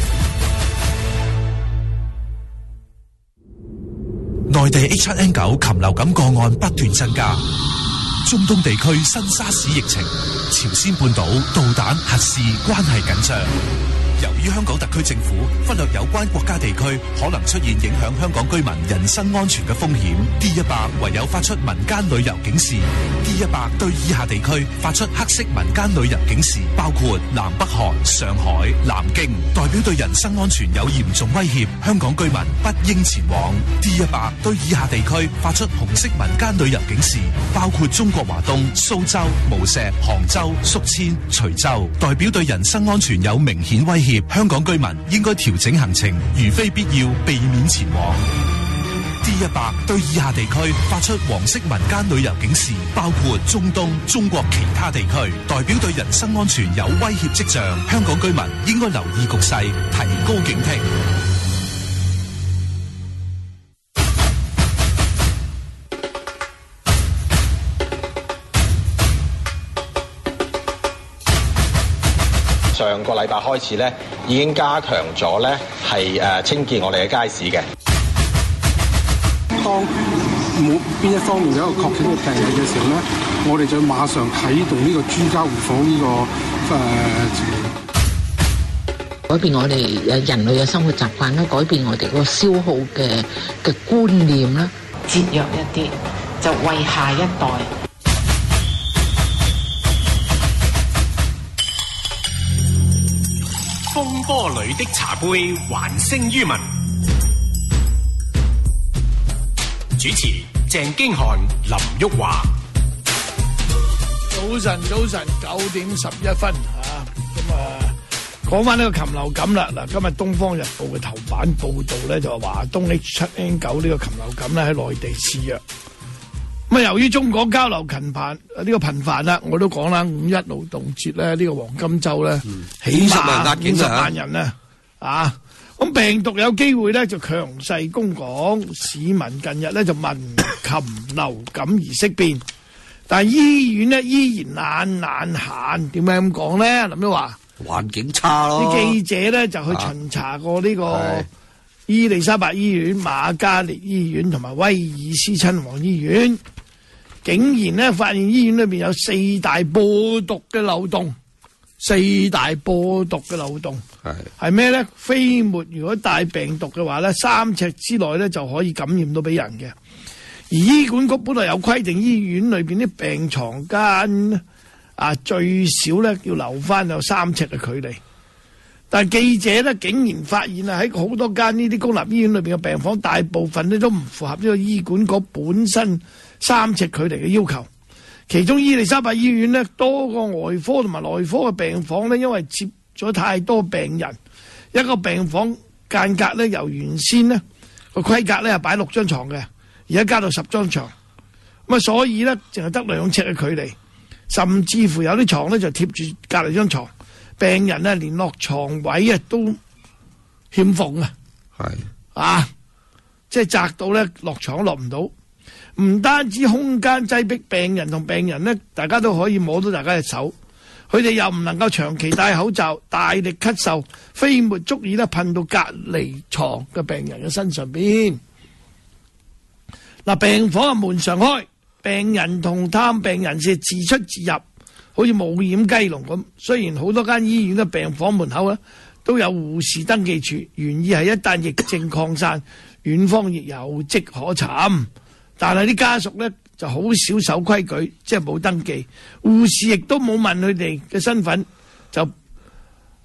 內地 H 七 N 九禽流感個案不斷增加，中東地區新沙士疫情，朝鮮半島導彈核試關係緊張。由於香港特區政府忽略有關國家地區可能出現影響香港居民人身安全嘅風險 ，D 一百唯有發出民間旅遊警示。D 一百對以下地區發出黑色民間旅遊警示，包括南北韓、上海、南京，代表對人身安全有嚴重威脅，香港居民不應前往。D 一百對以下地區發出紅色民間旅遊警示，包括中國華東、蘇州、無錫、杭州、宿遷、徐州，代表對人身安全有明顯威脅，香港居民應該調整行程，如非必要避免前往。D 一百對以下地區發出黃色民間旅遊警示，包括中東、中國其他地區，代表對人身安全有威脅跡象，香港居民應該留意局勢，提高警惕。 上個禮拜開始咧，已經加強咗咧係誒清潔我哋嘅街市嘅。 當冇邊一方面有一個確診嘅病例嘅時候咧，我哋就馬上啟動呢個居家互訪呢個誒。 改變我哋誒人類嘅生活習慣啦，改變我哋嗰個消耗嘅嘅觀念啦，節約一啲，就為下一代。 風波裏的茶杯還聲於民。主持鄭經翰、林旭華。 早晨，早晨，九點十一分啊！咁啊，講翻呢個禽流感啦。嗱，今日《東方日報》嘅頭版報導咧，就話華東 H 七 N 九呢個禽流感咧喺內地肆虐。咁啊，由於中港交流頻繁呢個頻繁啦，我都講啦，五一勞動節咧呢個黃金週咧，起碼五十萬人咧啊！咁病毒有機會咧就強勢攻港，市民近日咧就聞禽流感而色變，但係醫院咧依然懶懶閒。點解咁講咧？林都話環境差咯。 啲記者咧就去巡查過呢個伊利沙伯醫院、瑪嘉烈醫院同埋威爾斯親王醫院，竟然咧發現醫院裏邊有四大播毒嘅漏洞。四大播毒嘅漏洞係係咩咧？飛沫如果帶病毒嘅話咧，三尺之內咧就可以感染到俾人嘅。而醫管局本來有規定，醫院裏邊啲病床間啊最少咧要留翻有三尺嘅距離。但係記者咧竟然發現啊，喺好多間呢啲公立醫院裏邊嘅病房，大部分咧都唔符合呢個醫管局本身三尺距離嘅要求。其中伊利沙伯醫院呢，多個外科同埋內科嘅病房呢，因為接咗太多病人，一個病房間隔呢，由原先呢個規格呢係擺六張床嘅，而家加到十張床，咁啊所以呢，淨係得兩尺嘅距離，甚至乎有啲床呢就貼住隔離張床，病人呢連落床位啊都欠奉啊，係啊，即係窄到呢落床落唔到。唔單止空間擠迫，病人同病人呢，大家都可以摸到大家嘅手，佢哋又唔能夠長期戴口罩，大力咳嗽，飛沫足以咧噴到隔離床嘅病人嘅身上邊。嗱，病房嘅門常開，病人同探病人士自出自入，好似冇掩雞籠咁。雖然好多間醫院嘅病房門口呢都有護士登記處，原意係一旦疫症擴散，院方亦有跡可尋。但係啲家屬咧就好少守規矩，即係冇登記，護士亦都冇問佢哋嘅身份，就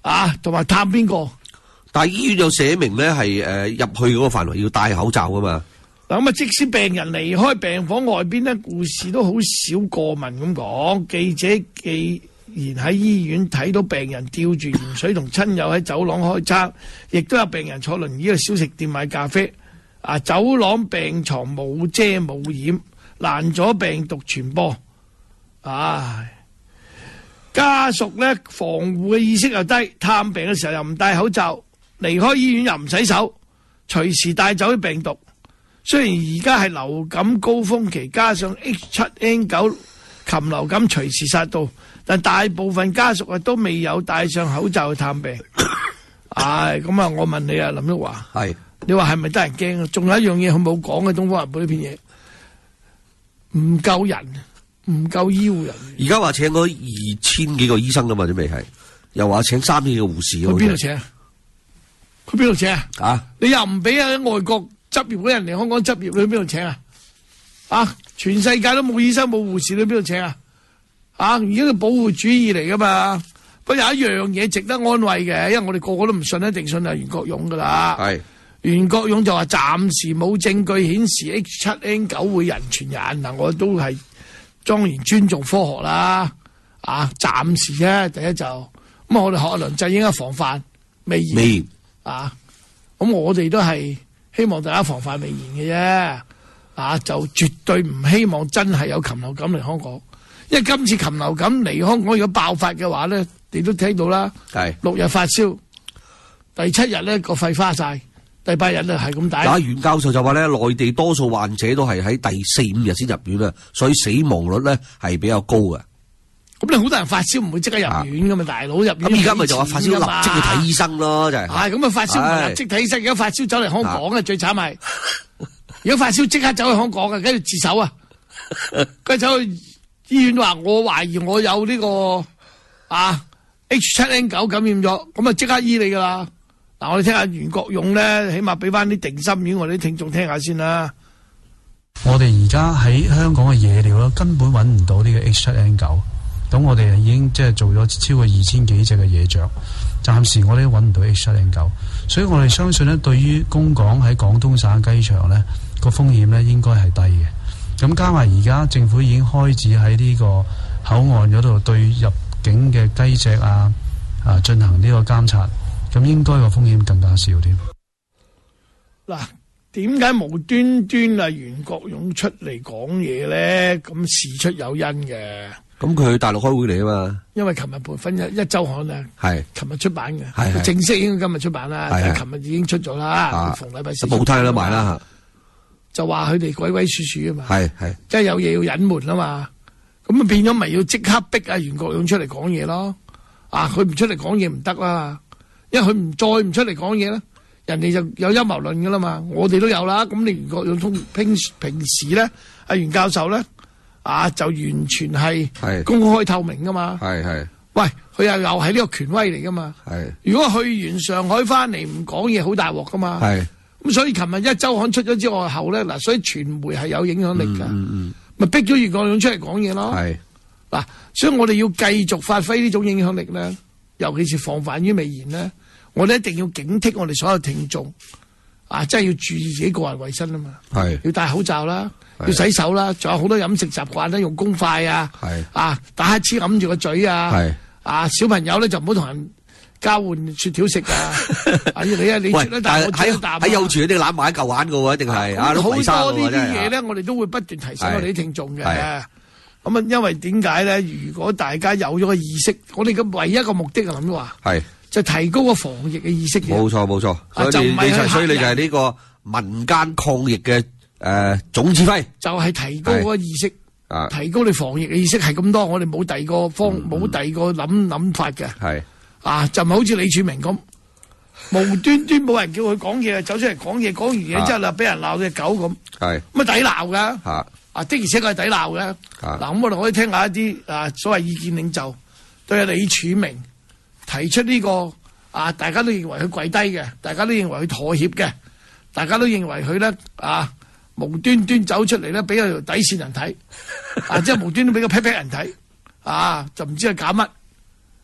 啊，同埋探邊個。 但係醫院有寫明咧，係誒入去嗰個範圍要戴口罩噶嘛。 嗱咁啊，即使病人離開病房外邊咧，護士都好少過問咁講。記者既然喺醫院睇到病人吊住鹽水同親友喺走廊開餐，亦都有病人坐輪椅去小食店買咖啡。啊，走廊病床冇遮冇掩，難咗病毒傳播。唉，家屬咧防護嘅意識又低，探病嘅時候又唔戴口罩。離開醫院又唔洗手，隨時帶走啲病毒。雖然而家係流感高峰期，加上 H 七 N 九 禽流感隨時殺到，但大部分家屬啊都未有戴上口罩去探病。唉，咁啊，我問你啊，林旭華， 係你話係咪得人驚啊？仲有一樣嘢佢冇講嘅《東方日報》呢篇嘢，唔夠人，唔夠醫護人員。 而家話請咗二千幾個醫生噶嘛，都未係，又話請三千個護士。 去邊度請？去邊度請啊？ 啊！你又唔俾喺外國執業嗰人嚟香港執業，你去邊度請啊？啊！全世界都冇醫生冇護士，你去邊度請啊？啊！而家個保護主義嚟噶嘛？不過有一樣嘢值得安慰嘅，因為我哋個個都唔信，一定信阿袁國勇噶啦。 係袁國勇就話暫時冇證據顯示 H 七 N 九 會人傳人。嗱，我都係當然尊重科學啦。啊，暫時啫，第一就咁啊，我哋學梁振英嘅防範未然。 未然啊，咁我哋都係希望大家防範未然嘅啫。啊，就絕對唔希望真係有禽流感嚟香港，因為今次禽流感嚟香港如果爆發嘅話咧，你都聽到啦， 係六日發燒，第七日咧個肺花晒，第八日咧係咁大。 嗱，袁教授就話咧，內地多數患者都係喺第四五日先入院啊，所以死亡率咧係比較高嘅。 咁你好多人發燒唔會即刻入院噶嘛，大佬入院。 咁而家咪就話發燒立即去睇醫生咯，就係。 係咁啊，發燒唔係立即睇醫生，而家發燒走嚟香港啊，最慘係。如果發燒即刻走去香港啊，跟住自首啊，跟住走去醫院話我懷疑我有呢個啊 H 七 N 九 感染咗，咁啊即刻醫你噶啦。嗱，我哋聽下袁國勇咧，起碼俾翻啲定心丸我哋啲聽眾聽下先啦。 我哋而家喺香港嘅野料咧，根本揾唔到呢個 H 七 N 九。咁我哋已經即係做咗超過二千幾隻嘅野雀，暫時我哋都揾唔到 H 七 N 九，所以我哋相信呢，對於供港喺廣東省雞場呢個風險呢應該係低嘅。咁加埋而家政府已經開始喺呢個口岸嗰度對入境嘅雞隻啊啊進行呢個監察，咁應該個風險更加少添。 嗱，點解無端端啊袁國勇出嚟講嘢咧？咁事出有因嘅。 咁佢去大陸開會嚟啊嘛， 因為琴日培訓一一週刊啊， 係琴日出版嘅， 係正式應該今日出版啦，但係琴日已經出咗啦，逢禮拜四冇睇得埋啦， 就話佢哋鬼鬼祟祟啊嘛， 係係， 即係有嘢要隱瞞啊嘛，咁啊變咗咪要即刻逼阿袁國勇出嚟講嘢咯，啊佢唔出嚟講嘢唔得啦，因為佢唔再唔出嚟講嘢咧，人哋就有陰謀論噶啦嘛，我哋都有啦，咁你袁國勇通平平時咧，阿袁教授咧。啊，就完全係公開透明噶嘛， 係係。 喂，佢又又係呢個權威嚟噶嘛，係。如果去完上海翻嚟唔講嘢，好大鑊噶嘛，係。咁所以琴日一週刊出咗之外後咧，嗱，所以傳媒係有影響力噶，嗯嗯，咪逼咗袁國勇出嚟講嘢咯，係。嗱，所以我哋要繼續發揮呢種影響力咧，尤其是防範於未然咧，我哋一定要警惕我哋所有聽眾，啊，真係要注意自己個人衛生啊嘛，係。要戴口罩啦。要洗手啦，仲有好多飲食習慣咧，用公筷啊，啊打乞嗤揞住個嘴啊，啊小朋友咧就唔好同人交換雪條食啊，啊你啊你啜一啖我啜一啖， 喺幼稚園啲攬埋一嚿玩噶喎，一定係啊好多呢啲嘢咧，我哋都會不斷提醒我哋啲聽眾嘅。咁啊，因為點解咧？如果大家有咗個意識，我哋嘅唯一一個目的啊，諗話係就提高個防疫嘅意識嘅。 冇錯冇錯，所以你就所以你就係呢個民間抗疫嘅。誒、呃，總指揮就係提高嗰個意識，提高你防疫嘅意識係咁多，我哋冇第二個方，冇、嗯、第二個諗諗法嘅，係啊，就唔係好似李柱銘咁，無端端冇人叫佢講嘢，走出嚟講嘢，講完嘢之後啦，俾人鬧隻狗咁，係咁啊抵鬧噶，啊的而且確係抵鬧嘅，嗱咁我哋可以聽下一啲啊所謂意見領袖對阿李柱銘提出呢、這個啊，大家都認為佢跪低嘅，大家都認為佢妥協嘅，大家都認為佢咧啊。無端端走出嚟咧，俾個底線人睇，啊，即係無端端俾個 pat pat 人睇，啊，就唔知係搞乜，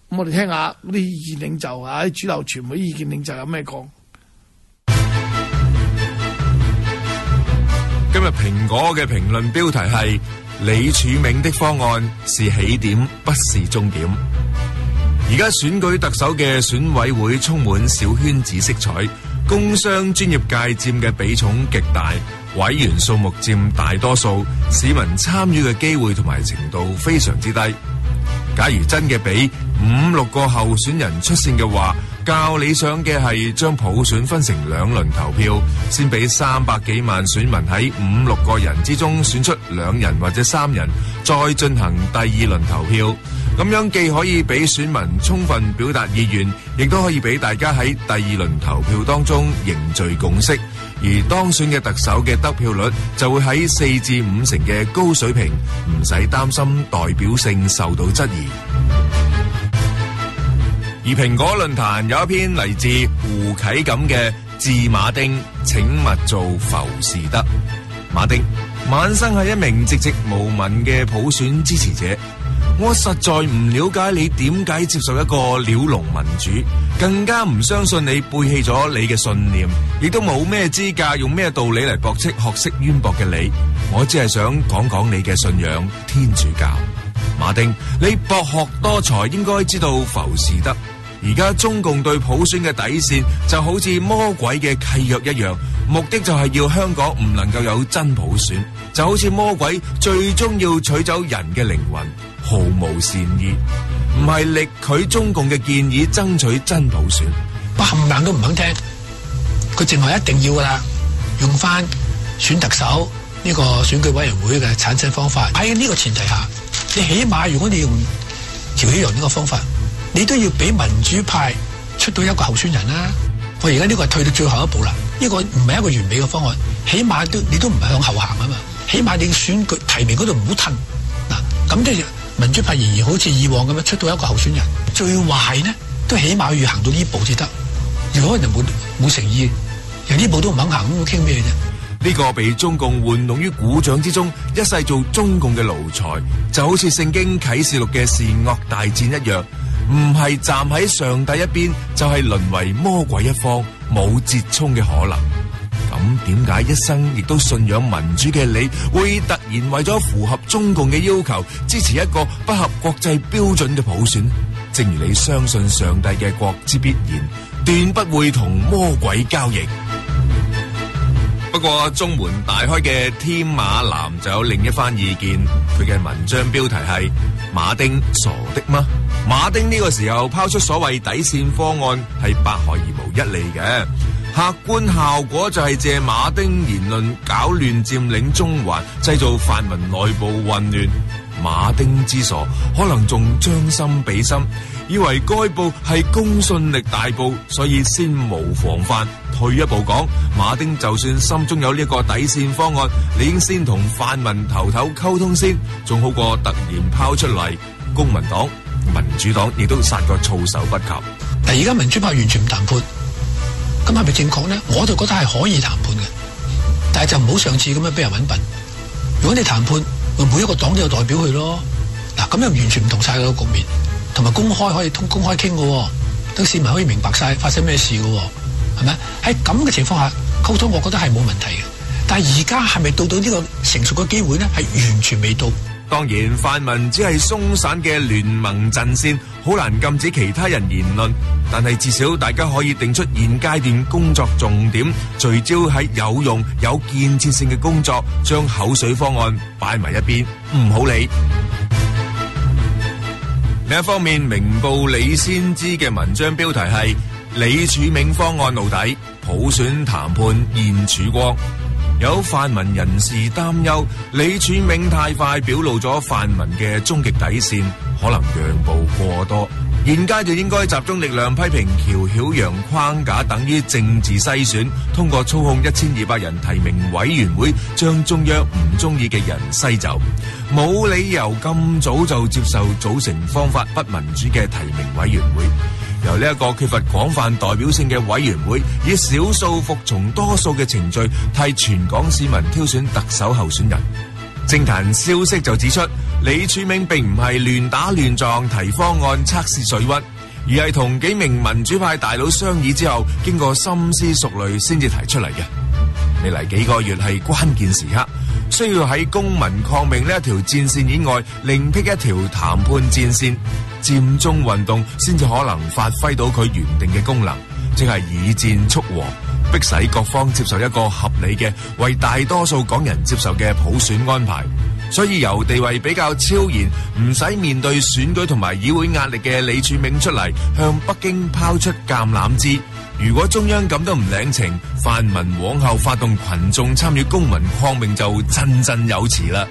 咁我哋聽下啲意見領袖啊，啲主流傳媒意見領袖有咩講？ 今日蘋果嘅評論標題係李柱銘的方案是起點，不是終點。而家選舉特首嘅選委會充滿小圈子色彩，工商專業界佔嘅比重極大，委員數目佔大多數，市民參與嘅機會同埋程度非常之低。假如真嘅俾五六個候選人出線嘅話，較理想嘅係將普選分成兩輪投票，先俾三百幾萬選民喺五六個人之中選出兩人或者三人，再進行第二輪投票。咁樣既可以俾選民充分表達意願，亦都可以俾大家喺第二輪投票當中凝聚共識，而當選嘅特首嘅得票率就會喺四至五成嘅高水平，唔使擔心代表性受到質疑。而蘋果論壇有一篇嚟自胡啟錦嘅致馬丁，請勿做浮士德。馬丁晚生係一名籍籍無聞嘅普選支持者，我實在唔了解你點解接受一個鳥籠民主，更加唔相信你背棄咗你嘅信念，亦都冇咩資格用咩道理嚟駁斥學識淵博嘅你。我只係想講講你嘅信仰天主教。馬丁，你博學多才，應該知道浮士德。而家中共對普選嘅底線就好似魔鬼嘅契約一樣，目的就係要香港唔能夠有真普選，就好似魔鬼最終要取走人嘅靈魂，毫無善意，唔係力拒中共嘅建議爭取真普選。 我冚唪唥都唔肯聽，佢淨係一定要噶啦，用翻選特首呢個選舉委員會嘅產生方法。喺呢個前提下，你起碼如果你用喬曉陽呢個方法，你都要俾民主派出到一個候選人啦。我而家呢個係退到最後一步啦，呢個唔係一個完美嘅方案，起碼都你都唔係向後行啊嘛，起碼你選舉提名嗰度唔好褪嗱，咁即係民主派仍然好似以往咁樣出到一個候選人，最壞呢都起碼要行到呢步至得。如果人冇冇誠意，人呢步都唔肯行，咁傾咩啫？ 呢個被中共玩弄於股掌之中，一世做中共嘅奴才，就好似聖經啟示錄嘅善惡大戰一樣。唔係站喺上帝一邊，就係淪為魔鬼一方，冇折衷嘅可能。咁點解一生亦都信仰民主嘅你，會突然為咗符合中共嘅要求，支持一個不合國際標準嘅普選？正如你相信上帝嘅國之必然，斷不會同魔鬼交易。不過中門大開嘅天馬南就有另一番意見，佢嘅文章標題係馬丁傻的嗎？馬丁呢個時候拋出所謂底線方案係百害而無一利嘅，客觀效果就係借馬丁言論搞亂佔領中環，製造泛民內部混亂。馬丁之傻，可能仲將心比心，以為該報係公信力大報，所以先無防範。退一步講，馬丁就算心中有呢個底線方案，你應先同泛民頭頭溝通先，仲好過突然拋出嚟。公民黨、民主黨亦都殺個措手不及。 但而家民主派完全唔談判，咁係咪正確呢？我就覺得係可以談判嘅，但係就唔好上次咁樣俾人搵笨。如果你談判，每一個黨都有代表去咯。嗱，咁又完全唔同晒個局面，同埋公開可以通公開傾嘅，等市民可以明白晒發生咩事嘅，係咪？喺咁嘅情況下溝通，我覺得係冇問題嘅。但係而家係咪到到呢個成熟嘅機會呢？係完全未到。 當然，泛民只係鬆散嘅聯盟陣線，好難禁止其他人言論。但係至少大家可以定出現階段工作重點，聚焦喺有用、有建設性嘅工作，將口水方案擺埋一邊，唔好理。另一方面，明報李先知嘅文章標題係李柱銘方案露底，普選談判現曙光。有泛民人士擔憂，李柱銘太快表露咗泛民嘅終極底線，可能讓步過多。現階段應該集中力量批評喬曉陽框架等於政治篩選，通過操控一千二百人提名委員會，將中央唔中意嘅人篩走。冇理由咁早就接受組成方法不民主嘅提名委員會。由呢一個缺乏廣泛代表性嘅委員會，以少數服從多數嘅程序，替全港市民挑選特首候選人。政壇消息就指出， 李柱銘並唔係亂打亂撞提方案測試水溫，而係同幾名民主派大佬商議之後，經過深思熟慮先至提出嚟嘅。未來幾個月係關鍵時刻，需要喺公民抗命呢一條戰線以外，另闢一條談判戰線，佔中運動先至可能發揮到佢原定嘅功能，即係以戰促和，迫使各方接受一個合理嘅、為大多數港人接受嘅普選安排。所以由地位比較超然，唔使面對選舉同埋議會壓力嘅李柱銘出嚟，向北京拋出橄欖枝。如果中央咁都唔領情，泛民往後發動群眾參與公民抗命就振振有詞啦。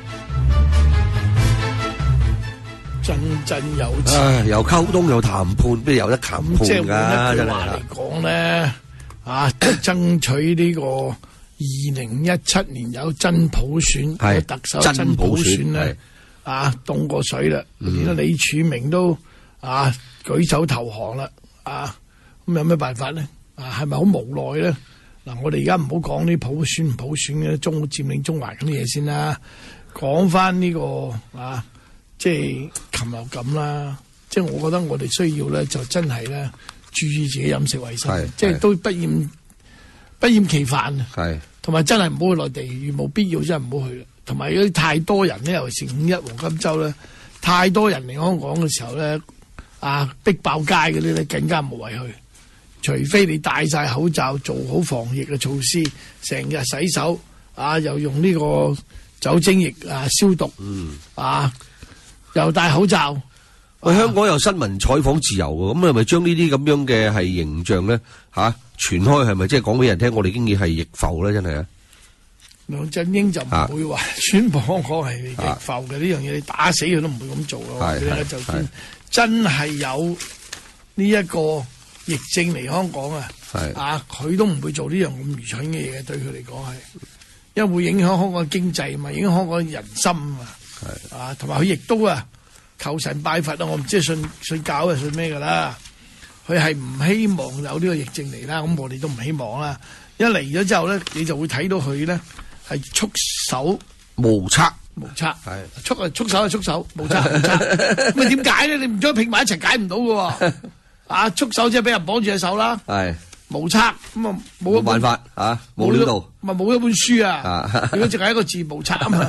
振振有詞， 唉，又溝通又談判，邊有得談判㗎？ 即係換一句話嚟講咧，啊，爭取呢個二零一七年有真普選，個特首真普選咧，啊，凍過水啦。而家李柱銘都啊舉手投降啦，啊，咁有咩辦法咧？啊，係咪好無奈咧？嗱，我哋而家唔好講啲普選唔普選嘅中佔領中環嗰啲嘢先啦，講翻呢個啊，即係禽流感啦。即係我覺得我哋需要咧，就真係咧注意自己飲食衞生，即係都不厭不厭其煩啊。係，同埋真係唔好去內地，如無必要真係唔好去啦。同埋有啲太多人咧，尤其是五一黃金週咧，太多人嚟香港嘅時候咧，啊逼爆街嗰啲咧，更加無謂去。除非你戴晒口罩，做好防疫嘅措施，成日洗手，啊又用呢個酒精液啊消毒，嗯、啊又戴口罩。 喂，香港有新聞採訪自由嘅，咁係咪將呢啲咁樣嘅係形象咧嚇傳開？係咪即係講俾人聽？我哋經已係逆浮咧，真係啊！ 梁振英就唔會話宣佈香港係逆浮嘅呢樣嘢，你打死佢都唔會咁做咯。係就算真係有呢一個疫症嚟香港啊，啊佢都唔會做呢樣咁愚蠢嘅嘢，對佢嚟講係，因為會影響香港嘅經濟嘛，影響香港嘅人心啊，啊同埋佢亦都啊求神拜佛啊，我唔知係信信教係信咩噶啦，佢係唔希望有呢個疫症嚟啦，咁我哋都唔希望啦。一嚟咗之後咧，你就會睇到佢咧係束手無策， 無策係束啊束手係束手，無策無策。咁啊點解咧？你唔將佢拼埋一齊解唔到噶？啊！束手即係俾人綁住隻手啦，係無策咁啊，冇辦法啊，冇料到， 咪冇一本書啊！如果淨係一個字無策啊嘛，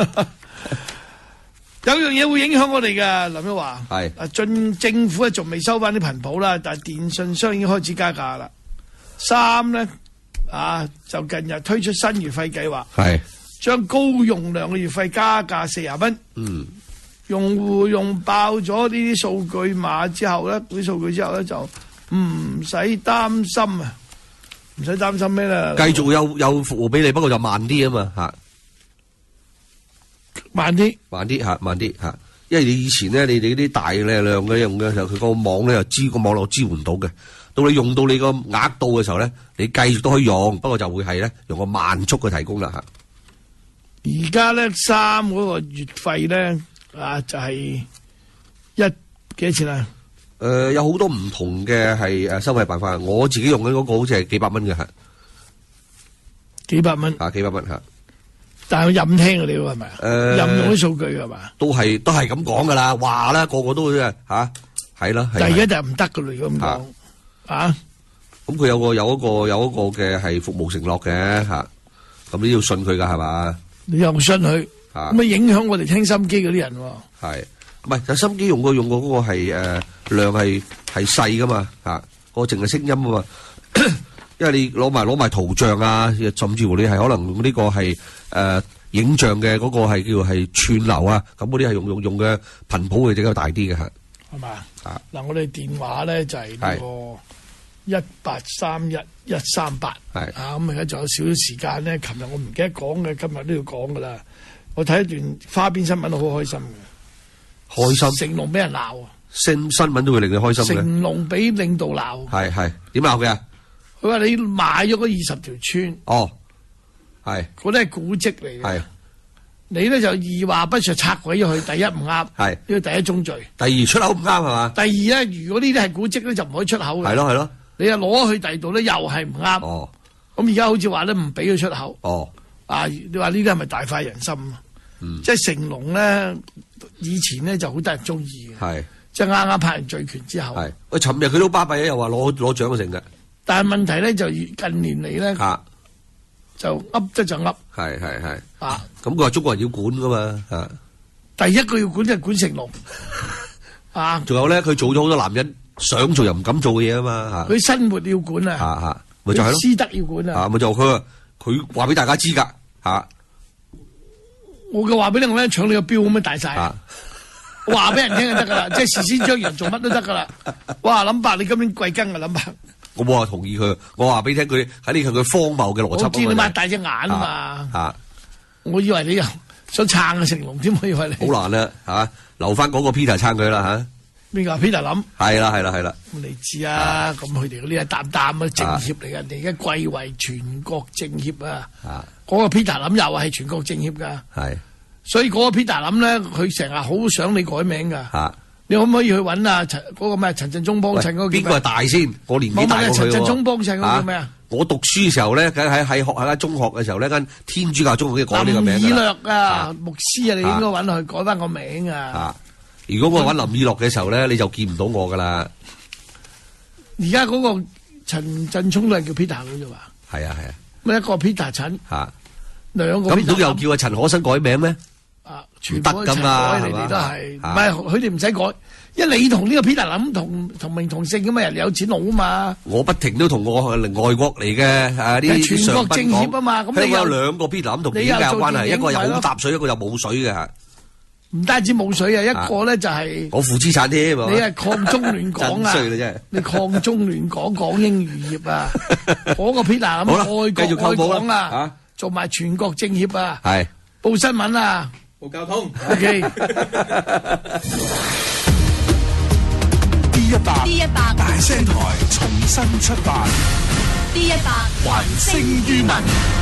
有樣嘢會影響我哋嘅。林一華係啊，進政府啊仲未收翻啲頻譜啦，但係電信商已經開始加價啦。三咧啊，就近日推出新月費計劃，係將高用量嘅月費加價四十蚊。嗯。用戶用爆咗呢啲數據碼之後咧，啲數據之後咧就唔使擔心啊，唔使擔心咩啦？ 繼續有有服務俾你，不過就慢啲啊嘛嚇， 慢啲， 慢啲嚇，慢啲嚇。因為你以前咧，你哋啲大量嘅用嘅時候，佢個網咧又支個網絡支援到嘅，到你用到你個額度嘅時候咧，你繼續都可以用，不過就會係咧用個慢速嘅提供啦嚇。 而家咧三嗰個月費咧。啊，就係一幾多錢啊？ 誒、呃，有好多唔同嘅係誒收費辦法。我自己用緊嗰個好似係幾百蚊嘅吓， 幾百蚊啊，幾百蚊吓。 但係任聽嘅你係咪啊？誒、呃，任用啲數據係嘛？ 都係都係咁講噶啦，話啦，個個都即係吓，係啦。 但係而家就唔得噶啦，如果咁講啊， 咁佢有個有一個有一個嘅係服務承諾嘅吓，咁你要信佢噶係嘛？ 你又信佢？咁啊影響我哋聽心機嗰啲人喎， 係唔係？但心機用過用過嗰個係誒、呃、量係係細噶嘛嚇，嗰個淨係聲音啊嘛，因為你攞埋攞埋圖像啊，甚至乎你係可能用呢個係誒、呃、影像嘅嗰個係叫做係串流啊，咁嗰啲係用用用嘅頻譜會比較大啲嘅嚇，係嘛？啊嗱， 我哋電話咧就係呢個一八三一一三八，係啊咁而家仲有少少時間咧，琴日我唔記得講嘅，今日都要講噶啦。我睇一段花邊新聞都好開心嘅， 開心。 成龍俾人鬧啊！ 新新聞都會令你開心嘅。 成龍俾領導鬧， 係係點鬧嘅啊？ 佢話你買咗嗰二十條村， 哦，係嗰啲係古蹟嚟嘅， 係你咧就二話不說拆鬼咗佢，第一唔啱，係呢個第一宗罪。 第二出口唔啱係嘛？ 第二咧，如果呢啲係古蹟咧，就唔可以出口嘅。 係咯係咯， 你又攞去第二度咧，又係唔啱。哦，咁而家好似話咧唔俾佢出口。哦，啊，你話呢啲係咪大快人心啊？嗯、即係成龍咧， 以前咧就好得人中意嘅， 係即係啱啱拍完《醉拳》之後。 係喂，尋日佢都巴閉又話攞攞獎成嘅。但係問題咧就近年嚟咧， 啊、 就噏得就噏。 係係係。 啊， 咁佢話中國人要管噶嘛，啊， 第一個要管就係管成龍。啊， 仲有咧，佢做咗好多男人想做又唔敢做嘅嘢啊嘛， 佢生活要管啊， 啊啊，咪就係咯， 師德要管啊， 啊，咪就佢佢話俾大家知噶，吓， 我嘅話俾你我咧，搶你個標咁樣大晒，話俾人聽就得噶啦，即係事先張揚做乜都得噶啦，哇，林伯你今年貴庚啊，林伯， 我冇話同意佢，我話俾你聽佢喺呢個佢荒謬嘅邏輯， 我見你擘大隻眼啊嘛，啊，我以為你又想撐啊成龍添，我以為你好難啦，吓。留翻嗰個 Peter 撐佢啦吓， 邊個 Peter 諗？ 係啦係啦係啦。 咁你知啊，咁佢哋嗰啲係擔擔啊政協嚟嘅，人哋而家貴為全國政協啊。啊，嗰個 Peter 諗又係全國政協噶。係，所以嗰個 Peter 諗咧，佢成日好想你改名噶。啊，你可唔可以去揾啊陳嗰個咩陳振中幫襯嗰個？邊個係大先？我年紀大過佢喎。 陳振中幫襯嗰個叫咩啊？ 我讀書嘅時候咧，喺喺喺學喺間中學嘅時候呢，間天主教中學已經改呢個名㗎啦。林以樂啊，牧師啊，你應該揾佢改翻個名啊。啊，如果我揾林以樂嘅時候咧，你就見唔到我噶啦。而家嗰個陳振聰都係叫 Peter 嘅啫嘛。係啊係啊。咁一個 Peter 陳，嚇兩個。咁唔通又叫阿陳可辛改名咩？啊，全得噶嘛，你哋都係，唔係佢哋唔使改。因為你同呢個 Peter 諗同同名同姓噶嘛，人哋有錢佬啊嘛。我不停都同我外國嚟嘅啊啲全國政協啊嘛，咁你有兩個 Peter 諗同點解有關係？一個又好搭水，一個又冇水嘅。唔單止冇水啊，一個咧就係我負資產添。你係抗中亂港啊！真衰啦真係。你抗中亂港，港英餘孽啊！嗰個 Peter 咁愛國愛港啊，做埋全國政協啊，係報新聞啊，報交通。OK。 D 一百 D 一百大聲台重新出發 D 一百還聲於民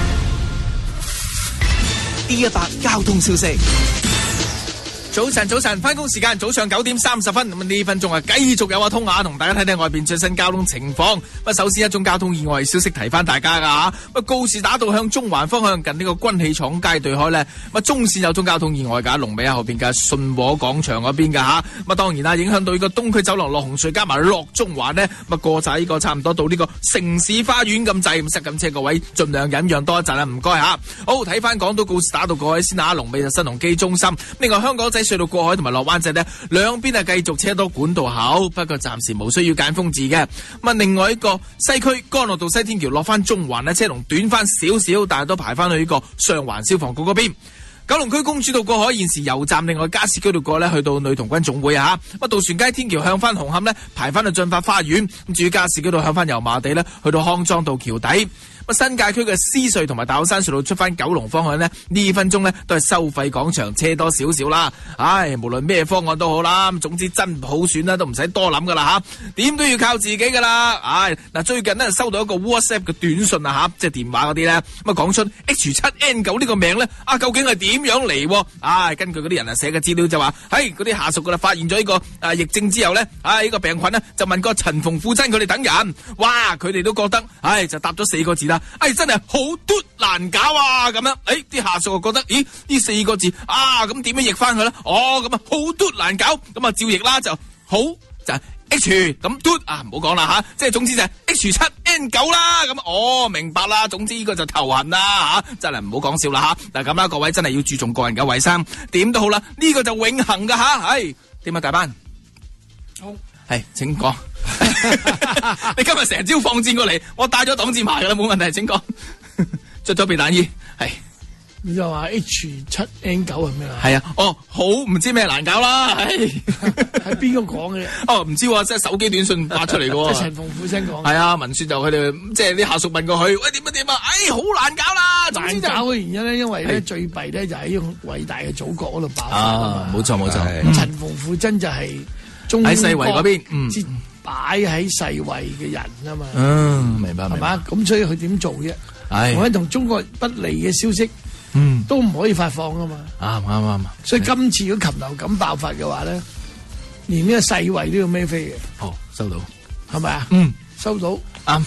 D 一百交通消息。早晨，早晨，翻工時間早上九點三十分，咁呢分鐘啊，繼續有阿通雅同大家睇睇外邊最新交通情況。咁首先一宗交通意外消息提翻大家噶吓，咁告士打道向中環方向近呢個軍器廠街對開呢，咁中線有宗交通意外噶，龍尾喺後邊嘅信和廣場嗰邊噶吓。咁啊當然啦，影響到呢個東區走廊落紅隧加埋落中環呢，咁啊過晒呢個差唔多到呢個城市花園咁滯，咁塞緊車各位盡量忍讓多一陣啦，唔該吓。好，睇翻港島告士打道過海先啊，龍尾就新鴻基中心。另外香港仔隧道過海同埋落灣仔呢，兩邊係繼續車多管道口，不過暫時無需要揀風字嘅。咁啊，另外一個西區干諾道西天橋落翻中環呢，車龍短翻少少，但係都排翻去呢個上環消防局嗰邊。九龍區公主道過海現時油站，另外加士居道過呢去到女童軍總會啊。咁渡船街天橋向翻紅磡呢，排翻去駿發花園。咁至於加士居道向翻油麻地呢，去到康莊道橋底。新界區嘅獅隧同埋大老山隧道出翻九龍方向呢，呢分鐘呢都係收費廣場車多少少啦。唉，無論咩方案都好啦，總之真普選啦，都唔使多諗噶啦吓，點都要靠自己噶啦。唉，嗱，最近呢收到一個 WhatsApp 嘅短信啊吓，即係電話嗰啲呢，咁啊講出 H 七 N 九呢個名呢，啊究竟係點樣嚟？唉，根據嗰啲人啊寫嘅資料就話，喺嗰啲下屬噶啦發現咗呢個啊疫症之後呢，唉呢個病菌呢，就問過陳馮富珍佢哋等人，哇佢哋都覺得，唉就答咗四個字啦。哎，真係好嘟難搞啊！咁樣，哎，啲下屬就覺得，咦，呢四個字啊，咁點樣譯翻佢咧？哦，咁啊，好嘟難搞，咁啊，照譯啦，就好就係 H 咁嘟啊，唔好講啦吓，即係總之就係 H 七 N 九啦，咁哦，明白啦，總之呢個就頭痕啦吓，真係唔好講笑啦吓，嗱咁啦，各位真係要注重個人嘅衛生，點都好啦，呢、這個就永恒噶吓，係點啊大班？好，係請講。你今日成朝放箭過嚟，我帶咗擋箭牌噶啦，冇問題，請講。着咗避彈衣，係。你就話 H 七 N 九係咩啊？係啊，哦，好唔知咩難搞啦，係係邊個講嘅？哦，唔知即係手機短信發出嚟嘅。即係陳馮富珍講。係啊，文書就佢哋即係啲下屬問過佢，喂點啊點啊，哎好難搞啦。難搞嘅原因咧，因為咧最弊咧就喺呢個偉大嘅祖國嗰度爆發啊！冇錯冇錯。咁陳馮富珍就係中喺世衛嗰邊，嗯。擺喺世衛嘅人啊嘛，嗯，明白，係嘛？咁所以佢點做啫？係，我喺同中國不利嘅消息，嗯，都唔可以發放啊嘛。啱啱啱。所以今次如果禽流感爆發嘅話咧，連呢個世衛都要孭飛嘅。哦，收到，係咪啊？嗯，收到。啱。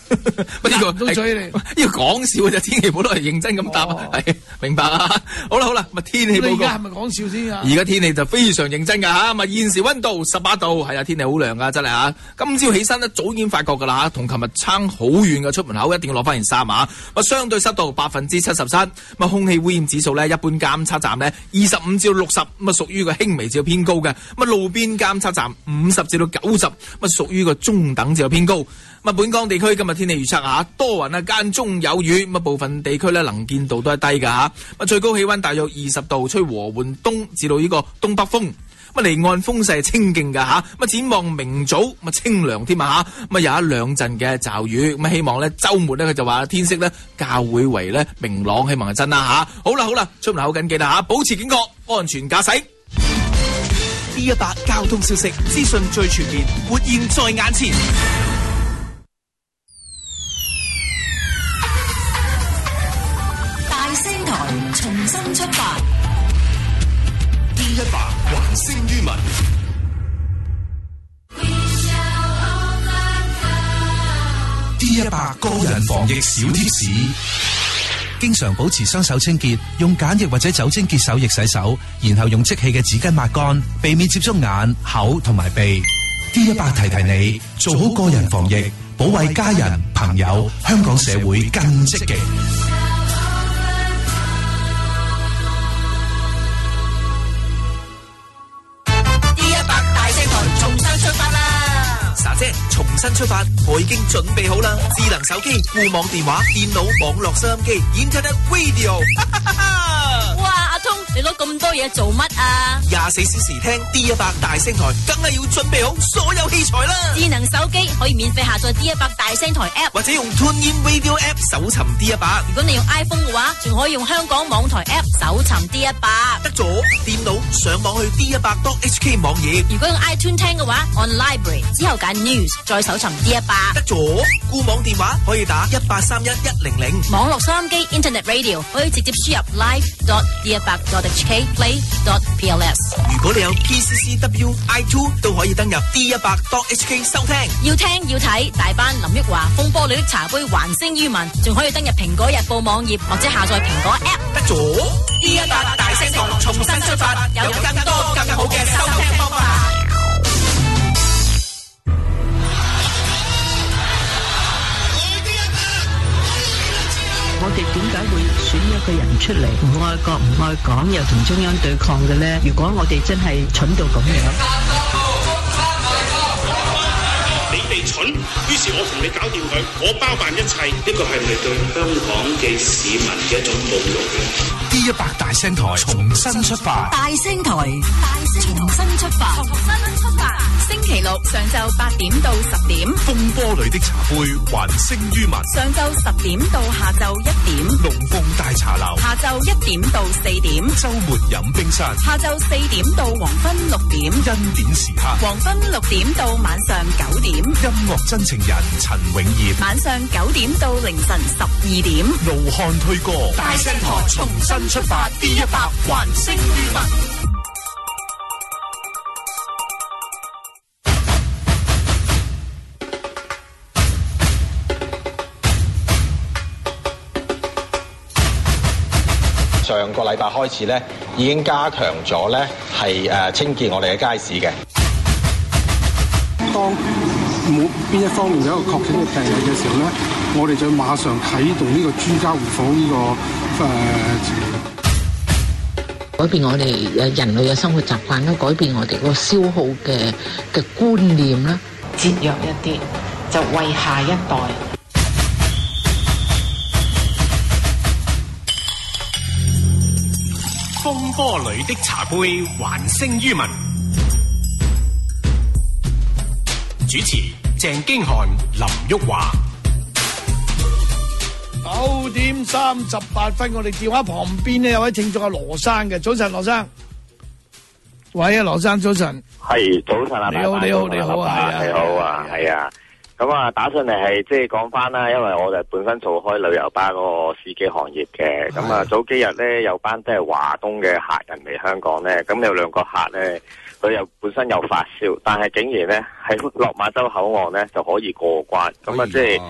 呢個都追你， 呢個講笑嘅啫，天氣報攞嚟認真咁答，係明白啊？好啦好啦，咁啊天氣報告。 而家係咪講笑先啊？ 而家天氣就非常認真噶吓，咁啊現時溫度十八度，係啊天氣好涼噶，真係啊！今朝起身咧早已經發覺噶啦吓，同琴日差好遠嘅，出門口一定要攞翻件衫啊！咁相對濕度百分之七十七，咁啊空氣污染指數咧一般監測站咧二十五至到六十，咁啊屬於個輕微至到偏高嘅，咁啊路邊監測站五十至到九十，咁啊屬於個中等至到偏高。咁啊本港地區今日天氣預測下，多雲啊間中有雨，咁啊部分地區咧能見度都係低噶吓，咁最高氣溫大約二十度，吹和緩東至到呢個東北風，咁啊離岸風勢清勁噶吓，咁啊展望明早咁啊清涼添啊吓，咁啊有一兩陣嘅驟雨，咁啊希望咧周末咧佢就話天色咧較會為咧明朗，希望係真啦吓。好啦好啦，出門口緊記啦吓，保持警覺，安全駕駛。D 一百交通消息資訊最全面，活現在眼前。 大聲台重新出發 ，D 一百還聲於民。 D 一百個人防疫小貼士：經常保持雙手清潔，用梘液或者酒精潔手液洗手，然後用即棄嘅紙巾抹乾，避免接觸眼、口同埋鼻。D 一百提提你，做好個人防疫，保衛家人、朋友，香港社會更積極。 姐重新出發，我已經準備好啦！智能手機、固網電話、電腦、網絡收音機、Internet Radio。 哇，阿通，你攞咁多嘢做乜啊？ 廿四小時聽 D 一百大聲台，梗係要準備好所有器材啦！ 智能手機可以免費下載 D 一百大聲台 App， 或者用 TuneIn Radio App 搜尋 D 一百。 如果你用 iPhone 嘅話，仲可以用香港網台 App 搜尋 D 一百。 得咗，電腦上網去 D 一百 dot H K 網頁。 如果用 iTunes 聽嘅話 ，on Library 之後揀 News， 再搜尋 D 一百。 得咗，固網電話可以打一八三一一零零。 網絡收音機 Internet Radio 可以直接輸入 live dot d 一百 dot h k play dot p l s。 如果你有 P C C W I 二 都可以登入 D 一百 dot H K 收聽。 要聽要睇，大班林奕華風波裏的茶杯還聲於民，仲可以登入蘋果日報網頁或者下載蘋果 App。 得咗 D 一百大聲台重新出發，有更多更好嘅收聽方法。 我哋點解會選一個人出嚟，唔愛國唔愛港，又同中央對抗嘅咧？如果我哋真係蠢到咁樣， 你哋蠢，於是我同你搞掂佢，我包辦一切。呢個係咪對香港嘅市民嘅一種侮辱咧？ D 一百大聲台重新出發， 大聲台重新出發，重新出發。 星期六上晝八點到十點， 風波裏的茶杯還聲於民。 上晝十點到下晝一點， 龍鳳大茶樓。 下晝一點到四點， 週末飲冰室。 下晝四點到黃昏六點， 恩典時刻。 黃昏六點到晚上九點， 音樂真情人陳永業。 晚上九點到凌晨十二點， 怒漢推歌， 大聲台重新出發 ，D 一百還聲於民。 上個禮拜開始咧，已經加強咗咧，係誒清潔我哋嘅街市嘅。 當冇邊一方面有一個確診嘅病例嘅時候咧，我哋就馬上啟動呢個專家互訪呢個誒。 改變我哋誒人類嘅生活習慣啦，改變我哋個消耗嘅嘅觀念啦，節約一啲，就為下一代。 風波裏的茶杯還聲於民。主持鄭經翰、林旭華。 九點三十八分，我哋電話旁邊呢有位聽眾係羅生嘅，早晨羅生。喂啊，羅生早晨。 係早晨啊， 你好你好你好啊， 你好啊，係啊。咁啊，打上嚟係即係講翻啦，因為我哋本身做開旅遊巴嗰個司機行業嘅，咁啊早幾日咧有班都係華東嘅客人嚟香港咧，咁有兩個客咧，佢又本身有發燒，但係竟然咧喺落馬洲口岸咧就可以過關，咁啊即係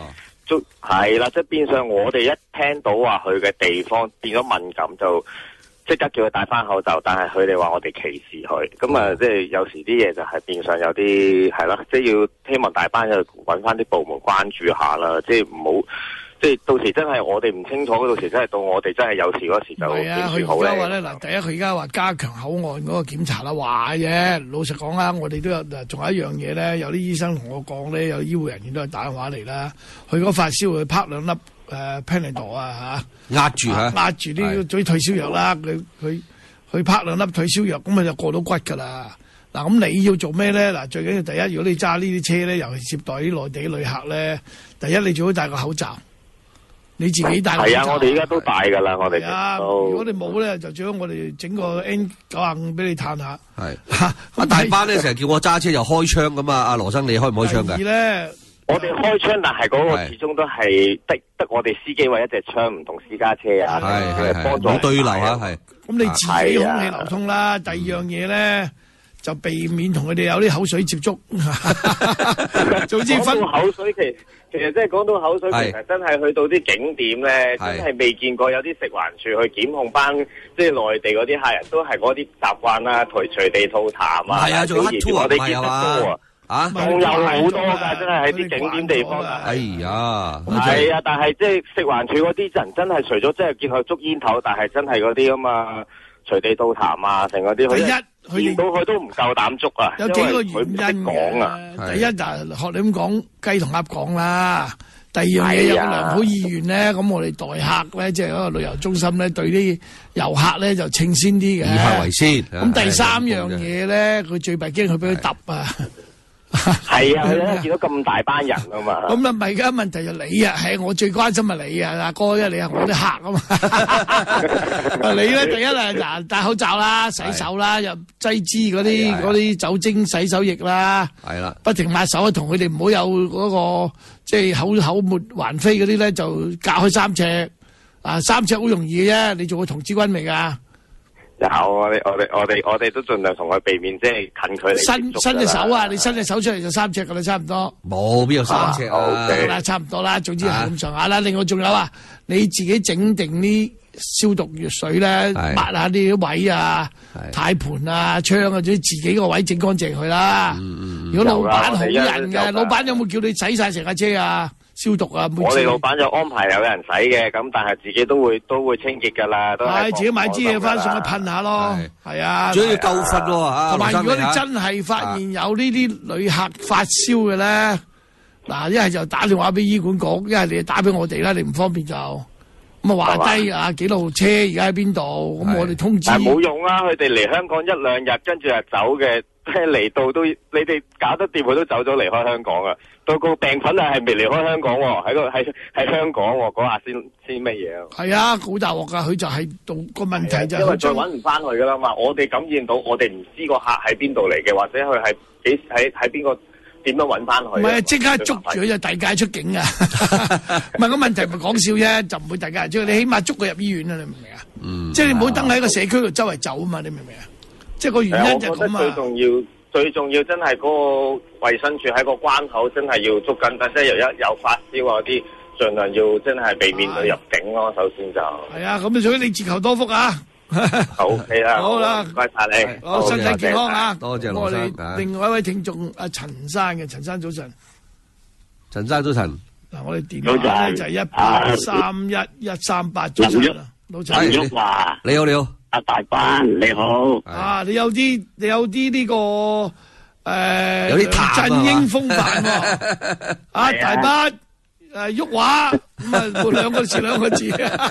都係啦，即係變相我哋一聽到話佢嘅地方變咗敏感，就即刻叫佢戴翻口罩，但係佢哋話我哋歧視佢，咁啊即係有時啲嘢就係變相有啲係啦，即係要希望大班人揾翻啲部門關注下啦，即係唔好。即係到時真係我哋唔清楚，到時真係到我哋真係有事嗰時就點算好咧？ 佢而家話咧嗱，第一佢而家話加強口岸嗰個檢查啦，話啫。老實講啊，我哋都有嗱，仲有一樣嘢咧，有啲醫生同我講咧，有醫護人員都係打電話嚟啦。佢嗰發燒，佢拍兩粒誒 Panadol 啊嚇，壓住嚇，壓住啲啲退燒藥啦。佢佢佢拍兩粒退燒藥，咁咪就過到骨㗎啦。嗱，咁你要做咩咧？嗱，最緊要第一，如果你揸呢啲車咧，尤其接待啲內地旅客咧，第一你最好戴個口罩。你自己戴口罩。 係啊，我哋而家都戴㗎啦，我哋。 係啊，如果你冇咧，就最好我哋整個 N 九十五俾你嘆下。 係。阿大班咧成日叫我揸車又開槍咁啊！阿羅生，你開唔開槍㗎？ 第二咧， 我哋開槍，但係嗰個始終都係得得我哋司機為一隻槍，唔同私家車啊。 係係係。冇對流啊，係。 咁你自己空氣流通啦。第二樣嘢咧。就避免同佢哋有啲口水接觸。總之分口水其其實即係講到口水，其實真係去到啲景點咧，真係未見過有啲食環署去檢控班，即係內地嗰啲客人都係嗰啲習慣啦，隨隨地吐痰啊， 係啊，仲有黑兔啊， 我哋見得多啊，啊，仲有好多㗎，真係喺啲景點地方。 哎呀， 係啊，但係即係食環署嗰啲人真係除咗即係見佢捉煙頭，但係真係嗰啲啊嘛。隨地吐痰啊，成嗰啲，第一佢見到佢都唔夠膽捉啊， 有幾個原因講啊。 第一嗱，學你咁講雞同鴨講啦。第二樣嘢有個良好意願咧，咁我哋待客咧，即係嗰個旅遊中心咧，對啲遊客咧就稱先啲嘅。 以客為先。 咁第三樣嘢咧，佢最弊驚佢俾佢揼啊。 係啊，佢咧見到咁大班人啊嘛。 咁啊，唔係而家問題就你啊，係我最關心係你啊，阿哥，因為你係我啲客啊嘛。你咧第一啊，嗱戴口罩啦，洗手啦，又擠支嗰啲嗰啲酒精洗手液啦。 係啦， 不停抹手，同佢哋唔好有嗰個即係口口沫橫飛嗰啲咧，就隔開三尺。啊，三尺好容易嘅啫，你做過童子軍未㗎？ 有我哋我哋我哋我哋都盡量同佢避免即係近距離。 伸伸隻手啊！你伸隻手出嚟就三尺噶啦，差唔多。 冇邊有三尺啊？ 好啦，差唔多啦。總之係咁上下啦。另外仲有啊，你自己整定啲消毒藥水咧，抹下啲位啊、軚盤啊、窗啊，總之自己個位整乾淨佢啦。如果老闆好人嘅，老闆有冇叫你洗晒成架車啊？消毒啊！ 我哋老闆就安排有人洗嘅，咁但係自己都會都會清潔噶啦，都係自己買支嘢翻上去噴下咯，係啊， 最緊要夠瞓喎。 同埋如果你真係發現有呢啲旅客發燒嘅咧，嗱一係就打電話俾醫管局，一係你打俾我哋啦，你唔方便就咁啊話低啊幾多號車而家喺邊度，咁我哋通知。 但係冇用啊！佢哋嚟香港一兩日，跟住就走嘅，即係嚟到都你哋搞得掂，佢都走咗離開香港啊！到個病菌啊，係未離開香港喎，喺個喺喺香港喎，嗰下先先乜嘢啊？ 係啊，好大鑊噶，佢就係到個問題就係因為再揾唔翻去噶啦嘛，我哋感染到，我哋唔知個客喺邊度嚟嘅，或者佢係幾喺喺邊個點樣揾翻佢？ 唔係即刻捉住佢就遞解出境啊！唔係個問題唔係講笑啫，就唔會遞解出，你起碼捉佢入醫院啊！你明唔明啊？嗯，即係你唔好等喺個社區度周圍走啊嘛！你明唔明啊？即係個原因就係咁啊！ 最重要。最重要真係嗰個衛生署喺個關口真係要捉緊，即係有一有發燒啊啲，盡量要真係避免佢入境咯。首先就係啊，咁啊，所以你自求多福啊！ 好 OK 啦， 好啦， 唔該晒你， 好身體健康啊！ 多謝羅生。 另外一位聽眾阿陳生嘅，陳生早晨， 陳生早晨。 嗱，我哋電話咧就係一八三一一三八早晨啦，老陳。 林旭華， 你好你好。 阿大班你好， 啊你有啲你有啲呢、這個誒、呃、 有啲彈振英風範喎，啊大班誒旭華咁啊兩個字兩個字，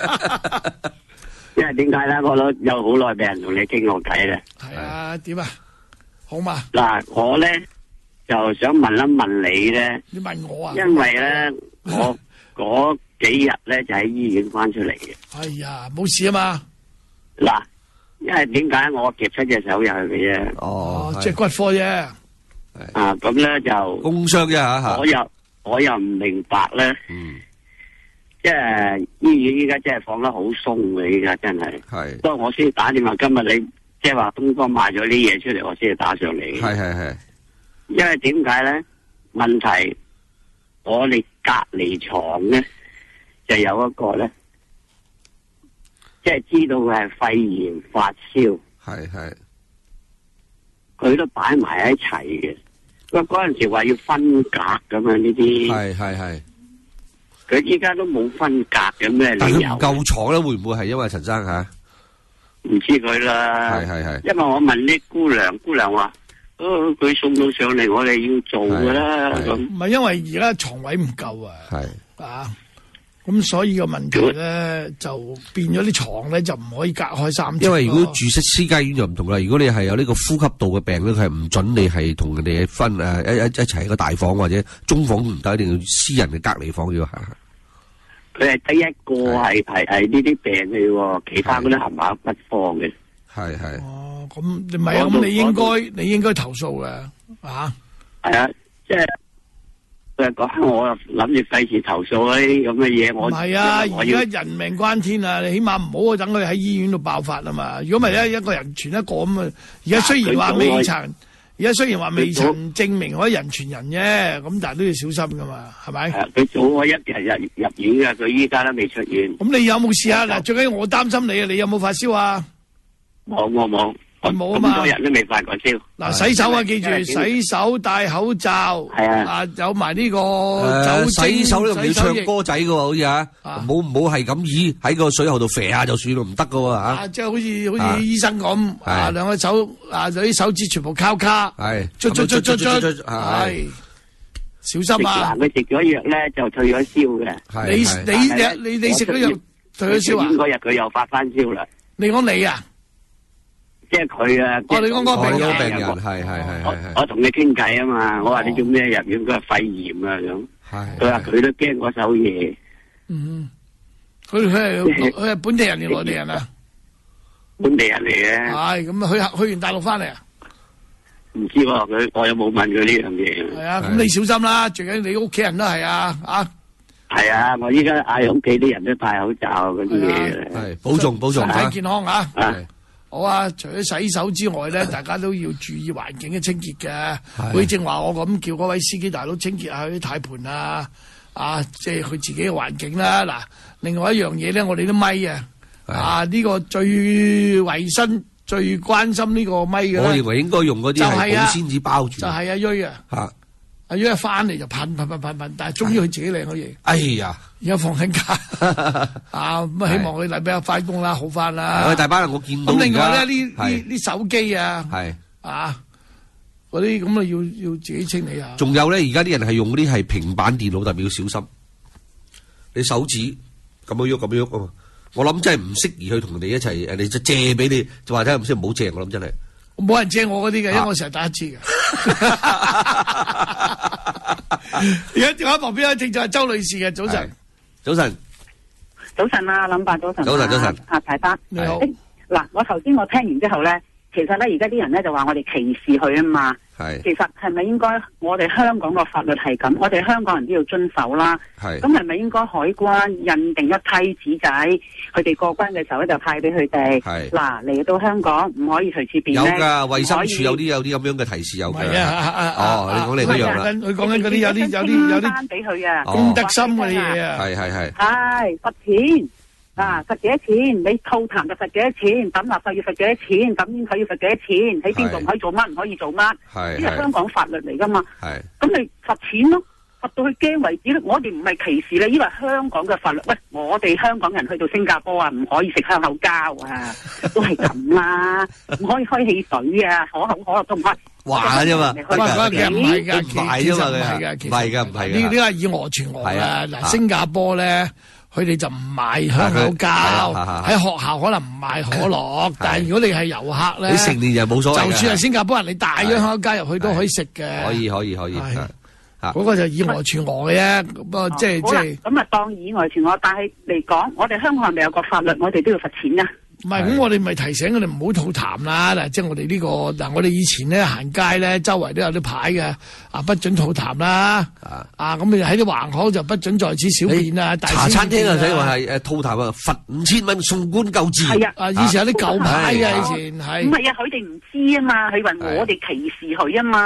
因為點解咧？我都有好耐俾人同你傾過偈咧。 係啊，點啊？好嘛？ 嗱，我咧就想問一問你咧， 你問我啊？ 因為咧我嗰幾日咧就喺醫院翻出嚟嘅。 哎呀，冇事啊嘛？ 嗱。因為點解我夾出隻手入去嘅啫？ 哦，即係骨科啫。 啊，咁咧就工傷啫吓。 我又我又唔明白咧。嗯。即係醫院依家真係放得好鬆嘅，依家真係。係。不過我先打電話，今日你即係話東方賣咗啲嘢出嚟，我先至打上嚟。 係係係。 因為點解咧？問題我哋隔離床咧就有一個咧，即係知道佢係肺炎發燒， 係係， 佢都擺埋一齊嘅。不過嗰陣時話要分隔咁樣呢啲， 係係係。 佢依家都冇分隔嘅咩理由？ 但係佢唔夠床咧，會唔會係因為陳生吓？ 唔知佢啦。係係係。因為我問啲姑娘，姑娘話：，哦，佢送到上嚟，我哋要做噶啦。咁唔係因為而家床位唔夠啊。 係啊，咁所以個問題咧就變咗啲床咧就唔可以隔開三層。 因為如果住宿私家醫院就唔同啦。如果你係有呢個呼吸道嘅病咧，佢係唔准你係同人哋分誒一一一齊喺個大房或者中房唔得，一定要私人嘅隔離房要吓。 佢係第一個係係係呢啲病嘅喎，其他嗰啲冚唪不方嘅。 係係。 哦，咁你唔係啊？咁你應該你應該投訴嘅，啊？ 係啊，即係佢講，我諗住費事投訴嗰啲咁嘅嘢。我唔係啊，而家人命關天啊！你起碼唔好等佢喺醫院度爆發啊嘛。如果唔係咧，一個人傳一個咁啊。而家雖然話未曾。而家雖然話未曾證明可以人傳人啫，咁但係都要小心噶嘛，係咪？ 佢早我一日入入院噶，佢依家都未出院。 咁你有冇事啊？嗱，最緊要我擔心你啊！你有冇發燒啊？ 冇冇冇， 我冇啊嘛。 咁多日都未發過燒。嗱， 洗手啊，記住洗手、戴口罩。係啊。啊，有埋呢個酒精。 洗手都唔要唱歌仔噶喎，好似啊，唔好唔好係咁以喺個水喉度肥下就算咯，唔得噶喎吓。 啊，即係好似好似醫生咁，啊，兩個手啊，啲手指全部交卡，係，捽捽捽捽捽，係，小心啊！ 佢食咗藥咧就退咗燒嘅。 你你你你食咗藥退咗燒啊？ 嗰日佢又發翻燒啦。 你講你啊？ 即係佢啊！ 我哋講個病人， 病人係係係係。 我同你傾偈啊嘛，我話你做咩入院？佢係肺炎啊咁。係。佢話佢都驚嗰手嘢。 嗯。佢佢係佢係本地人定內地人啊？ 本地人嚟嘅。 係咁啊！去去完大陸翻嚟啊？ 唔知喎，佢我有冇問佢呢樣嘢？ 係啊，咁你小心啦！最緊要你屋企人都係啊啊！ 係啊，我依家嗌屋企啲人都戴口罩嗰啲嘢。係保重保重， 身體健康啊！好啊！除咗洗手之外咧，大家都要注意環境嘅清潔嘅。好似正話我咁叫嗰位司機大佬清潔下啲軚盤啊，啊，即係佢自己嘅環境啦。嗱，另外一樣嘢咧，我哋啲咪啊，啊呢個最衞生、最關心呢個咪嘅。我認為應該用嗰啲係保鮮紙包住。 就係阿銳啊！嚇，阿銳一翻嚟就噴噴噴噴噴，但係終於佢自己領咗嘢。哎呀！而家放緊假啊，咁啊希望佢禮拜日翻工啦，好翻啦。 喂，大班我見到咁另外咧，呢呢呢手機啊，係啊，嗰啲咁啊要要自己清理下。 仲有咧，而家啲人係用嗰啲係平板電腦，特別要小心。你手指咁樣喐咁樣喐啊嘛，我諗真係唔適宜去同人哋一齊，人哋就借俾你，就話睇下唔識唔好借。我諗真係冇人借我嗰啲嘅，因為我成日打一次嘅。而家電話旁邊咧，正就係周女士嘅，早晨。 早晨， 早晨啊，林伯早晨， 早晨早晨， 阿大伯你好。 嗱，我頭先我聽完之後咧，其實咧而家啲人咧就話我哋歧視佢啊嘛。係。其實係咪應該我哋香港個法律係咁，我哋香港人都要遵守啦。係。咁係咪應該海關印定一批紙仔，佢哋過關嘅時候咧就派俾佢哋。係。嗱，嚟到香港唔可以隨處便。有噶，衛生署有啲有啲咁樣嘅提示有嘅。係啊，哦，你講你都有啦。 佢講緊嗰啲有啲有啲有啲俾佢啊， 公德心嗰啲嘢啊。 係係係。 係罰錢。啊！罰幾多錢？你吐痰就罰幾多錢？抌垃圾要罰幾多錢？抌煙佢要罰幾多錢？喺邊度唔可以做乜？唔可以做乜？係，呢係香港法律嚟噶嘛？係，咁你罰錢咯，罰到佢驚為止。我哋唔係歧視你，因為香港嘅法律。喂，我哋香港人去到新加坡啊，唔可以食香口膠啊，都係咁啦，唔可以開汽水啊，可口可樂都唔可以。 玩啫嘛， 唔係噶，其實唔係噶， 唔係啫嘛，唔係噶，唔係噶，唔係噶。呢呢個以訛傳訛啊！嗱，新加坡咧。佢哋就唔賣香口膠，喺學校可能唔賣可樂，但係如果你係遊客咧， 你成年人冇所謂， 就算係新加坡人，你帶咗香口膠入去都可以食嘅。 可以可以可以， 嗰個就以訛傳訛嘅啫。不過即係即係咁啊，當以訛傳訛。但係嚟講，我哋香港係咪有個法律，我哋都要罰錢啊？ 唔係，咁我哋咪提醒佢哋唔好吐痰啦。嗱，即係我哋呢個嗱，我哋以前咧行街咧，周圍都有啲牌嘅，啊不准吐痰啦，啊咁你喺啲橫巷就不准在此小便啊。 茶餐廳啊，所以話係誒吐痰啊，罰五千蚊，送官究治。 係啊， 啊以前有啲舊牌嘅，以前係。 唔係啊，佢哋唔知啊嘛，佢話我哋歧視佢啊嘛。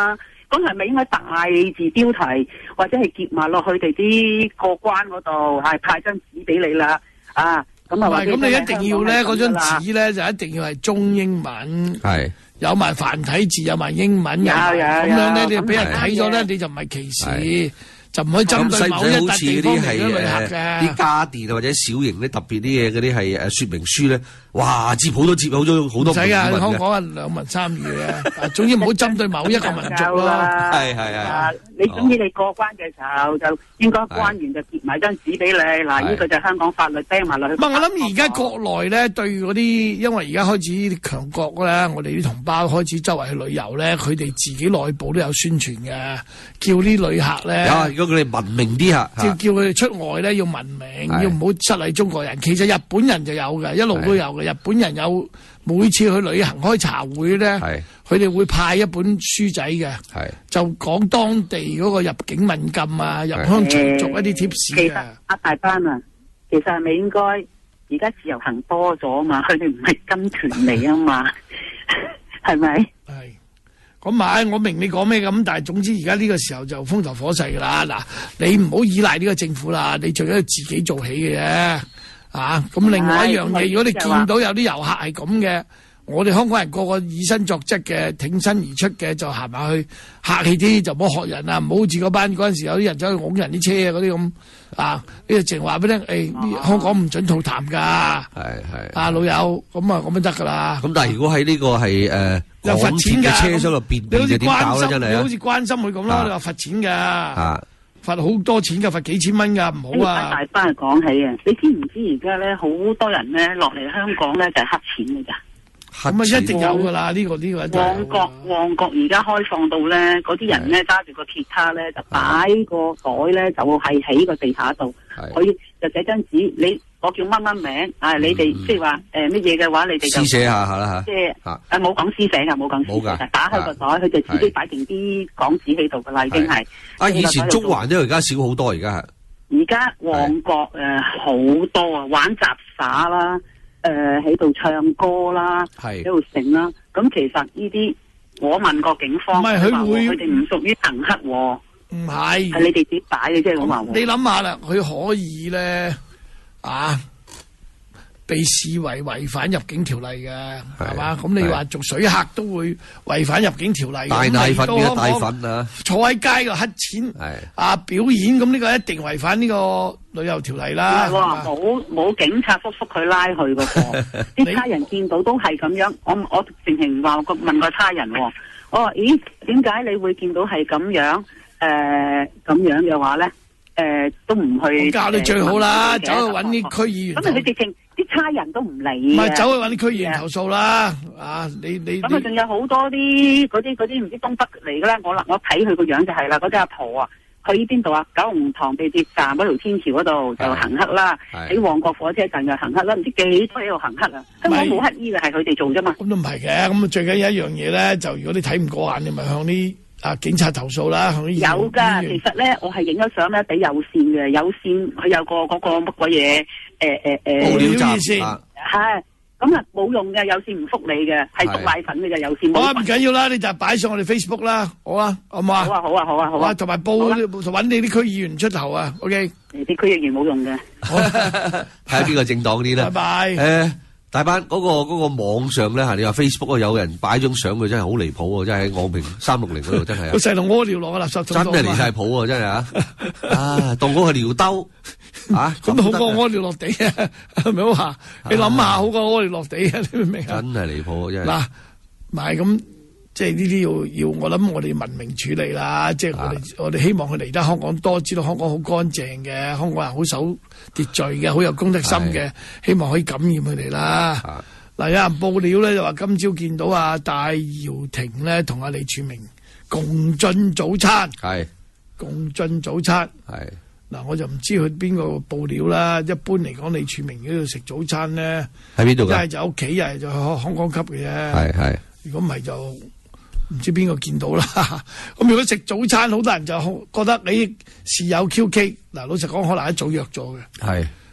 咁係咪應該大字標題或者係結埋落去佢哋啲過關嗰度，係派張紙俾你啦，啊咁啊， 咁你一定要咧嗰張紙咧就一定要係中英文，係有埋繁體字，有埋英文嘅，咁樣咧你俾人睇咗咧你就唔係歧視。就唔可以針對某一笪地方嚟嘅旅客嘅。 啲家電或者小型啲特別啲嘢嗰啲係誒說明書咧，哇！接好多接好多好多。唔使啊， 香港啊兩文三語嘅，總之唔好針對某一個民族咯。 係係係。 你總之你過關嘅時候就應該關完就結埋張紙俾你。嗱，呢個就香港法律釘埋落去。 唔係，我諗而家國內咧對嗰啲，因為而家開始強國咧，我哋啲同胞開始周圍去旅遊咧，佢哋自己內部都有宣傳嘅，叫啲旅客咧。 如果佢哋文明啲啊， 叫叫佢哋出外咧要文明，要唔好失禮中國人。其實日本人就有嘅，一路都有嘅。日本人有每次去旅行開茶會咧，佢哋會派一本書仔嘅，就講當地嗰個入境敏感啊、入鄉隨俗一啲貼士嘅。 其實阿大班啊，其實係咪應該而家自由行多咗啊嘛？佢哋唔係跟團嚟啊嘛，係咪？ 係。咁咪我明你講咩咁，但係總之而家呢個時候就風頭火勢噶啦。嗱，你唔好依賴呢個政府啦，你最緊要自己做起嘅啫。啊，咁另外一樣嘢，如果你見到有啲遊客係咁嘅，我哋香港人個個以身作則嘅，挺身而出嘅，就行埋去客氣啲，就唔好學人啊，唔好好似嗰班嗰陣時有啲人走去拱人啲車啊嗰啲咁啊，呢個淨話俾你聽，誒，香港唔准吐痰噶，係係，啊老友，咁啊咁樣得噶啦。 咁但係如果喺呢個係誒又罰錢嘅車廂度便便嘅點搞咧？真係你好似關心佢咁咯，你話罰錢噶。罰好多錢噶，罰幾千蚊噶，唔好啊！ 大班講起啊，你知唔知而家咧好多人咧落嚟香港咧就係黑錢噶咋？ 咁啊一定有噶啦，呢個呢個一定有。 旺角旺角而家開放到咧，嗰啲人咧揸住個鐵叉咧就擺個袋咧就係喺個地下度，佢就寫張紙，你我叫乜乜名啊？你哋即係話誒乜嘢嘅話，你哋就施寫下下啦吓， 即係誒冇講施寫噶，冇講施寫，打開個袋，佢就自己擺定啲港紙喺度噶啦，已經係。 啊，以前中環都而家少好多，而家係。 而家旺角誒好多啊，玩雜耍啦，誒喺度唱歌啦，喺度整啦。咁其實呢啲我問過警方， 唔係佢會， 佢哋唔屬於行黑喎。 唔係， 係你哋自己擺嘅啫，咁話。 你諗下啦，佢可以咧啊，被視為違反入境條例嘅，係嘛？咁你話做水客都會違反入境條例。大奶粉嘅大粉啊！坐喺街度黑錢，啊表演，咁呢個一定違反呢個旅遊條例啦。 冇冇警察叔叔佢拉佢嘅喎，啲差人見到都係咁樣。我我直情話個問個差人，我話咦，點解你會見到係咁樣？誒咁樣嘅話咧，誒都唔去。教你最好啦，走去揾啲區議員。咁啊，佢直情啲差人都唔理。唔係走去揾啲區議員投訴啦，啊你你。咁啊，仲有好多啲嗰啲嗰啲唔知東北嚟嘅咧，我我睇佢個樣就係啦，嗰啲阿婆啊，去邊度啊？九龍塘地鐵站嗰條天橋嗰度就行黑啦，喺旺角火車站又行黑啦，唔知幾多喺度行黑啊！香港冇乞衣嘅係佢哋做啫嘛。咁都唔係嘅，咁啊最緊要一樣嘢咧，就如果你睇唔過眼，你咪向啲。啊！警察投訴啦，有噶。其實咧，我係影咗相咧，俾有線嘅，有線佢有個嗰個乜鬼嘢，誒誒誒，報料站線係咁啊，冇用嘅，有線唔覆你嘅，係篤奶粉嘅啫，有線。好啊，唔緊要啦，你就擺上我哋 Facebook 啦，好啊，好唔好啊？好啊，好啊，好啊，好啊，同埋報揾你啲區議員出頭啊 ，OK。啲區議員冇用嘅， 睇下邊個政黨啲啦。拜拜。誒。大班嗰、那個嗰、那個網上咧，你話 Facebook 有人擺張相，佢真係好離譜啊！真係喺昂平三六零嗰度真係啊！個細路屙尿落個垃圾桶，真係離晒譜啊！真係啊！啊，當嗰個尿兜啊，咁好過屙尿落地啊！係咪好話？你諗下，好過屙尿落地啊！你明唔明啊？真係離譜啊！真係嗱，唔係咁，即係呢啲要要我諗，我哋文明處理啦。即係我哋我哋希望佢嚟得香港多，知道香港好乾淨嘅，香港人好守秩序嘅，好有公德心嘅，希望可以感染佢哋啦。嗱，有人報料咧，就話今朝見到啊戴耀廷咧同阿李柱銘共進早餐，係共進早餐，係嗱，我就唔知佢邊個報料啦。一般嚟講，李柱銘喺度食早餐咧，喺邊度？一係就屋企，一係就香港級嘅啫。係係，如果唔係就唔知邊個見到啦。咁如果食早餐，好多人就覺得你事有蹊蹺。嗱，老實講，可能一早約咗嘅。係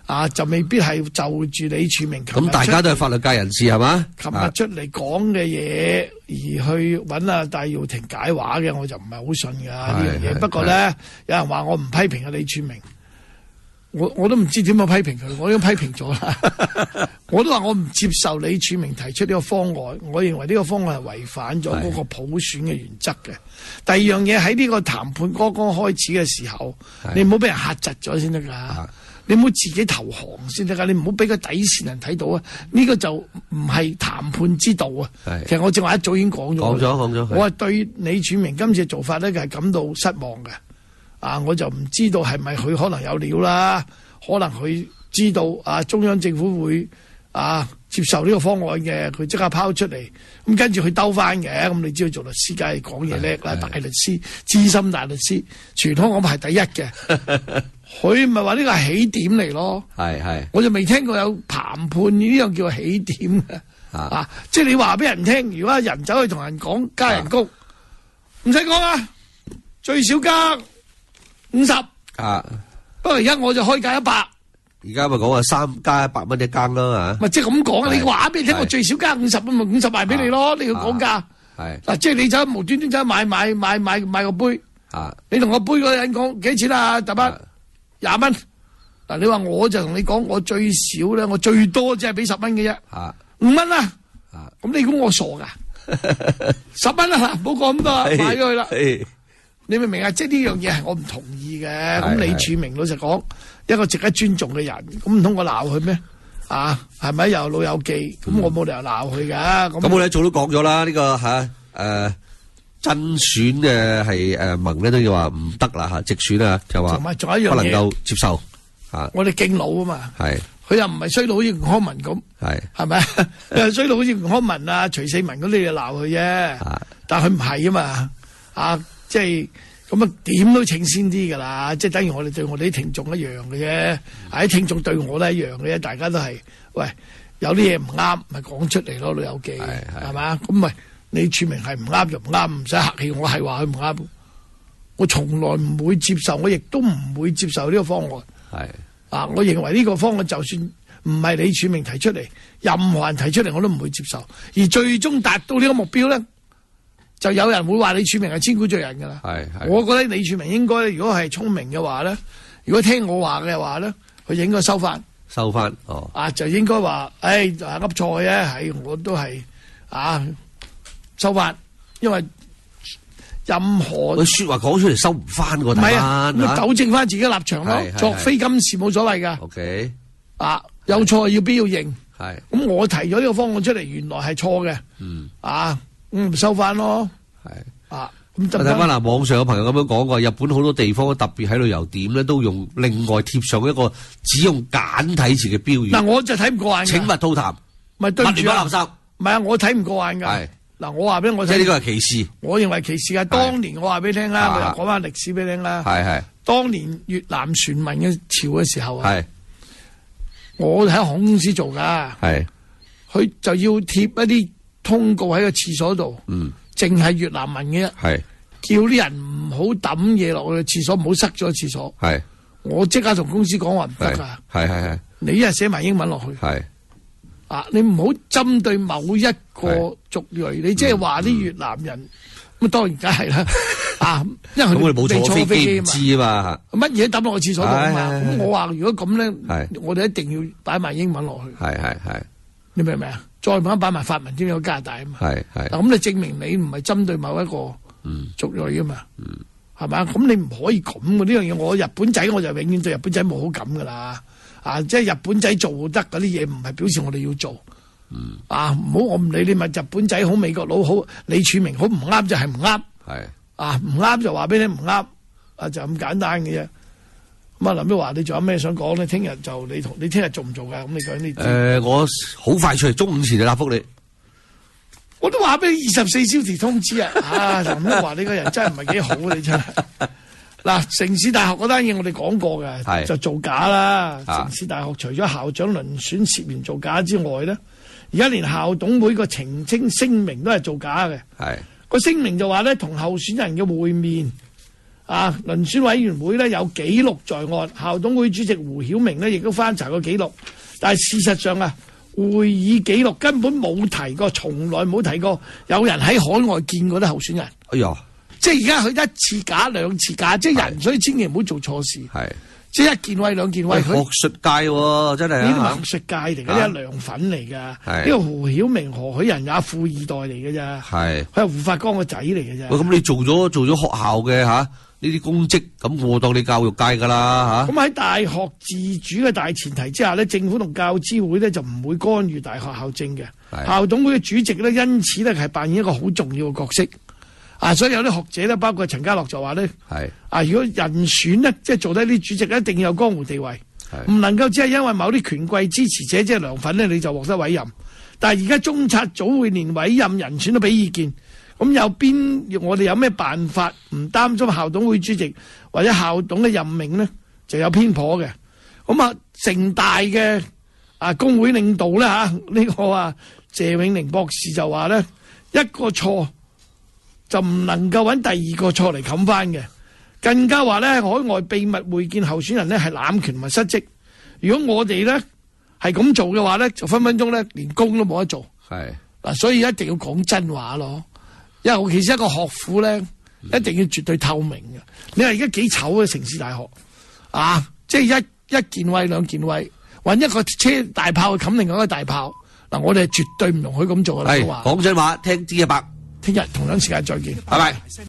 啊，就未必係就住李柱銘。 咁大家都係法律界人士係嘛？ 琴日出嚟講嘅嘢，而去揾阿戴耀廷解話嘅，我就唔係好信㗎呢樣嘢。不過咧，有人話我唔批評阿李柱銘。我我都唔知點樣批評佢，我已經批評咗啦。我都話我唔接受李柱銘提出呢個方案，我認為呢個方案係違反咗嗰個普選嘅原則嘅。第二樣嘢喺呢個談判剛剛開始嘅時候，你唔好俾人嚇窒咗先得㗎，你唔好自己投降先得㗎，你唔好俾個底線人睇到啊！呢、這個就唔係談判之道啊。其實我正話一早已經講咗，講咗講咗，我係對李柱銘今次嘅做法咧係感到失望嘅。啊！我就唔知道係咪佢可能有料啦，可能佢知道啊中央政府會啊接受呢個方案嘅，佢即刻拋出嚟，咁跟住佢兜翻嘅。咁你知道做律師梗係講嘢叻啦，大律師、資深大律師，全香港排第一嘅。佢唔係話呢個係起點嚟咯，係係，我就未聽過有談判呢樣叫起點嘅啊，啊！即係你話俾人聽，如果人走去同人講加人工，唔使講啊，最少加五十啊！不過而家我就開價一百。 而家咪講話三加一百蚊一更啦嚇。 咪即係咁講啊！你話俾你聽，我最少加五十，咁咪五十賣俾你咯。你要講價。係嗱，即係你走無端端走買買買買買個杯。啊！你同個杯嗰個人講幾錢啊？大伯廿蚊。嗱，你話我就同你講，我最少咧，我最多只係俾十蚊嘅啫。啊！五蚊啦。啊！咁你估我傻㗎？十蚊啦，唔好講咁多，買咗佢啦。你明唔明啊？即係呢樣嘢係我唔同意嘅。咁李柱銘老實講，一個值得尊重嘅人，咁唔通我鬧佢咩？啊，係咪又老友記？咁、嗯、我冇理由鬧佢噶。咁我哋一早都講咗啦，呢、這個吓誒、啊、真選嘅係誒盟咧都要話唔得啦吓，直選啊就話，同埋仲有一樣嘢不能夠接受吓、啊。我哋敬老啊嘛，係佢又唔係衰到好似吳康文咁，係係咪？又衰到好似吳康文啊、徐四民嗰啲就鬧佢啫。但係佢唔係啊嘛，啊。即係咁啊，點都請先啲噶啦，即係等於我哋對我哋啲聽眾一樣嘅啫，啲聽眾對我都一樣嘅啫，大家都係喂有啲嘢唔啱，咪講出嚟咯，老友記係嘛？咁咪你柱銘係唔啱就唔啱，唔使客氣，我係話佢唔啱，我從來唔會接受，我亦都唔會接受呢個方案。係啊，我認為呢個方案就算唔係李柱銘提出嚟，任何人提出嚟我都唔會接受，而最終達到呢個目標咧。就有人會話李柱銘係千古罪人噶啦，係係，我覺得李柱銘應該如果係聰明嘅話咧，如果聽我話嘅話咧，佢應該收翻，收翻，哦，啊就應該話，誒就係噏錯嘅，係我都係啊收翻，因為任何佢說話講出嚟收唔翻個，唔係啊，咁糾正翻自己嘅立場咯，作非今時冇所謂噶 ，OK， 啊有錯要必要認，係，咁我提咗呢個方案出嚟，原來係錯嘅，嗯，啊。嗯，收翻咯，係啊。咁睇翻嗱，網上有朋友咁樣講過，日本好多地方特別喺旅遊點咧，都用另外貼上一個只用簡體字嘅標語。嗱，我就睇唔過眼嘅。請勿吐痰，咪對住垃圾。唔係啊，我睇唔過眼㗎。係嗱，我話俾我睇，即係呢個係歧視。我認為歧視啊！當年我話俾你聽啦，我又講翻歷史俾你聽啦。係係。當年越南船民嘅潮嘅時候啊，係我喺航空公司做㗎。係，佢就要貼一啲通告喺個廁所度，嗯，淨係越南文嘅，係叫啲人唔好抌嘢落去廁所，唔好塞咗廁所。係，我即刻同公司講話唔得噶，係係係，你一係寫埋英文落去，係啊，你唔好針對某一個族裔，你即係話啲越南人，咁、嗯、當然梗係啦，啊，因為佢哋冇坐過飛機，唔知啊嘛，乜嘢抌落個廁所度啊嘛，咁我話如果咁咧，我哋一定要擺埋英文落去，係係係，你明唔明啊？再唔啱擺埋法文添，有加拿大啊嘛，係係，嗱咁你證明你唔係針對某一個族裔啊嘛，係嘛？咁你唔可以咁嘅呢樣嘢。我日本仔我就永遠對日本仔冇好感噶啦，啊，即係日本仔做得嗰啲嘢，唔係表示我哋要做，嗯、啊，唔好我唔理你問日本仔好，美國佬好，李柱銘好，唔啱就係唔啱，係啊，唔啱就話俾你唔啱，啊就咁簡單嘅啫。咁啊，林彪華，你仲有咩想講咧？聽日就你同你聽日做唔做噶？咁你講呢？誒、呃，我好快出嚟，中午前就答覆你。我都話俾你二十四小時通知啊！啊，林彪華你個人真係唔係幾好，你真係。嗱，城市大學嗰單嘢我哋講過嘅，就造假啦。城市大學除咗校長遴選涉嫌造假之外咧，而家連校董會個澄清聲明都係造假嘅。係個聲明就話咧，同候選人嘅會面啊，遴選委員會咧有記錄在案，校董會主席胡曉明咧亦都翻查過記錄，但係事實上啊，會議記錄根本冇提過，從來冇提過有人喺海外見過啲候選人。 哎呀， 即係而家佢一次假兩次假，即係人，所以千祈唔好做錯事。 係， 即係一件位兩件位。 學術界喎，真係呢啲學術界嚟嘅，呢係涼粉嚟㗎。呢個胡曉明何許人也富二代嚟嘅啫。係，佢係胡發光個仔嚟嘅啫。 喂，咁你做咗做咗學校嘅嚇？呢啲公職，咁我當你教育界噶啦嚇。咁喺大學自主嘅大前提之下咧，政府同教資會咧就唔會干預大學校政嘅。校董會嘅主席咧，因此咧係扮演一個好重要嘅角色。啊，所以有啲學者咧，包括陳家樂就話咧，係啊，如果人選呢，即係做低啲主席，一定要有江湖地位，唔能夠只係因為某啲權貴支持者即係涼粉咧，你就獲得委任。但係而家中策組會連委任人選都俾意見。咁有邊我哋有咩辦法唔擔心校董會主席或者校董嘅任命呢？就有偏頗嘅。咁啊，城大嘅啊工會領導咧嚇，呢、呢個啊謝永寧博士就話咧，一個錯就唔能夠揾第二個錯嚟冚翻嘅，更加話咧海外秘密會見候選人呢係濫權同埋失職。如果我哋咧係咁做嘅話咧，就分分鐘咧連工都冇得做。係嗱，所以一定要講真話咯。因為尤其是一個學府咧，一定要絕對透明嘅。你話而家幾醜嘅城市大學啊，即係一一件位兩件位，揾一個車大炮去冚另外一個大炮。嗱，我哋係絕對唔容許咁做嘅。係講真話，聽知一百，聽日同樣時間再見，拜拜。